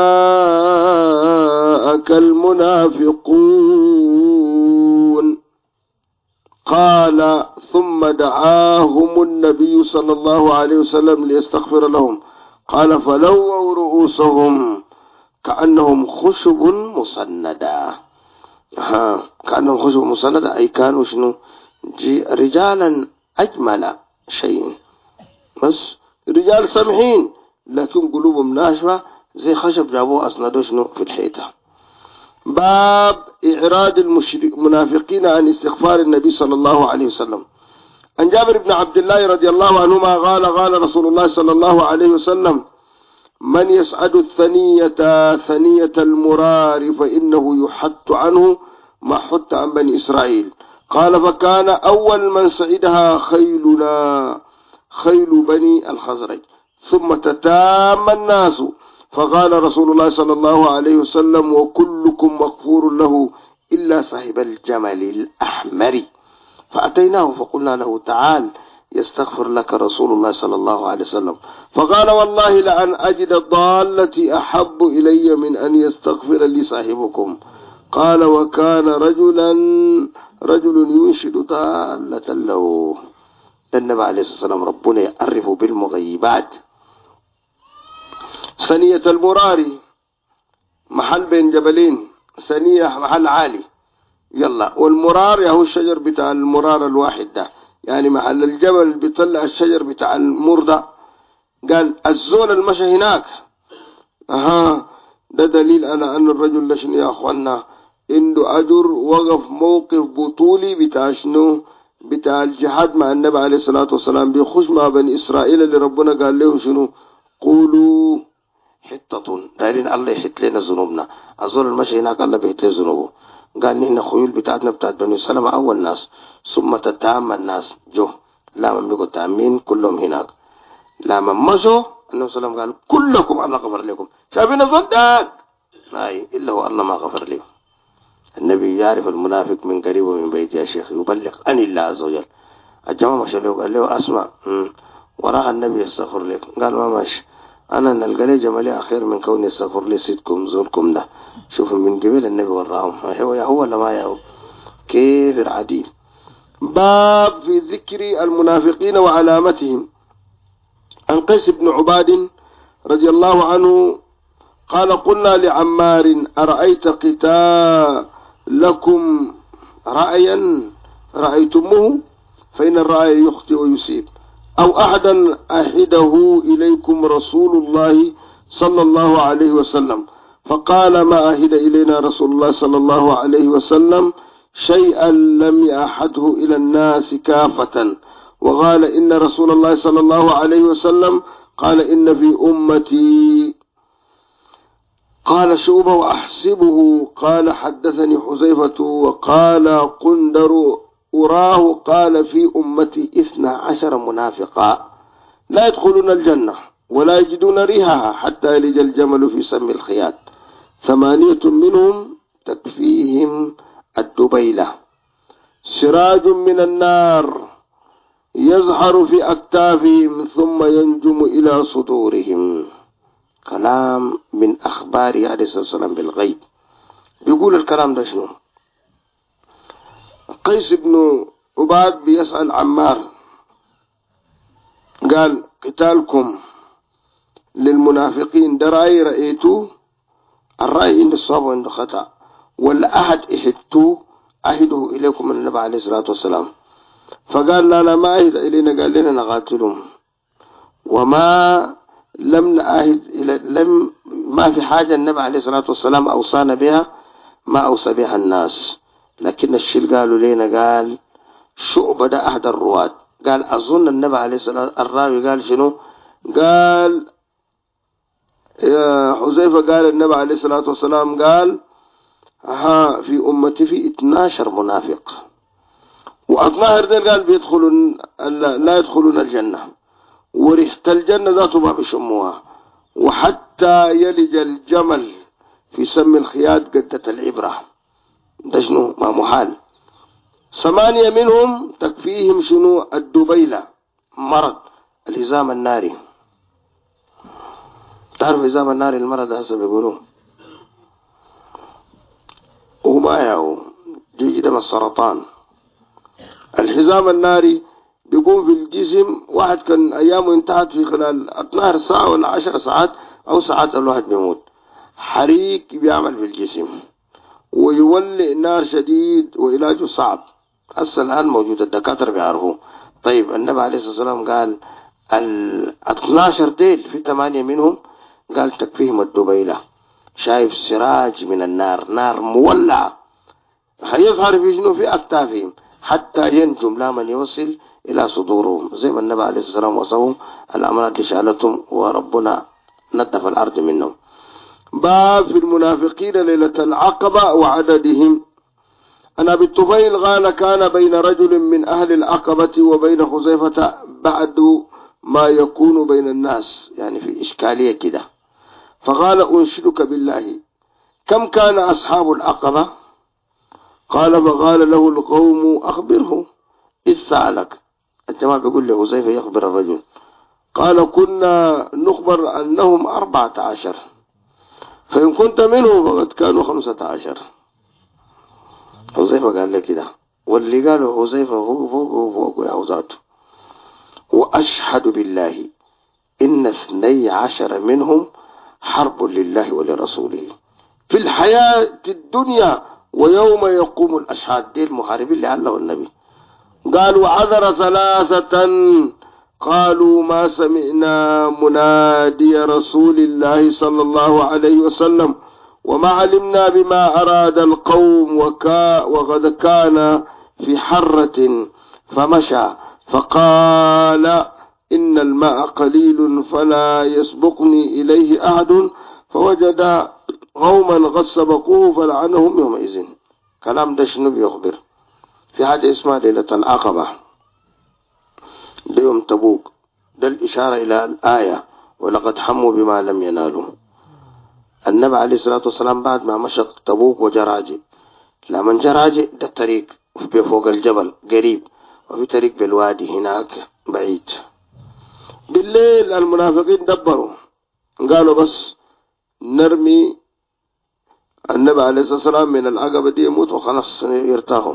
جاءك المنافقون. قال ثم دعاهم النبي صلى الله عليه وسلم ليستغفر لهم. قال فلووا رؤوسهم كأنهم خشب مسندة. كأنهم خشب مسندة أي كانوا شنو رجالا أجمل شيء، بس رجال سمحين لكن قلوبهم ناشفة زي خشب جابوه أسندوا شنو في الحيطة. باب إعراض المنافقين عن استغفار النبي صلى الله عليه وسلم. عن جابر بن عبد الله رضي الله عنهما قال رسول الله صلى الله عليه وسلم من يسعد ثنية المرار فإنه يحط عنه ما حط عن بني إسرائيل. قال فكان أول من سعدها خيل بني الخزرج ثم تتام الناس. فقال رسول الله صلى الله عليه وسلم وكلكم مغفور له إلا صاحب الجمل الأحمر. فأتيناه فقلنا له تعال يستغفر لك رسول الله صلى الله عليه وسلم. فقال والله لأن أجد الضالة أحب إلي من أن يستغفر لي صاحبكم. قال وكان رجل ينشد ضالة له. النبي عليه الصلاة والسلام ربنا يعرف بالمغيبات. ثنية المراري محل بين جبلين، ثنية محل عالي يلا، والمرار هو الشجر بتاع المرار الواحد ده، يعني محل الجبل بيطلع الشجر بتاع المردة. قال الزول المشى هناك ده دليل على أن الرجل لشن يا أخوانا عنده أجر وقف موقف بطولي بتاع شنو بتاع الجهاد مع النبي عليه الصلاة والسلام. بيخش مع بني إسرائيل اللي ربنا قال لهم شنو قولوا حتة دايرين الله يحط لنا ذنوبنا. الزول المشي هناك الله بيحط لنا ذنوبه. قال نحن خيول بتاعتنا بتاعت بني سلمة أول ناس ثم تتام الناس جو لا من بيقوا تامين كلهم هناك. لما مشوا النبي صلى الله عليه وسلم قال كلكم الله غفر لكم. شايفين صدق أي إلا هو الله ما غفر لكم. النبي يعرف المنافق من قريب ومن بعيد يا شيخ، يبلغ عن الله عز وجل. الجماعة مشى له قال له أسمع وراء النبي يستغفر لك. قال ما ماشي أنا نلقى لي جمالي أخير من كوني يستغفر لي سيدكم زوركم ده. شوفوا من قبل النبي وراهم هو لما يهو كيف العديل. باب في ذكر المنافقين وعلامتهم. عن قيس بن عباد رضي الله عنه قال قلنا لعمار أرأيت قتالكم رأيا رأيتموه فإن الرأي يخطئ ويصيب أو أحدا أحده إليكم رسول الله صلى الله عليه وسلم. فقال ما أهد إلينا رسول الله صلى الله عليه وسلم شيئا لم يأحده إلى الناس كافة. وقال إن رسول الله صلى الله عليه وسلم قال إن في أمتي. قال شعبة وأحسبه قال حدثني حذيفة وقال قندر أراه قال في أمتي 12 منافقا لا يدخلون الجنة ولا يجدون ريحها حتى يلج الجمل في سم الخياط 8 منهم تكفيهم الدبيلة سراج من النار يزهر في أكتافهم ثم ينجم إلى صدورهم. كلام من أخبار عليه الصلاة والسلام بالغيب. بيقول الكلام ده شنو؟ قيس بن عباد بيسأل عمار قال قتالكم للمنافقين ده رأي رأيتوه؟ الرأي إن الصواب وإن خطأ ولا أحد أهده إليكم من النبي عليه الصلاة والسلام. فقال لا ما أهد إلينا. قال لنا نقاتلهم وما لم نأهد ما في حاجة النبي عليه الصلاة والسلام أوصانا بها ما أوصى بها الناس. لكن الشيء قالوا لنا قال شعبة ده أحد الرواة قال أظن النبي عليه الصلاة الراوي قال شنو قال يا حذيفة قال النبي عليه الصلاة والسلام قال في أمتي في 12 منافق و12 دول قال بيدخلون لا يدخلون الجنة وريحة الجنة ذاته ما بيشموها وحتى يلج الجمل في سم الخياط قدة العبرة. ده شنو ما محال. 8 منهم تكفيهم شنو؟ الدبيلة، مرض الهزام الناري. تعرف هزام الناري المرض هسه بيقولوا وما ياهو جي دم السرطان. الحزام الناري بيقوم في الجسم، واحد كان ايامه انتهت في خلال 12 ساعة ولا 10 ساعات او ساعات الواحد بيموت. حريق بيعمل في الجسم ويولي نار شديد وعلاجه صعب. هسه الان موجود الدكاترة بيعرفوه. طيب النبي عليه الصلاة والسلام قال ال 12 ديل في 8 منهم قال تكفيهم الدبيلة. شايف سراج من النار، نار مولعة هيظهر في شنو؟ في أكتافهم حتى ينجم لا من يوصل إلى صدورهم، زي ما النبي عليه الصلاة والسلام وصفهم الأمراض اللي شالتهم وربنا نظف الأرض منهم. باب في المنافقين ليلة العقبة وعددهم. أنا أبي الطفيل قال كان بين رجل من أهل العقبة وبين حذيفة بعد ما يكون بين الناس، يعني في إشكالية كده. فقال أنشدك بالله كم كان أصحاب العقبة؟ قال فقال له القوم أخبره إذ سألك. الجماعة بيقول له حذيفة يخبر الرجل. قال كنا نخبر أنهم 14، فإن كنت منهم فقد كانوا 15. حذيفة قال له كده، واللي قاله حذيفة فوق يا ذاته. وأشهد بالله إن 12 منهم حرب لله ولرسوله في الحياة الدنيا ويوم يقوم الأشهاد. دي المحاربين اللي علّه النبي. قال وعذر 3 قالوا ما سمعنا منادي رسول الله صلى الله عليه وسلم وما علمنا بما أراد القوم وقد كان في حرة فمشى فقال إن الماء قليل فلا يسبقني إليه أحد، فوجد قوما قد سبقوه فلعنهم يومئذ. كلام ده شنو بيخبر؟ في حاجة اسمها ليلة العقبة، ده يوم تبوك، ده الإشارة إلى الآية ولقد حموا بما لم ينالوا. النبي عليه الصلاة والسلام بعد ما مشى تبوك وجراجي، لما جراجي ده طريق فوق الجبل قريب، وفي طريق بالوادي هناك بعيد. بالليل المنافقين دبروا قالوا بس نرمي النبي عليه الصلاة والسلام من العقبة دي يموت وخلاص يرتاحوا.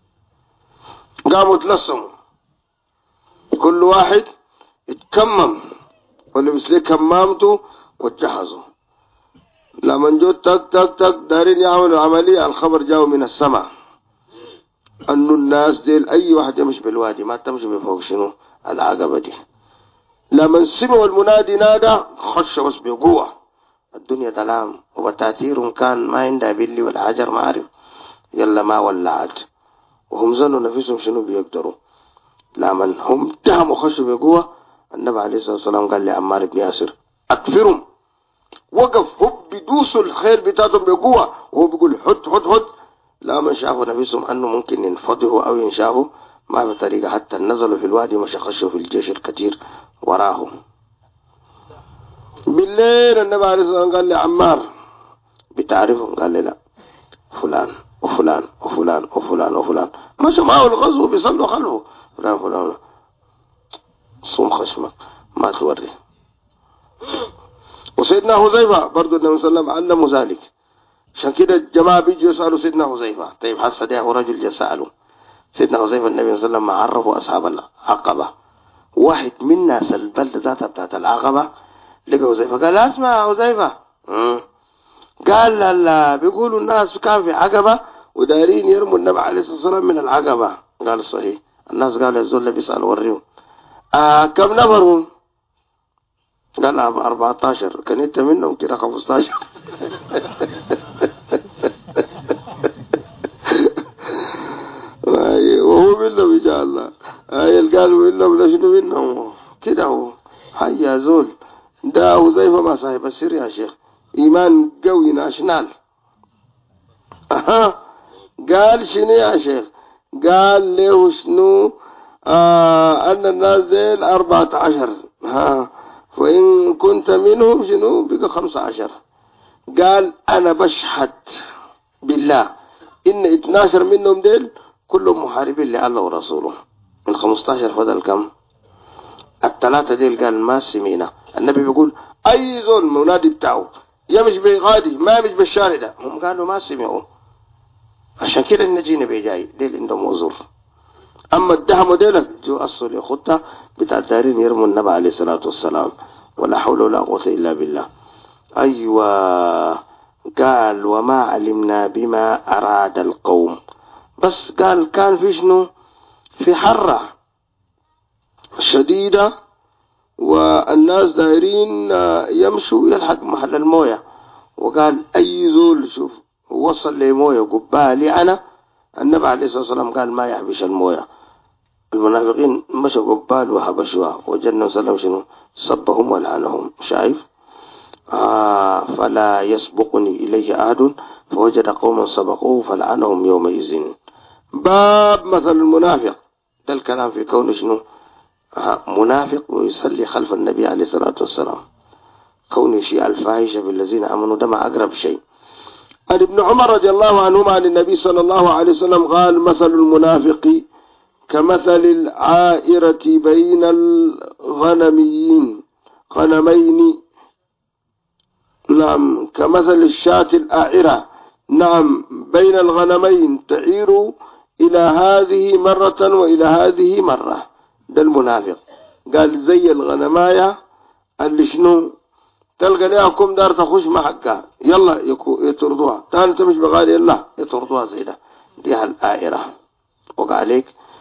قاموا تلصموا كل واحد اتكمم ولبس ليه كمامته واتجهزوا. لما جو تك تك تك دارين يعملوا عملية، الخبر جاءوا من السماء أنه الناس ديل أي واحد يمشي بالوادي ما تمشي بفوق شنو العقبة دي. لما سمعوا المنادي نادى خش بس بقوة. الدنيا ظلام وبتاتير كان ما عندها بلي ولا حجر ما عارف، يلا ما ولعت وهم ظنوا نفسهم شنو بيقدروا. لما هم تهموا خشوا بقوة، النبي عليه الصلاة والسلام قال لعمار بن ياسر أكفرهم. وقف هو بدوسوا الخير بتاعتهم بقوة وهو بيقول حد حد حد. لما شافوا نفسهم أنه ممكن ينفضحوا أو ينشافوا ما بطريقة، حتى نزلوا في الوادي مش خشوا في الجيش الكثير وراهم. بالليل النبي عليه الصلاة والسلام قال لي عمار بتعرفهم؟ قال لي لا، فلان وفلان وفلان وفلان وفلان مشوا معه الغزو بيصلوا خلفه، فلان فلان. صوم خشمك ما توري. وسيدنا حذيفة برضو النبي صلى الله عليه وسلم علمه ذلك. عشان كده الجماعة بيجوا يسألوا سيدنا حذيفة. طيب حس ده رجل جاء سأله سيدنا حذيفة النبي صلى الله عليه وسلم عرفوا أصحاب العقبة. واحد من ناس البلد ذاتها بتاعت العقبة لقى حذيفة قال اسمع حذيفة. قال لا بيقولوا الناس كان في عقبة ودارين يرموا النبي عليه الصلاة والسلام من العقبة. قال صحيح. الناس قالوا الزول بيسأل وريهم كم نفرهم؟ قال 14. كان انت منهم كده 15. وهو منهم ان شاء الله. قالوا منهم لشنو منهم كده. هو هيا زول ده حذيفة ما صاحب السر يا شيخ، ايمان قوي ناشنال. قال شنو يا شيخ؟ قال له شنو ان الناس ذيل 14 وإن كنت منهم شنو بقى 15. قال أنا بشهد بالله إن 12 منهم ديل كلهم محاربين لله ورسوله. من 15 فضل كم؟ الثلاثة ديل قال ما سمينا. النبي بيقول أي زول منادي بتاعه يمش بغادي ما يمش بالشارع ده، هم قالوا ما سمعوا. عشان كده النجينا بيجاي ديل عندهم عذر. أما الدهم ديلك جو أصل يخطها بتاع دارين يرموا النبي عليه الصلاة والسلام، ولا حول ولا قوة إلا بالله. أيوة قال وما علمنا بما أراد القوم، بس قال كان في شنو؟ في حرة شديدة والناس دايرين يمشوا يلحق محل الموية، وقال أي زول شوف وصل لموية قبالي أنا. النبي عليه الصلاة والسلام قال ما يحبش الموية. المنافقين مشوا قبال وحبشوها، وجنة وسلم شنو؟ صبهم ولعنهم. شايف؟ فلا يسبقني إليه أحد فوجد قوما سبقوه فلعنهم يومئذ. باب مثل المنافق، ده الكلام في كون شنو؟ منافق ويصلي خلف النبي عليه الصلاة والسلام، كون شيء الفاحشة بالذين آمنوا، ده ما أقرب شيء. عن ابن عمر رضي الله عنهما عن النبي صلى الله عليه وسلم قال مثل المنافق كمثل العائرة بين غنمين، نعم، كمثل الشاة الآعرة، نعم، بين الغنمين تعير إلى هذه مرة وإلى هذه مرة. ده المنافق. قال زي الغنماية اللي شنو تلقى ليها دار تخش محقها يلا يطردوها، تاني تمش بغالي يلا يطردوها زي ده. دي الآئرة. وقاليك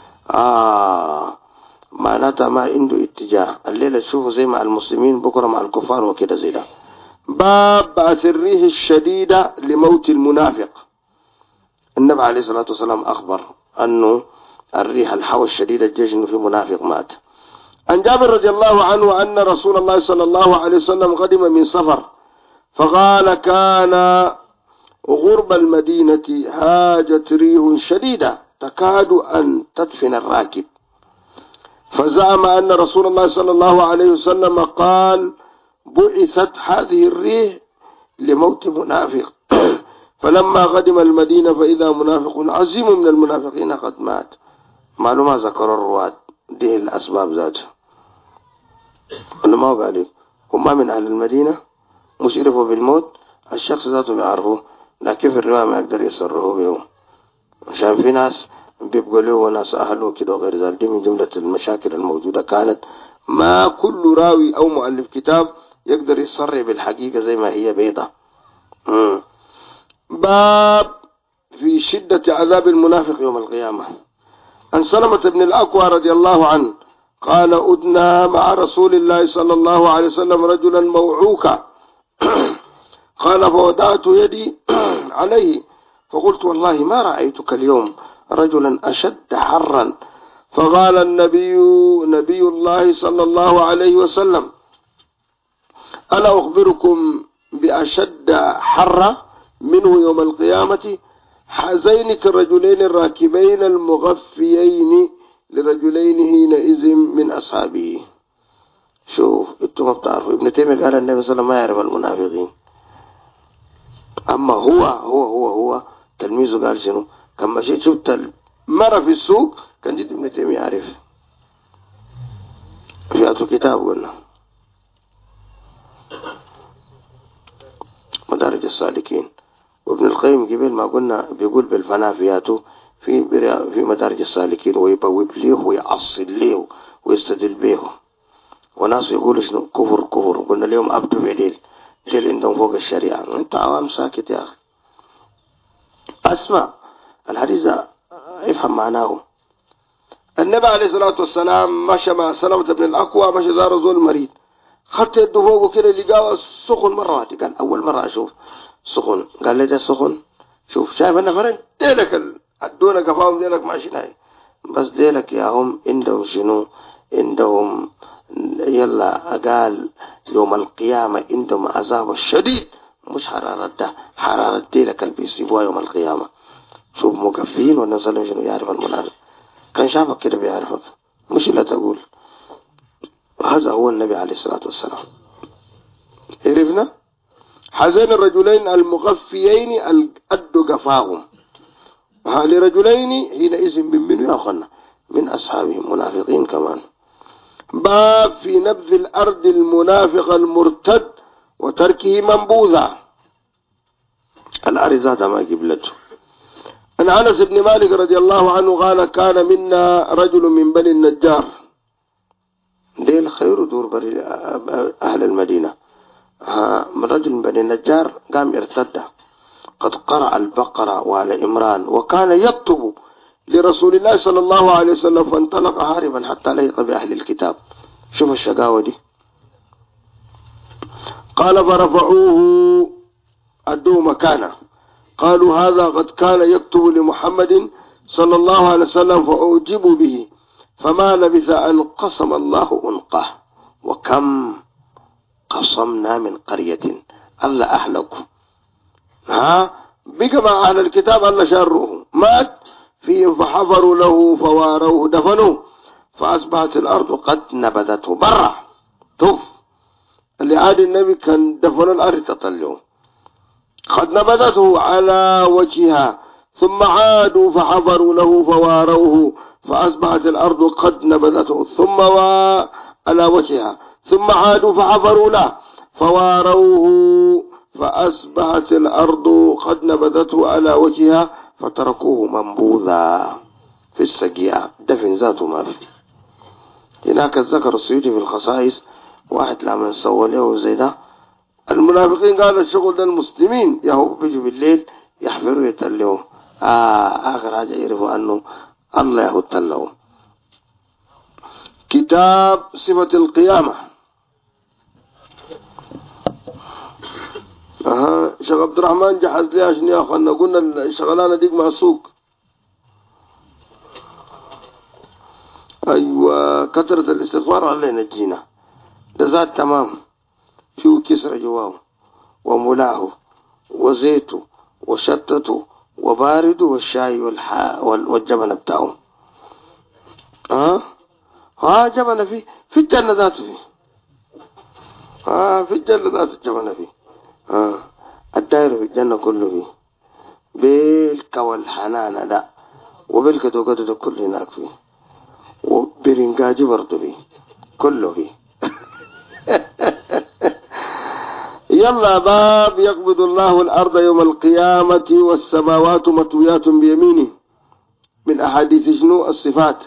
معناتها ما عنده اتجاه، الليلة تشوفه زي مع المسلمين بكرة مع الكفار وكده زي ده. باب بعث الريح الشديدة لموت المنافق. النبي عليه الصلاة والسلام أخبر أنه الريح الحوى الشديدة الجيش إنه في منافق مات. عن جابر رضي الله عنه أن رسول الله صلى الله عليه وسلم قدم من سفر فقال كان غرب المدينة هاجت ريح شديدة تكاد أن تدفن الراكب، فزعم أن رسول الله صلى الله عليه وسلم قال بعثت هذه الريح لموت منافق. فلما قدم المدينة فإذا منافق عظيم من المنافقين قد مات. معلومة ذكر الرواة دي الأسباب ذاتها. أنا ما قال هم من أهل المدينة مش يعرفوا بالموت، الشخص ذاته بيعرفوه، لكن في الرواية ما يقدر يصرفه بيه، عشان في ناس بيبقوا له وناس أهله كده وغير ذلك. دي من جملة المشاكل الموجودة كانت. ما كل راوي أو مؤلف كتاب يقدر يصرح بالحقيقة زي ما هي بيضة. باب في شدة عذاب المنافق يوم القيامة. عن سلمة بن الأكوى رضي الله عنه قال أدنى مع رسول الله صلى الله عليه وسلم رجلا موعوكا قال فوضعت يدي عليه فقلت والله ما رأيتك اليوم رجلا أشد حرا. فقال نبي الله صلى الله عليه وسلم ألا أخبركم بأشد حرة منه يوم القيامة؟ هذين كالرجلين الراكبين المغفيين لرجلين حينئذ من أصحابه. شوف انتم ما بتعرفوا ابن تيمية قال النبي صلى الله عليه وسلم ما يعرف المنافقين، أما هو تلميذه قال شنو؟ كان مشيت شفت مرة في السوق كان جد ابن تيمية يعرف في كتاب قلنا مدارج السالكين. وابن القيم قبل ما قلنا بيقول بالفناء فياته في مدارج السالكين، ويبوب ليه ويعصل ليه ويستدل به. وناس يقولوا شنو كفر قلنا اليوم أبدو بديل ديل عندهم فوق الشريعة. انت عوام ساكت يا أخي، اسمع الحديث افهم معناه. النبي عليه الصلاة والسلام مشى مع سلمة بن الأكوى، مشى زار زول مريض، خدت يده فوقه كده لقاه سخن مرة واحدة. قال أول مرة أشوف سخن. قال لي ده سخن، شوف شايف أنا فرن ديلك الدولة كفاهم ديلك ماشي ناي، بس ديلك يا هم عندهم شنو؟ عندهم يلا قال يوم القيامة عندهم عذاب الشديد، مش حرارة ده، حرارة ديلك اللي بيصيبوها يوم القيامة. شوف مكفين والنبي شنو يعرف المنافق، كان شافك كده بيعرفك مش لا تقول. هذا هو النبي عليه الصلاة والسلام. عرفنا هذين الرجلين المغفيين القد قفاهم، لرجلين حينئذ من يا أخوانا من أصحابهم منافقين كمان. باب في نبذ الأرض المنافق المرتد وتركه منبوذا. الأرض ما قبلته. عن أنس بن مالك رضي الله عنه قال كان منا رجل من بني النجار، ديل خير دور بري أهل المدينة، رجل من بني النجار قام ارتد قد قرأ البقرة وآل عمران وكان يكتب لرسول الله صلى الله عليه وسلم فانطلق هاربا حتى لحق بأهل الكتاب. شوف الشقاوة دي. قال فرفعوه أدوه مكانه قالوا هذا قد كان يكتب لمحمد صلى الله عليه وسلم فأعجبوا به فما لبث أن قسم الله أنقه. وكم قصمنا من قرية ألا أهلكوا بقى مع أهل الكتاب ألا شروه مات فيهم فحفروا له فواروه دفنوه فأصبحت الأرض قد نبذته برا. طف اللي عاد النبي كان دفنوا الأرض تطلعوا قد نبذته على وجهها ثم عادوا فحفروا له فواروه فأصبحت الأرض قد نبذته ثم على وجهها ثم عادوا فحفروا له فواروه فأصبحت الأرض قد نبذته على وجهها فتركوه منبوذا في السقيعة دفن ذاته ما في. هناك ذكر السيوطي في الخصائص واحد لما سوى له زي ده. المنافقين قالوا الشغل ده المسلمين يهو بيجوا بالليل يحفروا يتلوا آخر حاجة يعرفوا أنه الله يهو تلوا. كتاب صفة القيامة. شيخ عبد الرحمن جهز لي عشان يا أخوانا قلنا الشغلانة ديك مع سوق. أيوة كثرة الاستغفار والله ينجينا ده ذات تمام. فيه كسر جواه وملاه وزيته وشتته وبارده والشاي والجبن بتاعه. جبن في الجنة ذاته فيه. في الجنة ذات الجبن فيه. الدائر في الجنة كله فيه بالك والحنان ده وبالك دوقته كله هناك فيه وبرنجاجي برضه فيه كله فيه. يلا باب يقبض الله الأرض يوم القيامة والسماوات مطويات بيمينه. من أحاديث شنو الصفات.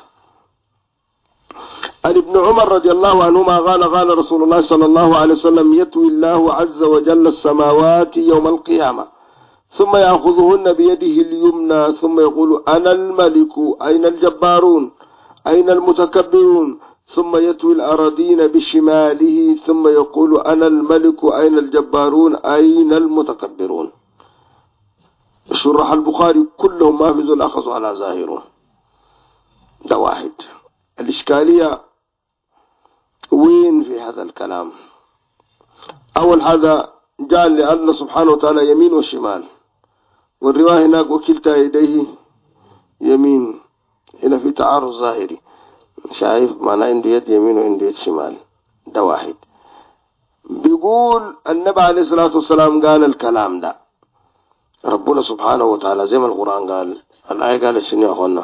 عن ابن عمر رضي الله عنهما قال رسول الله صلى الله عليه وسلم يطوي الله عز وجل السماوات يوم القيامة ثم يأخذهن بيده اليمنى ثم يقول أنا الملك أين الجبارون أين المتكبرون ثم يطوي الأراضين بشماله ثم يقول أنا الملك أين الجبارون أين المتكبرون. شرح البخاري كلهم ما في ذو الأخذ على ظاهره. ده واحد. الإشكالية وين في هذا الكلام. أول هذا جاء لله سبحانه وتعالى يمين وشمال والرواية هناك وكلتا يديه يمين. هنا في تعارض ظاهري شايف معناه عندي يد يمين وعندي يد شمال. ده واحد. بيقول النبي عليه الصلاة والسلام قال الكلام ده ربنا سبحانه وتعالى زي ما القرآن قال. الآية قالت شنو يا أخوانا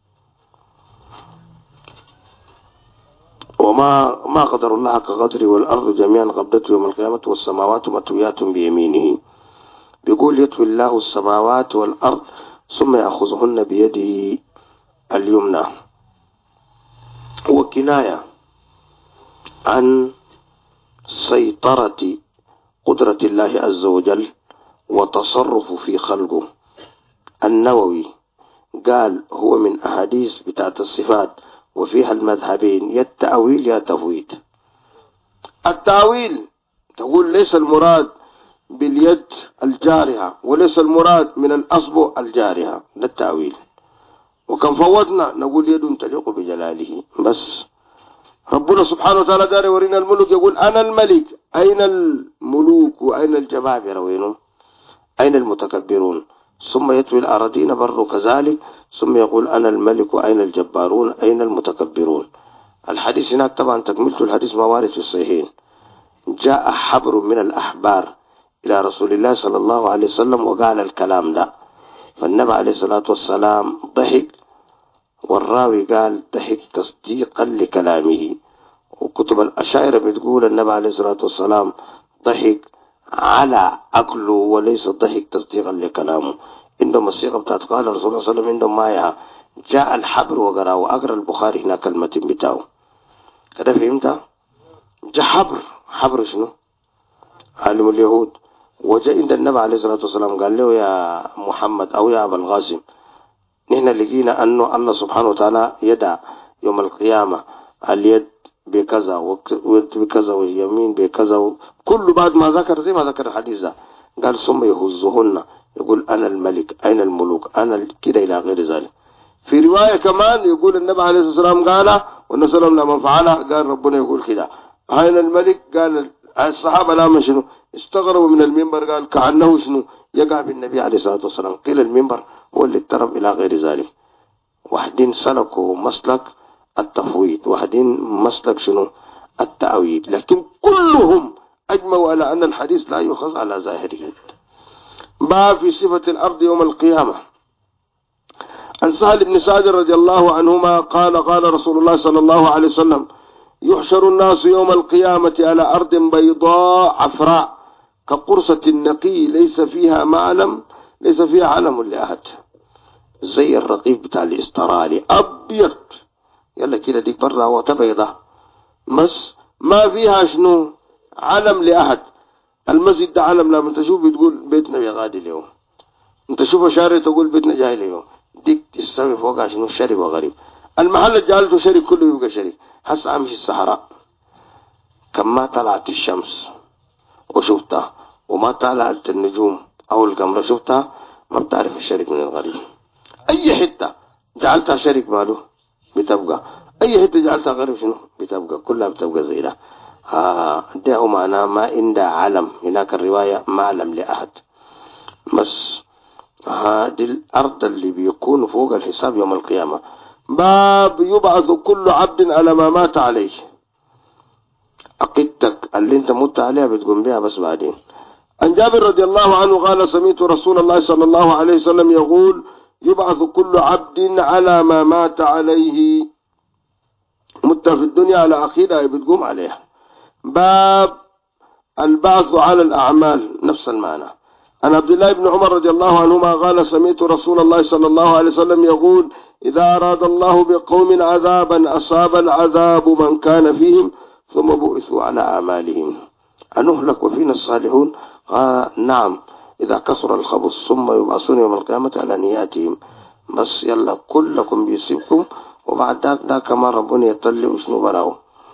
وما قدر الله حق قدره والأرض جميعا قبضته يوم القيامة والسماوات مطويات بيمينه. بيقول يطوي الله السماوات والأرض ثم يأخذهن بيده اليمنى وكناية عن سيطرة قدرة الله عز وجل وتصرف في خلقه. النووي قال هو من أحاديث بتاعت الصفات وفيها المذهبين يا التأويل يا تفويض. التأويل تقول ليس المراد باليد الجارحة وليس المراد من الأصبع الجارحة. ده التأويل. وكم فوضنا نقول يد تليق بجلاله بس. ربنا سبحانه وتعالى دار ورينا الملك يقول أنا الملك أين الملوك وأين الجبابرة وينهم أين المتكبرون. ثم يطوي الأراضين بر كذلك ثم يقول أنا الملك أين الجبارون أين المتكبرون. الحديث هناك طبعا تكملة الحديث ما وارد في الصحيحين. جاء حبر من الأحبار إلى رسول الله صلى الله عليه وسلم وقال الكلام ده فالنبي عليه الصلاة والسلام ضحك، والراوي قال ضحك تصديقا لكلامه. وكتب الأشاعرة بتقول النبي عليه الصلاة والسلام ضحك على عقله وليس ضحك تصديقا لكلامه. عندما الصيغة بتاعت قال الرسول صلى الله عليه وسلم عندهم ما جاء الحبر وقرأ، وأقرأ البخاري هنا كلمة بتاعه كده، فهمت؟ جاء حبر شنو؟ عالم اليهود. وجاء عند النبي عليه الصلاة والسلام قال له يا محمد أو يا أبا القاسم، نحن لقينا أنه الله سبحانه وتعالى يدع يوم القيامة اليد بكذا وبكذا واليمين بكذا، كل بعد ما ذكر زي ما ذكر الحديث ده قال ثم يهزهن يقول أنا الملك أين الملوك أنا كده إلى غير ذلك. في رواية كمان يقول النبي عليه الصلاة والسلام قال والنسلم لما فعله قال ربنا يقول كده أين الملك، قال الصحابة لا شنو استغربوا من المنبر، قال كأنه شنو يقع بالنبي عليه الصلاة والسلام. قيل المنبر هو اللي اضطرب إلى غير ذلك. واحدين سلكوا مسلك التفويض، واحدين مسلك شنو التأويل، لكن كلهم أجمعوا على أن الحديث لا يؤخذ على ظاهره. باب في صفة الأرض يوم القيامة. عن سهل بن سعد رضي الله عنهما قال قال رسول الله صلى الله عليه وسلم يحشر الناس يوم القيامة على أرض بيضاء عفراء كقرصة النقي ليس فيها علم لأحد، زي الرقيق بتاع الاسترالي أبيض يلا كده ديك برا وتبيضة، بس ما فيها شنو علم لأحد. المسجد ده علم، لما تشوف بتقول بيتنا يا غادي اليوم، انت شوف شارع تقول بيتنا جاي اليوم، ديك تسوي فوقها شنو شرب وغريب. المحل اللي جعلته شرب كله يبقى شرب. هسه امشي الصحراء كم ما طلعت الشمس وشفتها وما طلعت النجوم او القمر شفتها، ما بتعرف الشرك من الغريب. اي حته جعلتها شرك ماله بتبقى، اي حته جعلتها غريب شنو بتبقى، كلها بتبقى زي ده. ده معناه ما عند علم، هناك الروايه ما علم لاحد. بس هذه الارض اللي بيكون فوق الحساب يوم القيامه. باب يبعث كل عبد على ما مات عليه. عقيدتك اللي انت مت عليها بتقوم بها بس بعدين. عن جابر رضي الله عنه قال سمعت رسول الله صلى الله عليه وسلم يقول يبعث كل عبد على ما مات عليه. مت في الدنيا على عقيدة بتقوم عليها. باب البعث على الأعمال نفس المعنى. عن عبد الله بن عمر رضي الله عنهما قال سمعت رسول الله صلى الله عليه وسلم يقول إذا أراد الله بقوم عذابا أصاب العذاب من كان فيهم ثم بعثوا على أعمالهم أنهلك وفينا الصالحون. قال نعم إذا كسر الخبث ثم يبعثون يوم القيامة على نياتهم. بس يلا كلكم بيصيبكم وبعد ذاك ما ربنا يطلع وشنو براو.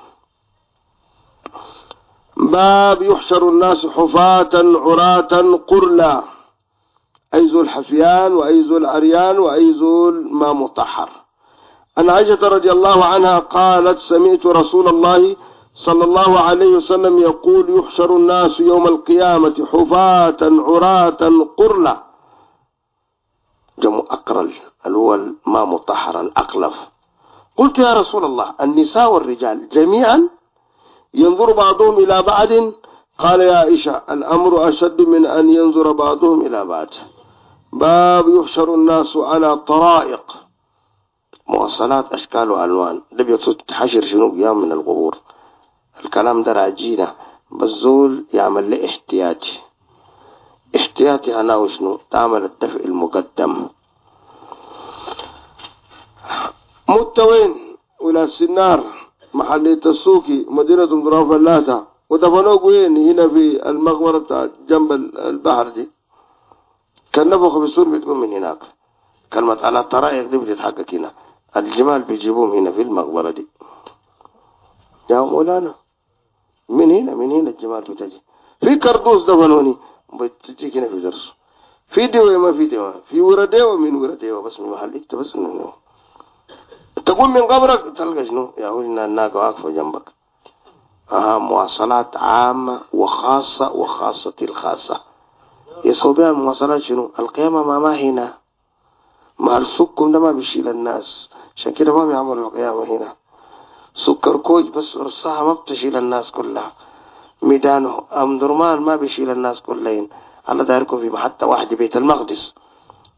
باب يحشر الناس حفاة عراة قرلا، أي ذو الحفيان وأي ذو العريان وأي ذو ما مطهر. عن عائشة رضي الله عنها قالت سمعت رسول الله صلى الله عليه وسلم يقول يحشر الناس يوم القيامة حفاة عراة قرلا، جمع أقرل اللي هو ما مطهر الأقلف. قلت يا رسول الله النساء والرجال جميعا ينظر بعضهم إلى بعض؟ قال يا عائشة الأمر أشد من أن ينظر بعضهم إلى بعض. باب يحشر الناس على طرائق، مواصلات أشكال وألوان. ده بيقصد حشر شنو قيام من القبور. الكلام ده راجينا بس زول يعمل له احتياطي أنا وشنو تعمل الدفع المقدم. متوين ولا السنار محلية السوكي مدينة مضراف اللاتا، ودفنوه وين هنا في المقبرة جنب البحر دي. كان نفخ في السور بتقوم من هناك. كلمة على الطرائق دي بتتحقق هنا. الجمال بيجيبوهم هنا في المقبرة دي يا مولانا. من هنا الجمال بتجي. في كردوس دفنوني بتجيك هنا في درس. في ديوة ما في ديوة، في ورديوة من ورديوة بس من محل انت بس من تقوم من قبرك تلقى شنو يا ولنا الناقة واقفة جنبك. مواصلات عامة وخاصة الخاصة يسوي بها المواصلات شنو القيامة ما هنا مع السكم ده ما بيشيل الناس، عشان كده ما بيعملوا القيامة هنا. سكر كوج بس رصاها ما بتشيل الناس كلها. ميدانه أم درمان ما بيشيل الناس كلين. الله داركم في محطة واحدة بيت المقدس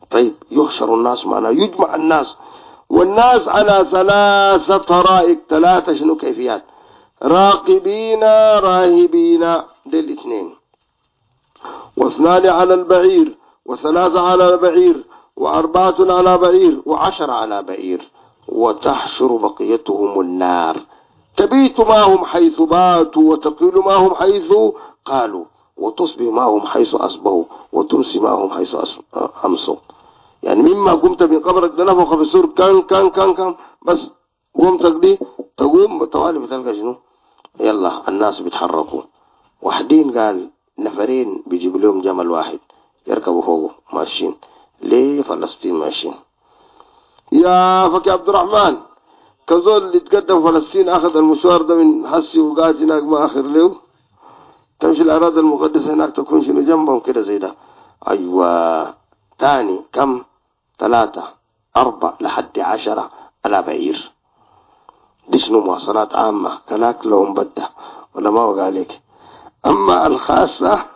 طيب يحشر الناس معنا، يجمع الناس، والناس على 3 طرائق، 3 شنو كيفيات؟ راقبين راهبين، دي الاثنين، و2 على البعير، و3 على البعير، و4 على بعير، و10 على بعير، وتحشر بقيتهم النار، تبيت معهم حيث باتوا، وتقيل معهم حيث قالوا، وتصبح معهم حيث أصبحوا، وتمسي معهم حيث أمسوا. يعني مما قمت من قبرك ده نفخ في السور، كان بس قمتك دي تقوم طوالي بتلقى شنو؟ يلا الناس بيتحركوا. وحدين قال نفرين بيجيب لهم جمل واحد يركبوا فوقه ماشيين ليه فلسطين ماشيين. يا فكي عبد الرحمن كزول اللي تقدم فلسطين أخذ المشوار ده من حسي وقاعد هناك ما آخر له، تمشي الأراضي المقدسة هناك تكون شنو جنبهم كده زي ده. أيوة تاني كم 3 4 لحد 10 على بعير، دي شنو مواصلات عامة كلاك لو مبدأ ولا ما وقع عليك. أما الخاصة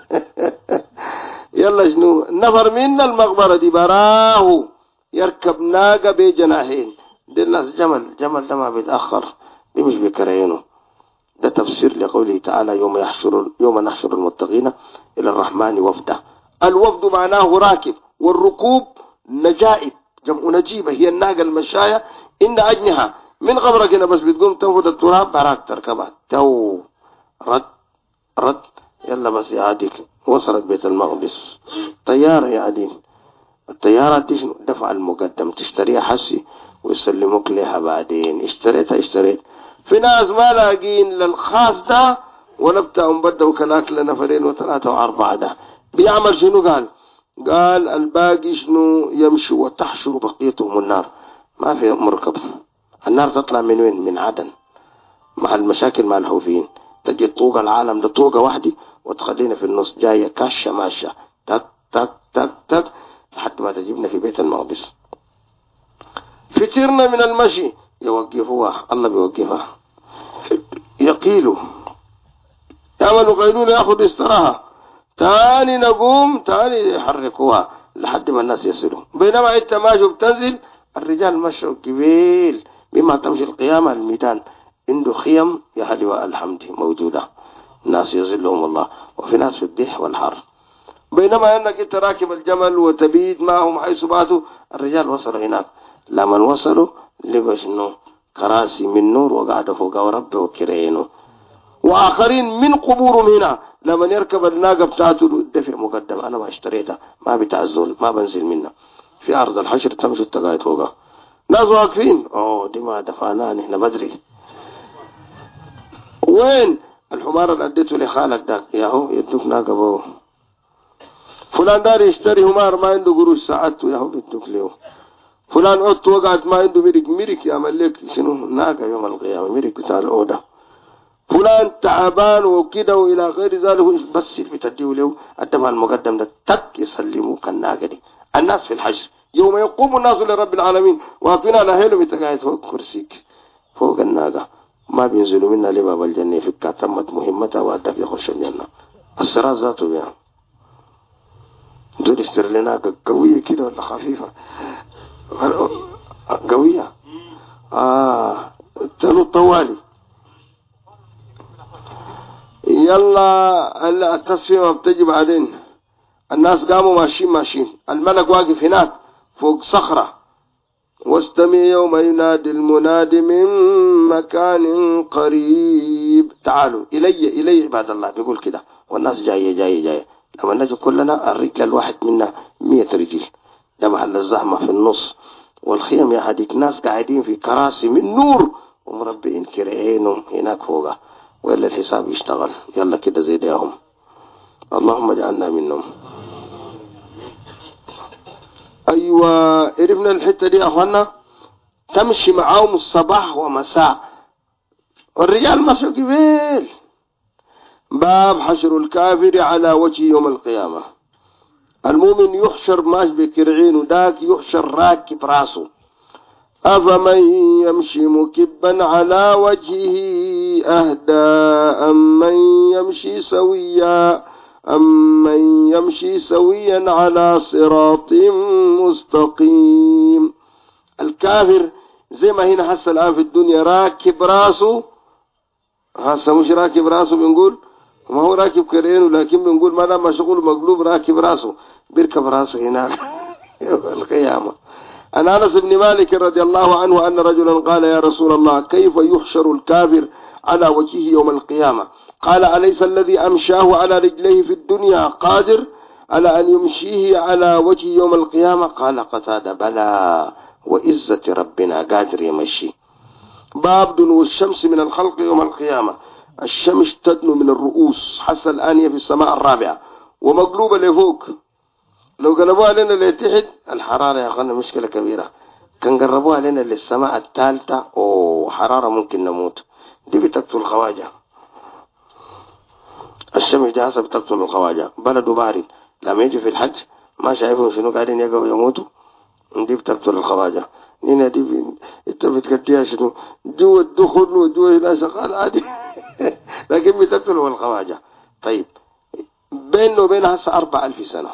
يلا شنو نفر من المقبرة دي براه يركب ناقة بجناحين، دي الناس جمل ده ما بيتأخر، دي مش بيكرهينه. ده تفسير لقوله تعالى يوم نحشر المتقين إلى الرحمن وفدا. الوفد معناه راكب، والركوب نجائب، جمع نجيبة هي الناقة المشاية إن أجنها من قبرك هنا بس بتقوم تنفض التراب براك تركبها تو رد يلا بس يا عديك وصلت بيت المقدس. طيارة يا عدين، الطيارة دي دفع المقدم تشتريها حسي ويسلموك لها بعدين، اشتريت في ناس ما لاقين للخاص ده ولا بتاعهم بدأوا كلاك لنفرين و3 و4 ده بيعمل شنو؟ قال الباقي شنو يمشوا وتحشر بقيتهم النار، ما في مركب. النار تطلع من وين؟ من عدن، مع المشاكل مع الحوثيين تجي طوق العالم ده طوقة واحدة وتخلينا في النص جاية كاشة ماشة تك تك تك تك لحد ما تجيبنا في بيت المقدس. فترنا من المشي يوقفوها، الله بيوقفها، يقيلوا يعملوا قيلولة ياخذ استراحة، تاني نقوم تاني يحركوها لحد ما الناس يصلوا. بينما انت ماشي بتنزل الرجال مشوا قبيل بما تمشي القيامة الميدان عنده خيم يا هدي الحمد موجودة، ناس يظلهم الله، وفي ناس في الدح والحر. بينما انك انت راكب الجمل وتبيد معهم حيث باتوا، الرجال وصلوا هناك، لما وصلوا لقوا شنو؟ كراسي من نور وقعدوا فوقها ورب وكرينه. واخرين من قبورهم هنا لما يركب الناقة بتاعته دفع مقدم، انا ما اشتريتها ما بتاع الزول ما بنزل منها، في عرض الحشر تمشي التقايد فوقها، ناس واقفين دي ما دفعناها نحن بدري. وين الحمار اللي اديته لخالك داك ياهو يدوك ناقة بو، فلان دار يشتري حمار ما عنده قروش ساعته ياهو بيدوك له، فلان عدت وقعت ما عنده مرق يعمل لك شنو ناقة يوم القيامة مرق بتاع الأوضة. فلان تعبان وكده والى غير ذلك بس بتديه له الدفع المقدم ده تك يسلموك الناقة دي. الناس في الحشر يوم يقوم الناس لرب العالمين واقفين على هيلهم يتقاعد فوق كرسيك فوق الناقة ما بينزلوا منها لباب الجنة فكا تمت مهمتها وأدك يخش الجنة. الصراط ذاته بيها دول اشتر لنا قوية كده ولا خفيفة؟ قوية تلو طوالي. يلا التصفية بتجي بعدين. الناس قاموا ماشيين الملك واقف هناك فوق صخرة، واستمع يوم ينادي المنادي من مكان قريب تعالوا إلي عباد الله بيقول كده، والناس جاية لما نجي كلنا الرجل الواحد منا 100 رجل، ده محل الزحمة في النص، والخيم يا هديك ناس قاعدين في كراسي من نور ومربئين كرعينهم هناك فوقه، وإلا الحساب يشتغل يلا كده زي ديهم، اللهم اجعلنا منهم. أيوة عرفنا الحتة دي يا أخوانا، تمشي معاهم الصباح ومساء، والرجال مشوا قبيل. باب حشر الكافر على وجه يوم القيامة. المؤمن يحشر ماش بكرعين وداك يحشر راكب راسه. أفمن يمشي مكبا على وجهه أهدى أم من يمشي سويا أمن يمشي سويا على صراط مستقيم. الكافر زي ما هنا حس الآن في الدنيا راكب راسه، هسه مش راكب راسه بنقول، ما هو راكب كرينه، لكن بنقول ما دام مشغول مقلوب راكب راسه، بيركب راسه هناك يوم القيامة. عن أنس بن مالك رضي الله عنه أن رجلا قال يا رسول الله كيف يحشر الكافر على وجهه يوم القيامة؟ قال أليس الذي أمشاه على رجليه في الدنيا قادر على أن يمشيه على وجهه يوم القيامة؟ قال قتادة بلى وعزة ربنا قادر يمشي. باب دنو الشمس من الخلق يوم القيامة. الشمس تدنو من الرؤوس حتى الآن في السماء الرابعة ومقلوبة لفوق. لو قلبوها لنا لتحت الحرارة يا أخوانا مشكلة كبيرة، كان قربوها لنا للسماء الثالثة حرارة ممكن نموت. دي بتقتل الخواجة، الشمس جاهزة بتقتل الخواجة. بلد بارد لما يجي في الحج ما شايفهم شنو قاعدين يقعوا يموتوا، دي بتقتل الخواجة. هنا دي انت بتقتلها شنو جوا الدخل وجوا هنا شغال عادي لكن بتقتل الخواجة. طيب بينه وبينها هسه 4000 سنة.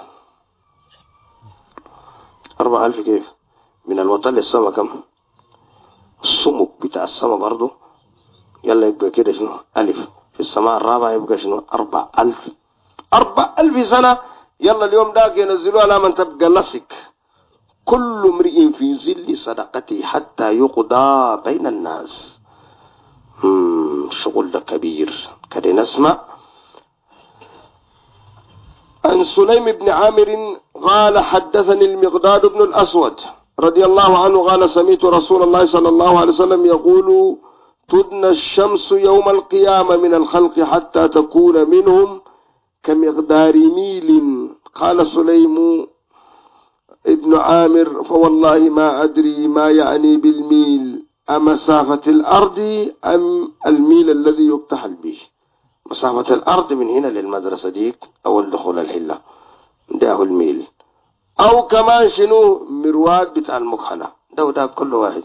4000 كيف؟ من الوطن للسما كم؟ السمك بتاع السما برضو يلا يبقى كده شنو ألف، في السماء الرابعة يبقى شنو 4000. 4000 سنة. يلا اليوم داك ينزلوها لا من تبقى لصق. كل امرئ في ظل صدقته حتى يقضى بين الناس. شغل ده كبير. كده نسمع. عن سليم بن عامر قال حدثني المقداد بن الأسود رضي الله عنه قال سمعت رسول الله صلى الله عليه وسلم يقول تدنى الشمس يوم القيامة من الخلق حتى تكون منهم كمقدار ميل. قال سليم ابن عامر فوالله ما أدري ما يعني بالميل، أمسافة الأرض أم الميل الذي يقتحل به؟ مسافة الأرض من هنا للمدرسة ديك أو الدخول الحلة ده الميل، أو كمان شنو مرواد بتاع المكحلة ده وده كل واحد.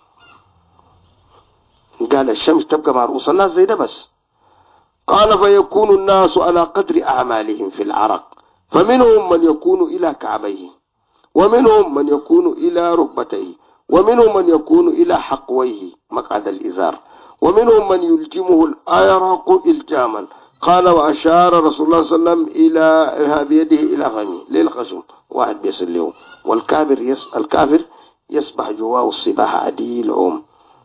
قال الشمس تبقى مع رؤوس الناس زي ده بس. قال فيكون الناس على قدر أعمالهم في العرق، فمنهم من يكون إلى كعبيه، ومنهم من يكون إلى ركبتيه، ومنهم من يكون إلى حقويه مقعد الإزار، ومنهم من يلجمه الأيرق إلجاما. قال وأشار رسول الله صلى الله عليه وسلم إلى بيده إلى فمه للخشم واحد بيصل له. الكافر يسبح جواه السباحة عديل عوم.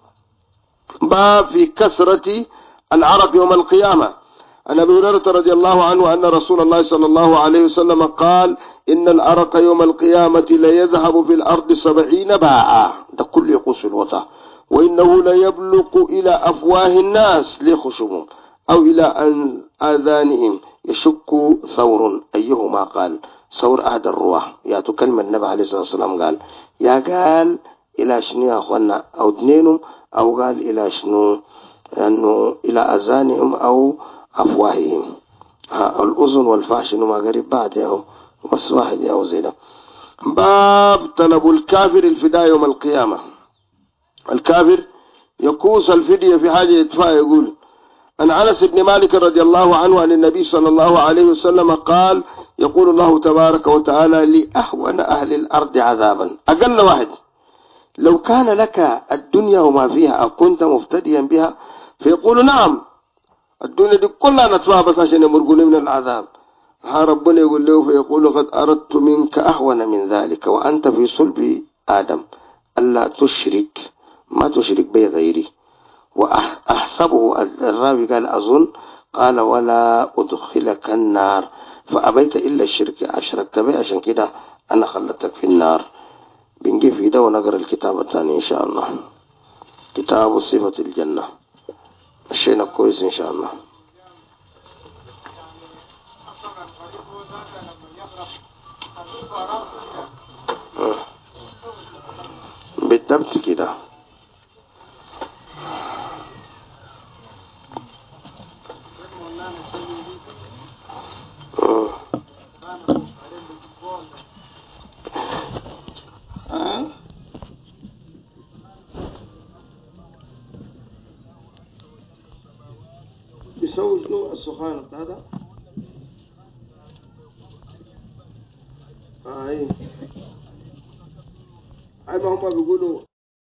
باب في كسرة العرق يوم القيامة. عن أبي هريرة رضي الله عنه أن رسول الله صلى الله عليه وسلم قال إن العرق يوم القيامة ليذهب في الأرض 70 باعا، ده كل يقص الوطا، وإنه ليبلق إلى أفواه الناس لخشم أو إلى آذانهم يشك ثور أيهما قال. ثور أحد الرواه يا تكلم النبي عليه الصلاة والسلام قال يا قال إلى شنو يا أخوانا أو دنينهم، أو قال إلى شنو أنه إلى أذانهم أو أفواههم. الأذن والفاء شنو ما قريب بعد ياهو بس واحد ياهو زيدا. باب طلب الكافر الفداء يوم القيامة. الكافر يكوس الفدية في حاجة يدفع. يقول عن أنس بن مالك رضي الله عنه عن النبي صلى الله عليه وسلم قال يقول الله تبارك وتعالى لأهون أهل الأرض عذابا أقل واحد لو كان لك الدنيا وما فيها أكنت مفتديا بها؟ فيقول نعم الدنيا دي كلها ندفعها بس عشان يمرقوني من العذاب. ربنا يقول له فيقول قد أردت منك أهون من ذلك وأنت في صلب آدم ألا تشرك ما تشرك بي غيري. وأحسبه الراوي قال أظن قال ولا أدخلك النار فأبيت إلا الشرك أشركت بي عشان كده أنا خلتك في النار. بنجي في ده ونقرأ الكتاب الثاني إن شاء الله، كتاب صفة الجنة. مشينا كويس إن شاء الله. بالضبط كده. يسوي شنو السخان هذا؟ أي ما هم بيقولوا